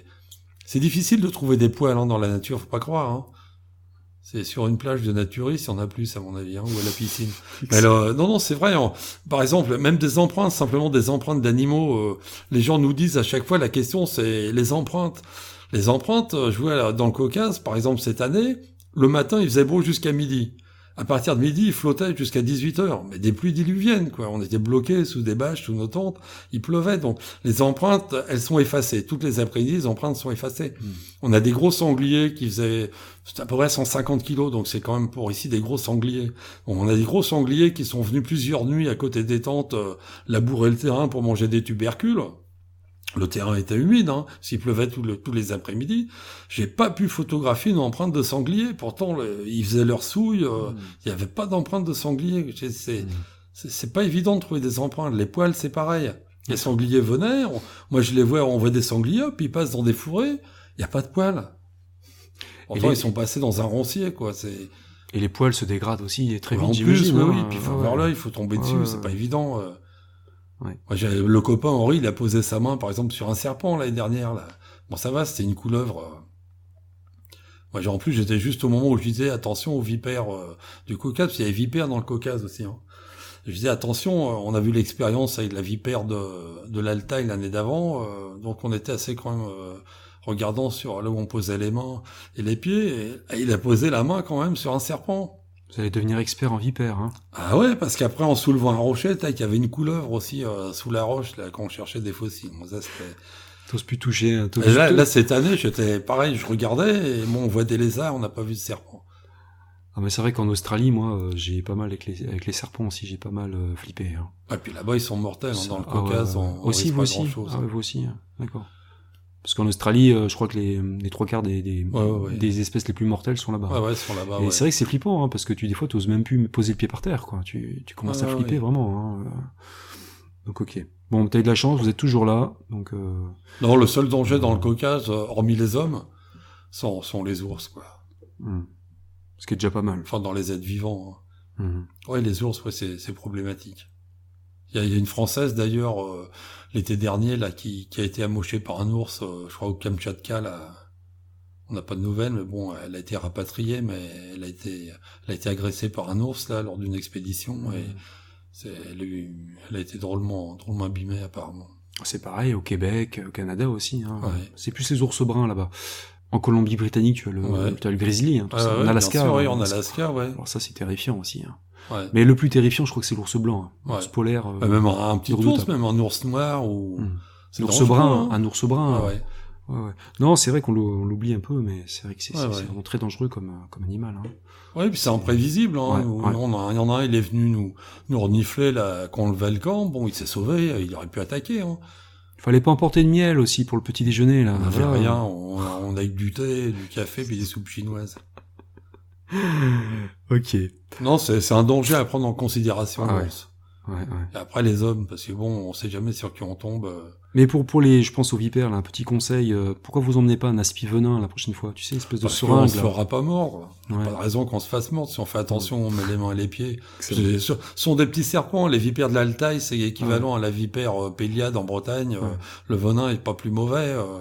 C'est difficile de trouver des poils dans la nature, faut pas croire. Hein. C'est sur une plage de naturistes, il y en a plus à mon avis, ou à la piscine. Mais alors, non, c'est vrai. Par exemple, même des empreintes, simplement des empreintes d'animaux. Les gens nous disent à chaque fois, la question c'est les empreintes. Les empreintes, je vois dans le Caucase, par exemple cette année, le matin il faisait beau jusqu'à midi. À partir de midi, il flottait jusqu'à 18h. Mais des pluies diluviennes, quoi. On était bloqués sous des bâches, sous nos tentes. Il pleuvait. Donc, les empreintes, elles sont effacées. Toutes les après-midi, les empreintes sont effacées. On a des gros sangliers qui faisaient à peu près 150 kilos. Donc, c'est quand même pour ici des gros sangliers. Bon, on a des gros sangliers qui sont venus plusieurs nuits à côté des tentes, labourer le terrain pour manger des tubercules. Le terrain était humide, hein. S'il pleuvait tous les après-midi. J'ai pas pu photographier une empreinte de sanglier. Pourtant, ils faisaient leur souille. Il y avait pas d'empreinte de sanglier. C'est pas évident de trouver des empreintes. Les poils, c'est pareil. Les sangliers venaient. Moi, je les vois, on voit des sangliers, puis ils passent dans des fourrés. Il y a pas de poils. Pourtant, ils sont passés dans un roncier, quoi. Et les poils se dégradent aussi très vite. En plus, oui. Puis il faut voir là, il faut tomber dessus. C'est pas évident. Ouais. Moi, le copain Henri, il a posé sa main, par exemple, sur un serpent l'année dernière. Là. Bon, ça va, c'était une couleuvre. Moi, en plus, j'étais juste au moment où je disais attention aux vipères du Caucase, parce qu'il y avait vipères dans le Caucase aussi. Hein. Je disais attention, on a vu l'expérience avec la vipère de l'Altaï l'année d'avant, donc on était assez quand même regardant sur là où on posait les mains et les pieds, et il a posé la main quand même sur un serpent. Vous allez devenir expert en vipères, hein. Ah ouais, parce qu'après, en soulevant un rocher, il y avait une couleuvre aussi sous la roche, là, quand on cherchait des fossiles. Bon, ça, c'était... T'oses plus toucher. Hein, là, cette année, j'étais pareil, je regardais, et bon, on voit des lézards, on n'a pas vu de serpent. Ah, mais c'est vrai qu'en Australie, moi, j'ai pas mal avec les serpents aussi, j'ai pas mal flippé. Hein. Ah, puis là-bas, ils sont mortels, hein, dans le Caucase, on aussi, risque vous pas aussi. grand-chose. Ah, vous aussi, hein. D'accord. Parce qu'en Australie, je crois que les trois quarts des espèces les plus mortelles sont là-bas. Ouais, sont là-bas. Et c'est vrai que c'est flippant, hein, parce que des fois, t'oses même plus poser le pied par terre, quoi. Tu commences à flipper vraiment. Hein. Donc, ok. Bon, t'as eu de la chance, vous êtes toujours là, donc. Non, le seul danger dans le Caucase, hormis les hommes, sont les ours, quoi. Ce qui est déjà pas mal. Enfin, dans les êtres vivants. Hein. Ouais, les ours, ouais, c'est problématique. Il y a une Française d'ailleurs l'été dernier là qui a été amochée par un ours, je crois au Kamtchatka là. On n'a pas de nouvelles, mais bon, elle a été rapatriée, mais elle a été agressée par un ours là lors d'une expédition et elle a été drôlement abîmée apparemment. C'est pareil au Québec, au Canada aussi. Hein. Ouais. C'est plus les ours bruns là-bas. En Colombie-Britannique, tu as le grizzly, hein, tout ça. En Alaska, bien sûr, oui, en Alaska, ouais. Alors ça, c'est terrifiant aussi. Hein. Ouais. Mais le plus terrifiant, je crois que c'est l'ours blanc. Hein. L'ours polaire. Même un petit ours, même un ours noir ou... L'ours brun, hein. Un ours brun. Ah ouais. Ouais. Non, c'est vrai qu'on l'oublie un peu, mais c'est vrai que c'est vraiment très dangereux comme animal. Hein. Ouais, puis c'est imprévisible. Hein. Il y en a un, il est venu nous renifler là, quand on levait le camp. Bon, il s'est sauvé, il aurait pu attaquer. Hein. Fallait pas emporter de miel aussi pour le petit déjeuner là. On n'avait rien, on a eu du thé, du café, puis des soupes chinoises. Ok. Non, c'est un danger à prendre en considération. Ouais. Et après les hommes, parce que bon, on sait jamais sur qui on tombe. Mais pour les, je pense aux vipères là, un petit conseil. Pourquoi vous emmenez pas un aspi venin la prochaine fois? Tu sais, espèce de seringue. On se fera pas mort. Pas de raison qu'on se fasse mort. Si on fait attention, on met les mains et les pieds. Ce sont des petits serpents. Les vipères de l'Altaï, c'est équivalent à la vipère Péliade en Bretagne. Le venin est pas plus mauvais.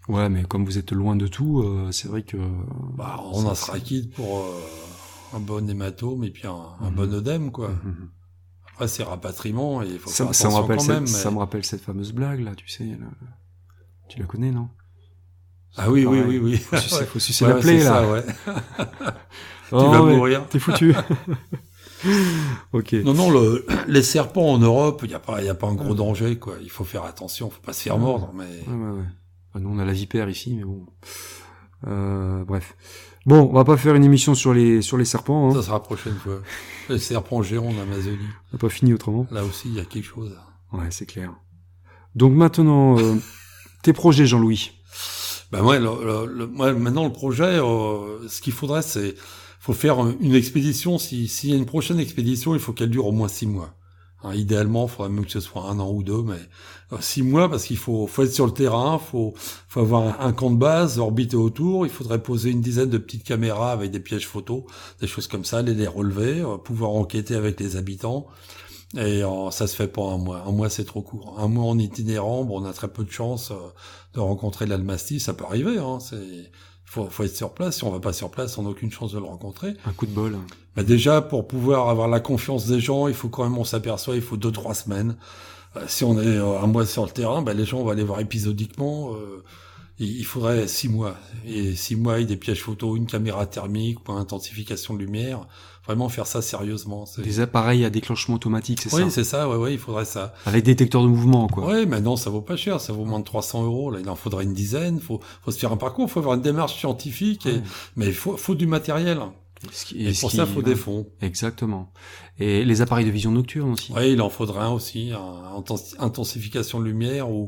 Ouais, mais comme vous êtes loin de tout, c'est vrai que... Bah, on en sera quitte pour un bon hématome et puis un bon œdème, quoi. Après, c'est rapatriement et il faut faire attention quand même. Ça me rappelle cette fameuse blague, là, tu sais. Tu la connais, non? Ah oui, oui. Faut sucer la plaie, là. Ça, ouais. Tu Oh, vas mourir. T'es foutu. Ok. Non, les serpents en Europe, il y a pas un gros danger, quoi. Il faut faire attention, faut pas se faire mordre, mais... Ouais. Enfin, nous, on a la vipère ici, mais bon. Bref. Bon, on va pas faire une émission sur les serpents, hein. Ça sera la prochaine fois. Les serpents géants en Amazonie. On n'a pas fini autrement. Là aussi, il y a quelque chose. Ouais, c'est clair. Donc maintenant, tes projets, Jean-Louis. Ben ouais, moi, maintenant, le projet, ce qu'il faudrait, faut faire une expédition. S'il y a une prochaine expédition, il faut qu'elle dure au moins 6 mois. Hein, idéalement, il faudrait même que ce soit 1 an ou 2, mais 6 mois parce qu'il faut être sur le terrain, faut avoir un camp de base, orbiter autour. Il faudrait poser une dizaine de petites caméras avec des pièges photos, des choses comme ça, les relever, pouvoir enquêter avec les habitants. Et ça se fait pas en 1 mois. 1 mois, c'est trop court. 1 mois en itinérant, bon, on a très peu de chance de rencontrer l'Almasty. Ça peut arriver, hein. Faut être sur place. Si on va pas sur place, on n'a aucune chance de le rencontrer. Un coup de bol. Mais déjà, pour pouvoir avoir la confiance des gens, il faut quand même, on s'aperçoit, il faut 2-3 semaines. Si on est 1 mois sur le terrain, ben les gens vont aller voir épisodiquement. Il faudrait 6 mois. Et 6 mois avec des pièges photos, une caméra thermique, pour intensification de lumière. Vraiment faire ça sérieusement. Des appareils à déclenchement automatique, c'est ça? Oui, c'est ça, ouais, il faudrait ça. Avec détecteur de mouvement, quoi. Ouais, mais non, ça vaut pas cher, ça vaut moins de 300 €. Là, il en faudrait une dizaine, faut se faire un parcours, faut avoir une démarche scientifique, mais il faut du matériel. Et pour ça, il faut des fonds. Exactement. Et les appareils de vision nocturne aussi. Oui, il en faudrait un aussi, intensification de lumière ou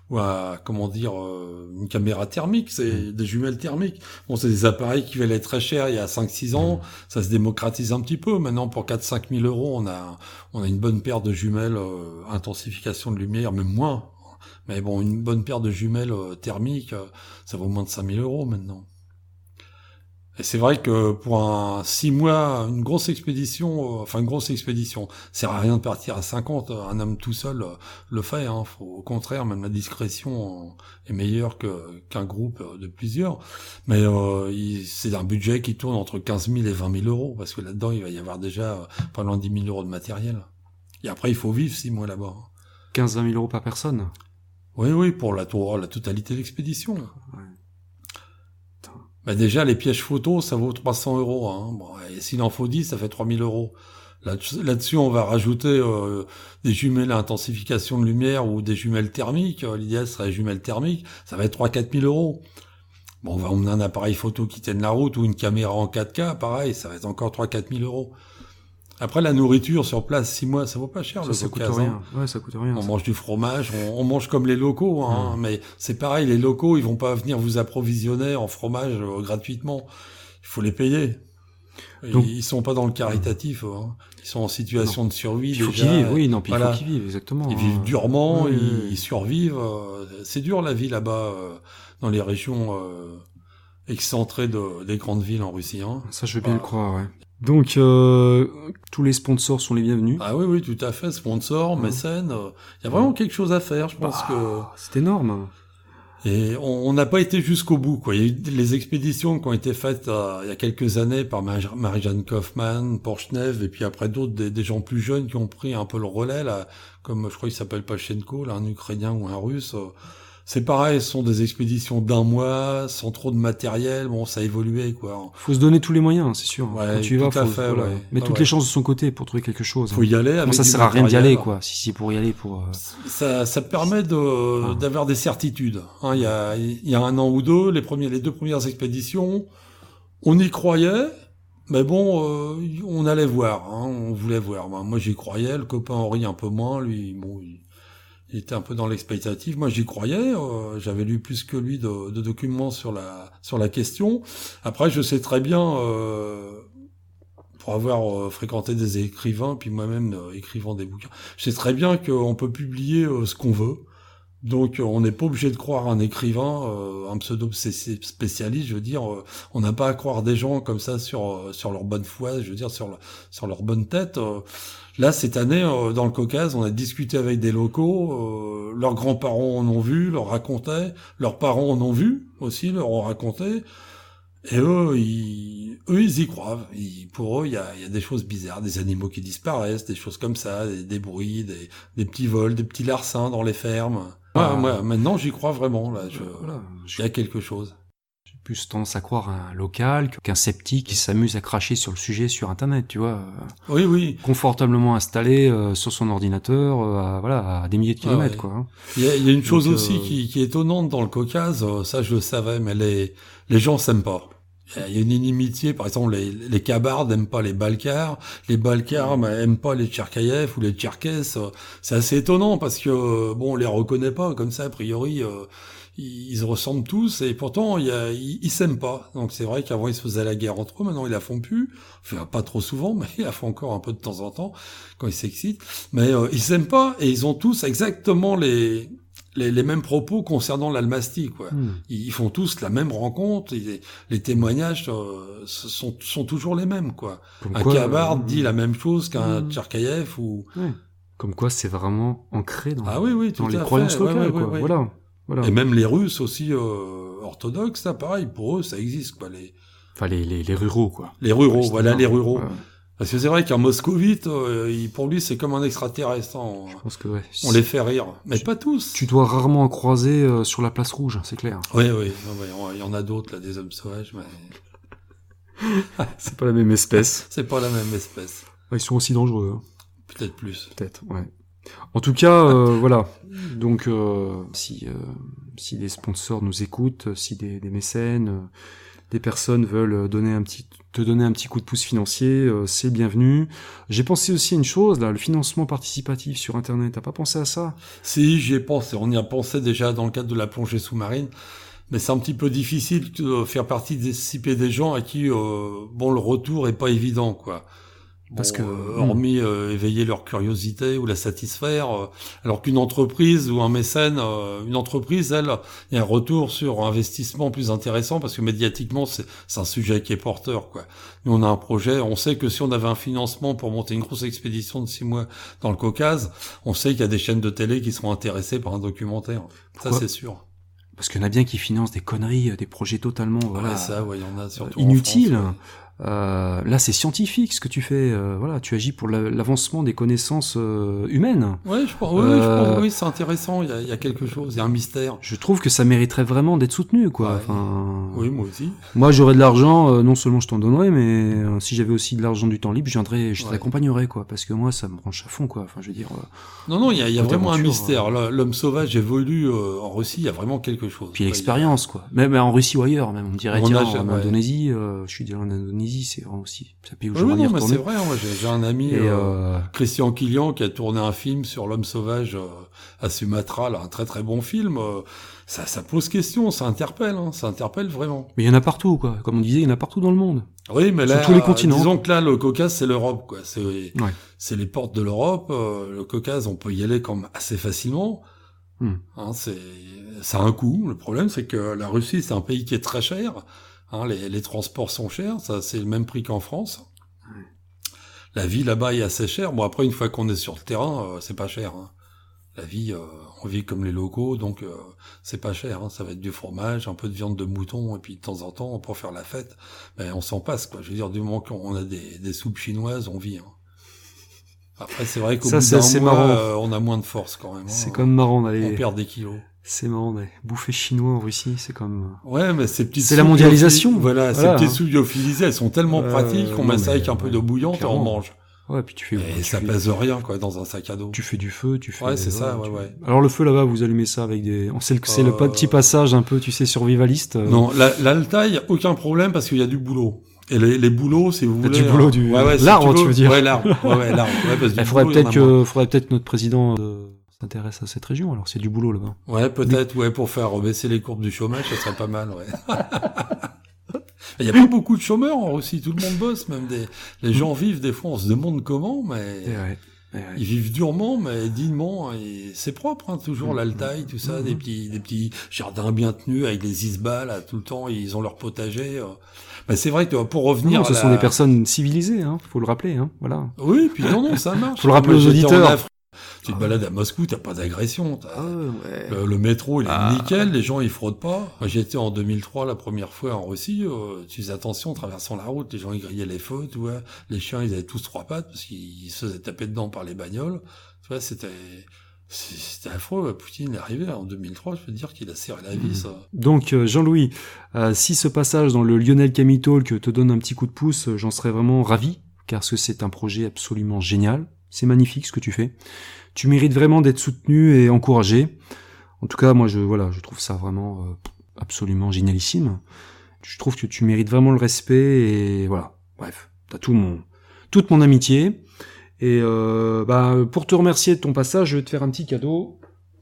une caméra thermique, c'est des jumelles thermiques. Bon, c'est des appareils qui valaient très cher il y a 5-6 ans, ça se démocratise un petit peu. Maintenant, pour 4-5 000 €, on a une bonne paire de jumelles, intensification de lumière, même moins. Mais bon, une bonne paire de jumelles thermiques, ça vaut moins de 5 000 € maintenant. Et c'est vrai que pour 6 mois, une grosse expédition, ça sert à rien de partir à 50. Un homme tout seul le fait. Hein. Au contraire, même la discrétion est meilleure qu'un groupe de plusieurs. Mais c'est un budget qui tourne entre 15 000 et 20 000 €, parce que là-dedans, il va y avoir déjà pas loin de 10 000 € de matériel. Et après, il faut vivre 6 mois là-bas. 15-20 000 € par personne. Oui, pour la totalité de l'expédition. Ouais. Bah déjà, les pièges photos, ça vaut 300 €. Hein. Bon, et s'il en faut 10, ça fait 3 000 €. Là-dessus, on va rajouter des jumelles à intensification de lumière ou des jumelles thermiques. L'idéal serait des jumelles thermiques. Ça va être 3-4 000 €. Bon, on va emmener un appareil photo qui tienne la route ou une caméra en 4K. Pareil, ça va être encore 3-4 000 €. Après, la nourriture sur place, 6 mois, ça vaut pas cher. Ça coûte rien. Ouais, ça coûte rien. On mange du fromage, on mange comme les locaux, hein. Mais c'est pareil, les locaux, ils vont pas venir vous approvisionner en fromage gratuitement. Il faut les payer. Donc, ils sont pas dans le caritatif, hein. Ils sont en situation de survie. Il faut qu'ils vivent, oui, non, puis il faut qu'ils vivent, exactement. Ils vivent durement, ils survivent. C'est dur la vie là-bas, dans les régions excentrées des grandes villes en Russie, hein. Ça, je veux bien le croire, ouais. Donc, tous les sponsors sont les bienvenus. Ah oui, tout à fait. Sponsors, mécènes. Il y a vraiment quelque chose à faire, je pense que... C'est énorme. Et on n'a pas été jusqu'au bout, quoi. Il y a eu les expéditions qui ont été faites il y a quelques années par Marie-Jeanne Kaufmann, Porchnev, et puis après d'autres, des gens plus jeunes qui ont pris un peu le relais, là, comme je crois qu'il s'appelle Pachenko, là, un Ukrainien ou un Russe. C'est pareil, ce sont des expéditions d'1 mois, sans trop de matériel, bon, ça a évolué, quoi. Faut se donner tous les moyens, c'est sûr. Ouais, quand tu y vas, ouais. mettre toutes les chances de son côté pour trouver quelque chose. Faut y aller avec ça sert à rien d'y aller, quoi. Si c'est pour y aller, Ça permet d'avoir des certitudes. Hein, il y a 1 an ou 2, les 2 premières expéditions, on y croyait, mais bon, on allait voir, hein, on voulait voir. Moi, j'y croyais, le copain Henri un peu moins, lui, bon, il était un peu dans l'expectative. Moi, j'y croyais. J'avais lu plus que lui de documents sur la question. Après, je sais très bien, pour avoir fréquenté des écrivains, puis moi-même écrivant des bouquins, je sais très bien qu'on peut publier ce qu'on veut. Donc on n'est pas obligé de croire un écrivain, un pseudo-spécialiste, je veux dire, on n'a pas à croire des gens comme ça sur leur bonne foi, je veux dire sur leur bonne tête. Là cette année dans le Caucase, on a discuté avec des locaux, leurs grands-parents en ont vu, leur racontaient, leurs parents en ont vu aussi, leur ont raconté. Et eux, ils y croient. Pour eux, il y a des choses bizarres, des animaux qui disparaissent, des choses comme ça, des bruits, des petits vols, des petits larcins dans les fermes. Moi, maintenant, j'y crois vraiment. Là, il y a quelque chose. J'ai plus tendance à croire un local qu'un sceptique qui s'amuse à cracher sur le sujet sur Internet, tu vois. Oui. Confortablement installé sur son ordinateur, à des milliers de kilomètres, quoi. Il y a une chose aussi qui est étonnante dans le Caucase, ça je le savais, mais les gens s'aiment pas. Il y a une inimitié, par exemple, les Kabards n'aiment pas les Balkars aiment pas les Tcherkayev ou les Tcherkesses. C'est assez étonnant parce que, on les reconnaît pas comme ça, a priori, ils se ressemblent tous et pourtant, ils s'aiment pas. Donc c'est vrai qu'avant, ils se faisaient la guerre entre eux, maintenant, ils la font plus. Enfin, pas trop souvent, mais ils la font encore un peu de temps en temps quand ils s'excitent. Mais ils s'aiment pas et ils ont tous exactement les mêmes propos concernant l'Almastie, quoi. Ils font tous la même rencontre, les témoignages sont toujours les mêmes, quoi. Un Kabard dit la même chose qu'un Tcherkayev ou... Comme quoi c'est vraiment ancré dans, dans les croyances locales, quoi. Voilà. Et même les Russes aussi orthodoxes, ça pareil, pour eux ça existe, quoi. Les ruraux, quoi. Les ruraux, les ruraux. Ouais. Parce que c'est vrai qu'un moscovite, pour lui, c'est comme un extraterrestre. Je pense que on les fait rire, mais pas tous. Tu dois rarement en croiser sur la place rouge, c'est clair. Oui, il y en a d'autres, là, des hommes sauvages, mais... c'est pas la même espèce. C'est pas la même espèce. Ils sont aussi dangereux. Hein. Peut-être plus. Peut-être, ouais. En tout cas, voilà. Donc, si des sponsors nous écoutent, si des mécènes... des personnes veulent te donner un petit coup de pouce financier, c'est bienvenu. J'ai pensé aussi à une chose, là, le financement participatif sur Internet. T'as pas pensé à ça? Si, j'y ai pensé. On y a pensé déjà dans le cadre de la plongée sous-marine. Mais c'est un petit peu difficile de faire participer des gens à qui, le retour est pas évident, quoi. Parce que hormis éveiller leur curiosité ou la satisfaire, alors qu'une entreprise ou un mécène, une entreprise, elle, il y a un retour sur investissement plus intéressant parce que médiatiquement c'est un sujet qui est porteur, quoi. Nous on a un projet, on sait que si on avait un financement pour monter une grosse expédition de 6 mois dans le Caucase, on sait qu'il y a des chaînes de télé qui seront intéressées par un documentaire. Pourquoi? Ça c'est sûr. Parce qu'il y en a bien qui financent des conneries, des projets totalement il y en a surtout inutiles. En France, là, c'est scientifique ce que tu fais. Tu agis pour l'avancement des connaissances humaines. Ouais, je pense, oui, c'est intéressant. Il y a quelque chose, il y a un mystère. Je trouve que ça mériterait vraiment d'être soutenu, quoi. Ouais. Oui, moi aussi. Moi, j'aurais de l'argent. Non seulement je t'en donnerais, mais si j'avais aussi de l'argent, du temps libre, je t'accompagnerais, quoi. Parce que moi, ça me branche à fond, quoi. Enfin, je veux dire. Non, il y a vraiment un mystère. L'homme sauvage évolue en Russie. Il y a vraiment quelque chose. Puis l'expérience, quoi. Même en Russie ou ailleurs, même on me dirait en Indonésie. Je suis déjà en Indonésie. C'est vraiment aussi ça pays où je mais c'est vrai. Moi, j'ai un ami, Christian Kilian, qui a tourné un film sur l'homme sauvage à Sumatra, là, un très très bon film. Ça pose question, ça interpelle vraiment. Mais il y en a partout, quoi. Comme on disait, il y en a partout dans le monde. Oui, mais sur là, tous les continents. Disons que là, le Caucase, c'est l'Europe, quoi. C'est les portes de l'Europe. Le Caucase, on peut y aller comme assez facilement. Ça a un coût. Le problème, c'est que la Russie, c'est un pays qui est très cher. Les transports sont chers, ça c'est le même prix qu'en France. La vie là-bas est assez chère. Bon, après, une fois qu'on est sur le terrain, c'est pas cher. La vie, on vit comme les locaux, donc c'est pas cher. Ça va être du fromage, un peu de viande de mouton, et puis de temps en temps, pour faire la fête, on s'en passe, quoi. Je veux dire, du moment qu'on a des soupes chinoises, on vit. Après, c'est vrai qu'au bout d'un mois, on a moins de force quand même. C'est quand même marrant d'aller... On perd des kilos. C'est marrant, bouffer chinois en Russie, c'est comme... Ouais, mais ces petites... C'est la mondialisation. Ces petites soupes lyophilisées, elles sont tellement pratiques qu'on met ça avec un peu d'eau bouillante et on mange. Ouais, puis tu fais... Et ça pèse rien, quoi, dans un sac à dos. Tu fais du feu, tu fais... Ouais, c'est ça, ouais. Alors le feu, là-bas, vous allumez ça avec des... On sait que c'est le petit passage un peu, tu sais, survivaliste. Non, l'Altaï, y a aucun problème parce qu'il y a du boulot. Et les boulots, si vous voulez... Du boulot, du... l'arbre, tu veux dire. Ouais, l'arbre. Ouais, l'arbre. Ouais, parce que faudrait peut-être notre président... s'intéresse à cette région, alors c'est du boulot là-bas. Ouais, peut-être, pour faire baisser les courbes du chômage, ça serait pas mal, ouais. Il y a pas beaucoup de chômeurs en Russie, tout le monde bosse, même les gens vivent, des fois on se demande comment, mais Ils vivent durement, mais dignement, et c'est propre, hein, toujours l'Altaï, tout ça, des petits jardins bien tenus avec des isbas, là, tout le temps, ils ont leur potager. Mais c'est vrai que pour revenir ce sont des personnes civilisées, hein, faut le rappeler, hein, voilà. Oui, puis non, ça marche. Faut le rappeler aux auditeurs. Tu te balades à Moscou, t'as pas d'agression. Ouais. Le métro, il est nickel, les gens, ils fraudent pas. Moi, j'étais en 2003 la première fois en Russie, tu faisais attention en traversant la route, les gens, ils grillaient les feux, tu vois. Les chiens, ils avaient tous 3 pattes parce qu'ils se faisaient taper dedans par les bagnoles. Tu vois, c'était affreux. Poutine est arrivé en 2003, je peux te dire qu'il a serré la vis. Donc, Jean-Louis, si ce passage dans le Lionel Talk te donne un petit coup de pouce, j'en serais vraiment ravi, car c'est un projet absolument génial. C'est magnifique ce que tu fais. Tu mérites vraiment d'être soutenu et encouragé. En tout cas, moi, je trouve ça vraiment absolument génialissime. Je trouve que tu mérites vraiment le respect et voilà. Bref, t'as toute mon amitié. Et pour te remercier de ton passage, je vais te faire un petit cadeau.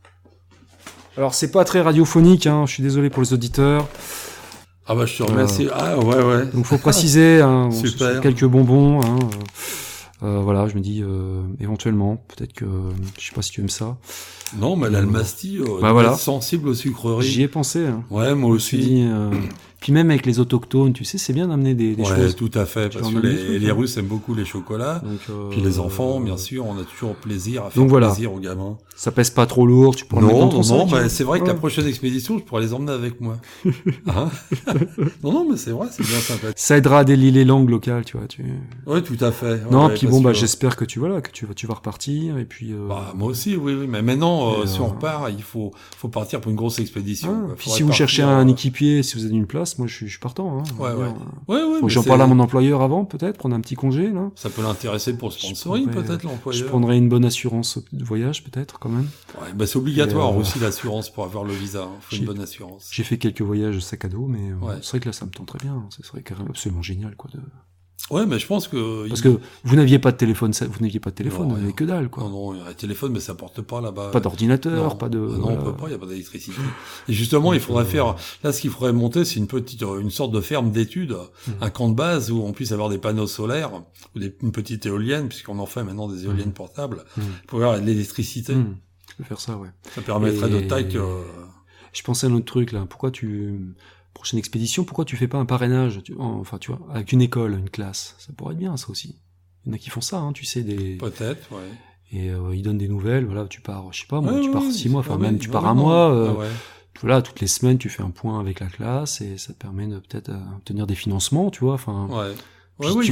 Alors, c'est pas très radiophonique, hein. Je suis désolé pour les auditeurs. Ah bah, je te remercie. Ouais. Donc, faut préciser, hein, Super. Quelques bonbons, hein. Voilà, je me dis éventuellement, peut-être que je sais pas si tu aimes ça. Non, mais l'Almasty, voilà. sensible aux sucreries. J'y ai pensé. Hein. Ouais, moi aussi. Je me suis dit, puis même avec les autochtones, tu sais, c'est bien d'amener des choses. Ouais, tout à fait, parce que les Russes aiment beaucoup les chocolats. Donc, puis les enfants, bien sûr, on a toujours plaisir à faire plaisir aux gamins. Ça pèse pas trop lourd, tu pourras le mettre dans ton sac. Non, c'est vrai que la prochaine expédition, je pourrais les emmener avec moi. Hein non, mais c'est vrai, c'est bien sympa. Ça aidera à délier les langues locales, tu vois. Ouais, tout à fait. Non, ouais, puis bon, j'espère que tu vas repartir, et puis. Moi aussi, oui, mais maintenant, si on repart, il faut partir pour une grosse expédition. Puis si vous cherchez un équipier, si vous avez une place, moi je suis partant. Hein, ouais. Faut que j'en parle à mon employeur avant, peut-être, prendre un petit congé, là. Ça peut l'intéresser pour le sponsoring, peut-être, l'employeur. Je prendrais une bonne assurance de voyage, peut-être, quand même. Ouais, c'est obligatoire aussi l'assurance pour avoir le visa. Faut une bonne assurance. J'ai fait quelques voyages sac à dos, mais c'est vrai que là, ça me tente très bien. Ce serait carrément absolument génial, quoi. Ouais, mais je pense que... Parce que vous n'aviez pas de téléphone, vous n'avez que dalle, quoi. Non, un téléphone, mais ça porte pas là-bas. Pas d'ordinateur, pas de... Non, on peut pas, il y a pas d'électricité. Et justement, il faudrait faire... Là, ce qu'il faudrait monter, c'est une sorte de ferme d'études, un camp de base où on puisse avoir des panneaux solaires, ou une petite éolienne, puisqu'on en fait maintenant des éoliennes portables, pour avoir de l'électricité. Tu peux faire ça, ouais. Ça permettrait de taille que... Je pensais à un autre truc, là. Prochaine expédition, pourquoi tu fais pas un parrainage, tu vois, avec une école, une classe? Ça pourrait être bien, ça aussi. Il y en a qui font ça, hein, tu sais, Peut-être, ouais. Et ils donnent des nouvelles, voilà, tu pars, je sais pas, moi, tu pars 6 mois, tu pars un vraiment. mois, voilà, toutes les semaines, tu fais un point avec la classe, et ça te permet de peut-être obtenir des financements, tu vois, enfin... Ouais. Puis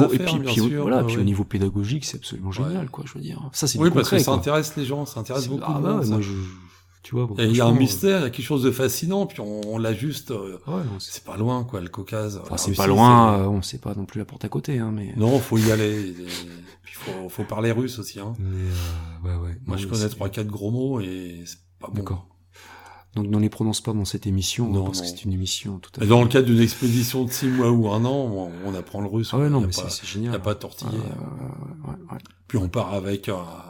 au niveau pédagogique, c'est absolument génial, quoi, je veux dire. Ça, c'est du concret, parce que ça intéresse les gens, ça intéresse beaucoup de monde. Moi, tu vois, il y a un mystère, il y a quelque chose de fascinant, puis on l'a juste, c'est pas loin, quoi, le Caucase. Enfin, c'est pas loin, on sait pas non plus la porte à côté, hein, mais. Non, faut y aller. Puis faut parler russe aussi, hein. Mais, Moi, je connais 3-4 gros mots et c'est pas bon. D'accord. Donc, ne les prononce pas dans cette émission, parce que c'est une émission tout à fait. Et dans le cadre d'une expédition de 6 mois ou 1 an, on apprend le russe. Ah ouais, non, mais c'est génial. Il n'y a pas tortillé. Ouais. Puis on part avec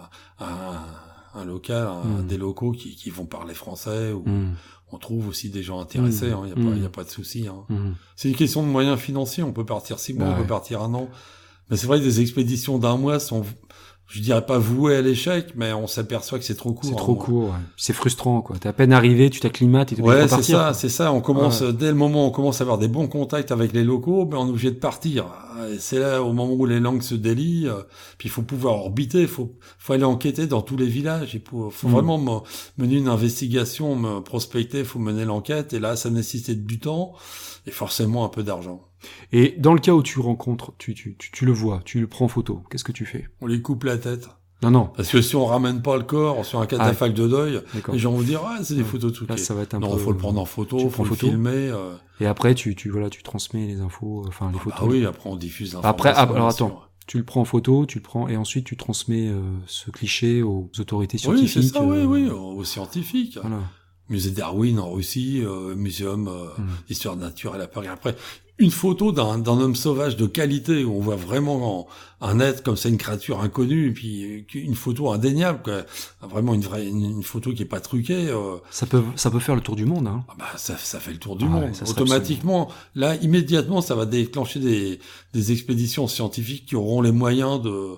un local, des locaux qui vont parler français, ou on trouve aussi des gens intéressés, hein, y a pas de souci, hein. C'est une question de moyens financiers, on peut partir 6 mois, on peut partir 1 an. Mais c'est vrai que des expéditions d'1 mois sont, je dirais pas vouées à l'échec, mais on s'aperçoit que c'est trop court. C'est trop court, ouais. C'est frustrant, quoi. T'es à peine arrivé, tu t'acclimates et tu dois partir. C'est ça. On commence, dès le moment où on commence à avoir des bons contacts avec les locaux, on est obligé de partir. Et c'est là, au moment où les langues se délient, puis il faut pouvoir orbiter, faut aller enquêter dans tous les villages. Il faut vraiment mener une investigation, prospecter, faut mener l'enquête, et là, ça nécessite du temps, et forcément un peu d'argent. Et dans le cas où tu rencontres, tu le vois, tu le prends en photo, qu'est-ce que tu fais? On lui coupe la tête. Non. Parce que si on ramène pas le corps sur un catafalque de deuil, les gens vont dire, c'est des photos truquées. Là, ça va être non, faut le prendre en photo, faut le filmer. Et après, tu transmets les infos, les photos. Ah oui, après on diffuse l'information. Après, alors attends. Tu le prends en photo, et ensuite tu transmets ce cliché aux autorités scientifiques. Oui, c'est ça, oui, aux scientifiques. Voilà. Musée Darwin en Russie, muséum d'histoire naturelle à Paris. Après, une photo d'un homme sauvage de qualité où on voit vraiment un être comme ça, une créature inconnue, et puis une photo indéniable, quoi. Vraiment une photo qui est pas truquée. Ça peut faire le tour du monde, hein. Ça fait le tour du monde. Automatiquement, là, immédiatement, ça va déclencher des expéditions scientifiques qui auront les moyens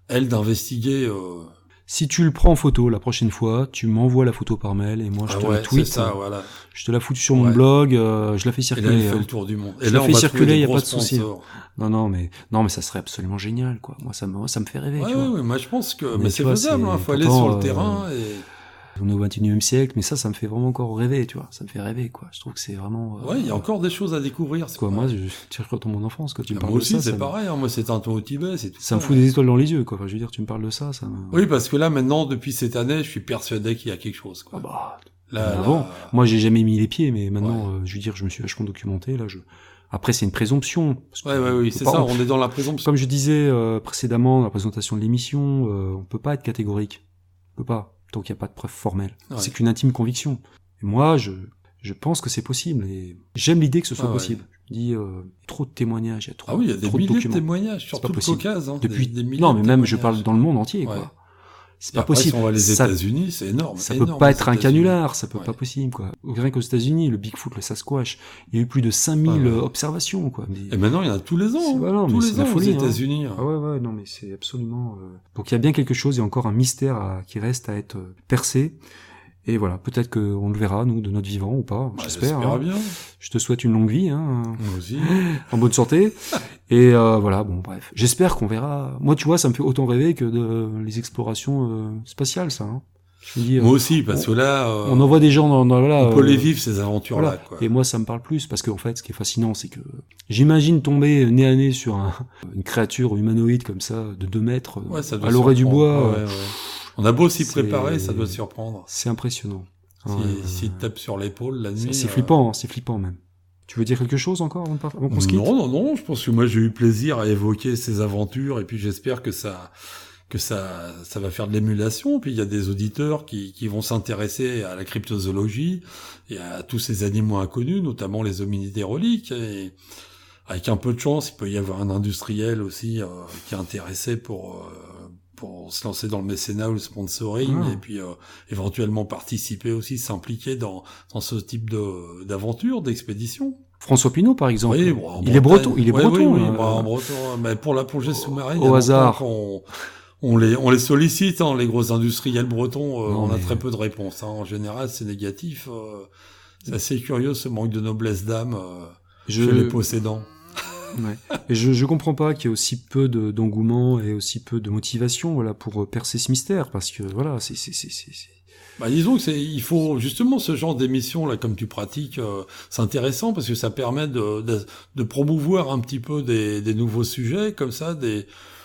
elle, d'investiguer. Si tu le prends en photo la prochaine fois, tu m'envoies la photo par mail et moi je te la tweet. C'est ça, voilà. Je te la fous sur mon blog, je la fais circuler. Et là, il fait le tour du monde. Je la fais circuler, il y a pas de souci. Non, mais ça serait absolument génial, quoi. Moi, ça me fait rêver. Ouais, tu vois. Ouais, moi je pense que, mais c'est faisable. Il faut aller sur le terrain et. On est au 21e siècle, mais ça me fait vraiment encore rêver, tu vois. Ça me fait rêver, quoi. Je trouve que c'est vraiment. Ouais, il y a encore des choses à découvrir. Quoi, moi, je retourne mon enfance quand tu me parles de ça. Moi aussi, c'est pareil. Moi, c'est un ton au Tibet, c'est tout. Ça me fout des étoiles dans les yeux, quoi. Enfin, je veux dire, tu me parles de ça. Oui, parce que là, maintenant, depuis cette année, je suis persuadé qu'il y a quelque chose, quoi. Avant, moi, j'ai jamais mis les pieds, mais maintenant, je veux dire, je me suis vachement documenté. Là, Après, c'est une présomption. Oui, c'est ça. On est dans la présomption. Comme je disais précédemment dans la présentation de l'émission, on peut pas être catégorique. On peut pas. Tant qu'il n'y a pas de preuve formelle. Ouais. C'est qu'une intime conviction. Et moi, je pense que c'est possible. Et j'aime l'idée que ce soit possible. Je dis, trop de témoignages, il y a trop, il y a des milliers de témoignages, surtout le Caucase. Depuis, non, mais même, je parle dans le monde entier, quoi. C'est pas possible. Si on va les États-Unis, c'est énorme. Ça peut pas être un canular, ça peut pas possible, quoi. Rien qu'aux États-Unis, le Bigfoot, le Sasquatch, il y a eu plus de 5000 observations, quoi. Et maintenant, il y en a tous les ans. Tous les ans aux États-Unis. Ah ouais, non, mais c'est absolument, donc il y a bien quelque chose, il y a encore un mystère qui reste à être percé. Et voilà, peut-être qu'on le verra, nous, de notre vivant ou pas, j'espère. Bien. Je te souhaite une longue vie, Moi aussi. En bonne santé. Et voilà, bon, bref. J'espère qu'on verra. Moi, tu vois, ça me fait autant rêver que les explorations spatiales, ça. Je me dis, moi aussi, parce que là... on envoie des gens dans on peut les vivre, ces aventures-là, quoi. Et moi, ça me parle plus, parce qu'en fait, ce qui est fascinant, c'est que j'imagine tomber nez à nez sur une créature humanoïde comme ça, de 2 mètres, à l'orée du bois. On a beau s'y préparer, ça doit surprendre. C'est impressionnant. S'il te tape sur l'épaule la nuit... C'est flippant, c'est flippant même. Tu veux dire quelque chose encore avant qu'on se quitte ? Non, je pense que moi j'ai eu plaisir à évoquer ces aventures et puis j'espère que ça va faire de l'émulation. Puis il y a des auditeurs qui vont s'intéresser à la cryptozoologie et à tous ces animaux inconnus, notamment les hominidés reliques. Et avec un peu de chance, il peut y avoir un industriel aussi qui est intéressé pour se lancer dans le mécénat ou le sponsoring et puis éventuellement participer aussi, s'impliquer dans ce type d'aventure, d'expédition. François Pinault, par exemple. Oui, il est breton. Oui, en breton. Mais pour la plongée sous-marine, au hasard. On les sollicite, les gros industriels bretons. On a très peu de réponses. En général, c'est négatif. C'est assez curieux ce manque de noblesse d'âme chez les possédants. Ouais. Et je comprends pas qu'il y ait aussi peu d'engouement et aussi peu de motivation, voilà, pour percer ce mystère, parce que voilà, c'est. Disons que il faut justement ce genre d'émission là, comme tu pratiques, c'est intéressant parce que ça permet de promouvoir un petit peu des nouveaux sujets comme ça, des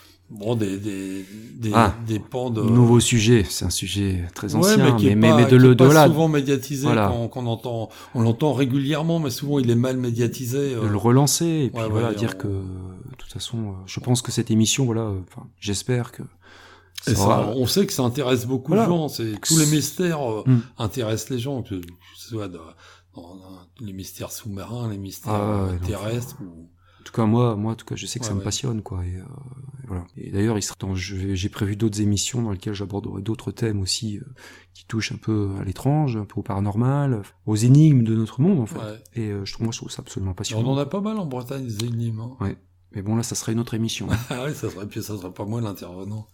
pans de nouveau sujet. C'est un sujet très ancien, mais qui est pas souvent médiatisé. Voilà. On l'entend régulièrement, mais souvent il est mal médiatisé. De le relancer et puis dire que de toute façon, je pense que cette émission, j'espère que. On sait que ça intéresse beaucoup de gens. Tous les mystères intéressent les gens, que ce soit dans les mystères sous-marins, les mystères terrestres. En tout cas, moi, je sais que ça me passionne, quoi. Et voilà. Et d'ailleurs, j'ai prévu d'autres émissions dans lesquelles j'aborderai d'autres thèmes aussi qui touchent un peu à l'étrange, un peu au paranormal, aux énigmes de notre monde, en fait. Ouais. Et je trouve ça absolument passionnant. On en a pas mal en Bretagne, des énigmes. Hein. Ouais. Mais bon, là, ça serait une autre émission. Ah oui, ça serait pas moi l'intervenant.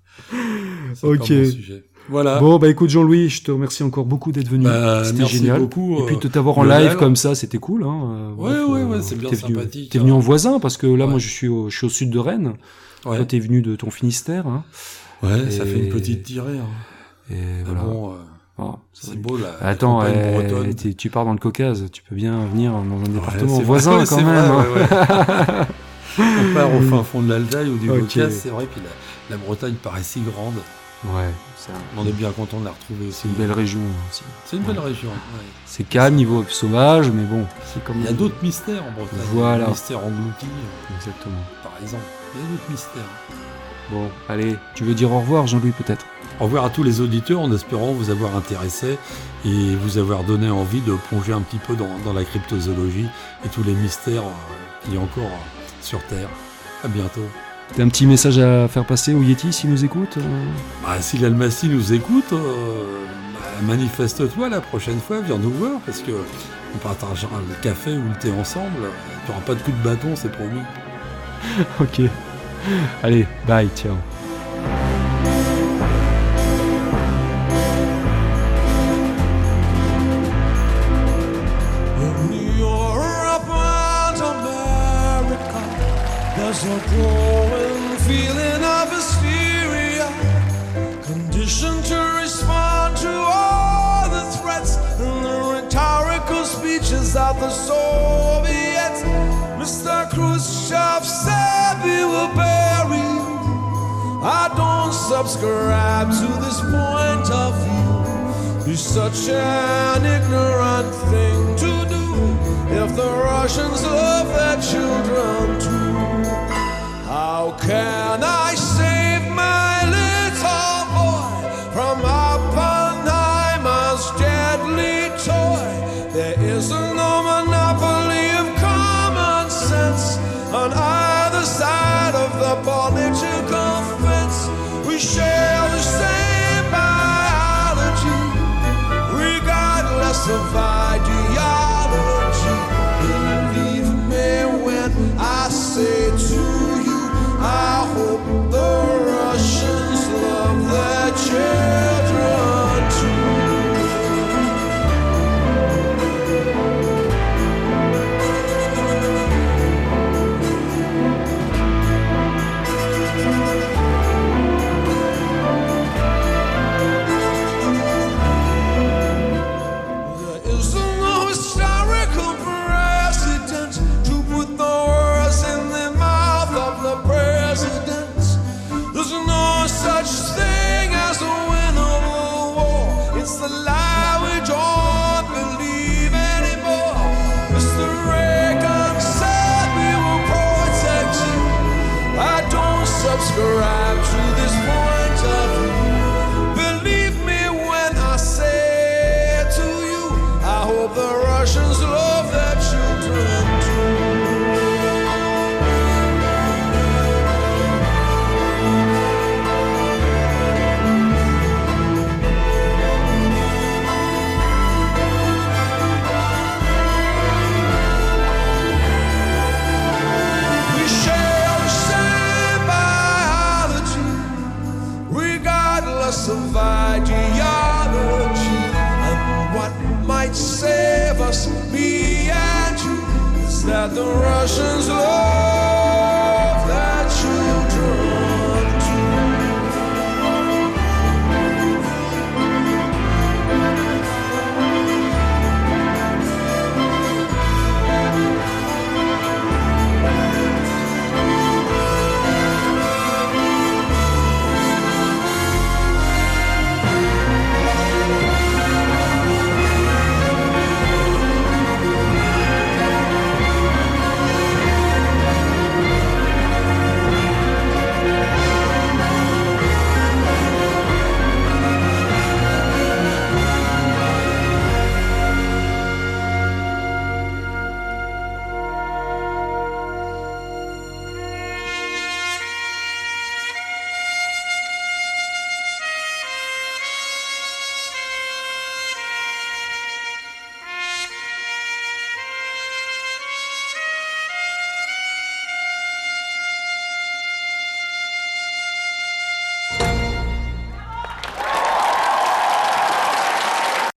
Ok. Voilà. Bon, écoute Jean-Louis, je te remercie encore beaucoup d'être venu. C'était génial. Beaucoup, et puis de t'avoir en live comme ça, c'était cool. Hein. Ouais, c'est bien sympathique. T'es venu en voisin parce que là, moi, je suis au sud de Rennes. Ouais. Toi, t'es venu de ton Finistère. Hein. Ouais, ça fait une petite tirée. Hein. Et voilà. C'est beau là. Attends, tu pars dans le Caucase, tu peux bien venir dans un département voisin quand même. Vrai. On part au fin fond de l'Alsace ou du Caucase, c'est vrai. Puis la Bretagne paraît si grande. Ouais. On est bien content de la retrouver aussi. C'est une belle région aussi. C'est une belle région. Ouais. C'est calme niveau sauvage, mais bon. Il y a d'autres mystères en Bretagne. Voilà. Des mystères engloutis. Exactement. Par exemple. Il y a d'autres mystères. Bon, allez, tu veux dire au revoir, Jean-Louis, peut-être ? Au revoir à tous les auditeurs, en espérant vous avoir intéressé et vous avoir donné envie de plonger un petit peu dans la cryptozoologie et tous les mystères qu'il y a encore sur Terre. À bientôt. T'as un petit message à faire passer au Yeti s'il nous écoute Si l'Almacie nous écoute, manifeste-toi la prochaine fois, viens nous voir, parce que on partagera le café ou le thé ensemble. Tu n'auras pas de coup de bâton, c'est promis. Ok. Allez, bye, ciao. There's a growing feeling of hysteria, conditioned to respond to all the threats and the rhetorical speeches of the Soviets. Mr. Khrushchev said we will bury you. I don't subscribe to this point of view. It's such an ignorant thing to do if the Russians love their children too. How can I save my little boy from Oppenheimer's deadly toy? There is no monopoly of common sense on either side of the political fence. We share the same biology, regardless of ideology. Believe me when I say to you, I hope the Russians love their children too. Subscribe to this point of view. Believe me when I say to you, I hope the Russians love their children too. Of ideology, and what might save us, me and you, is that the Russians love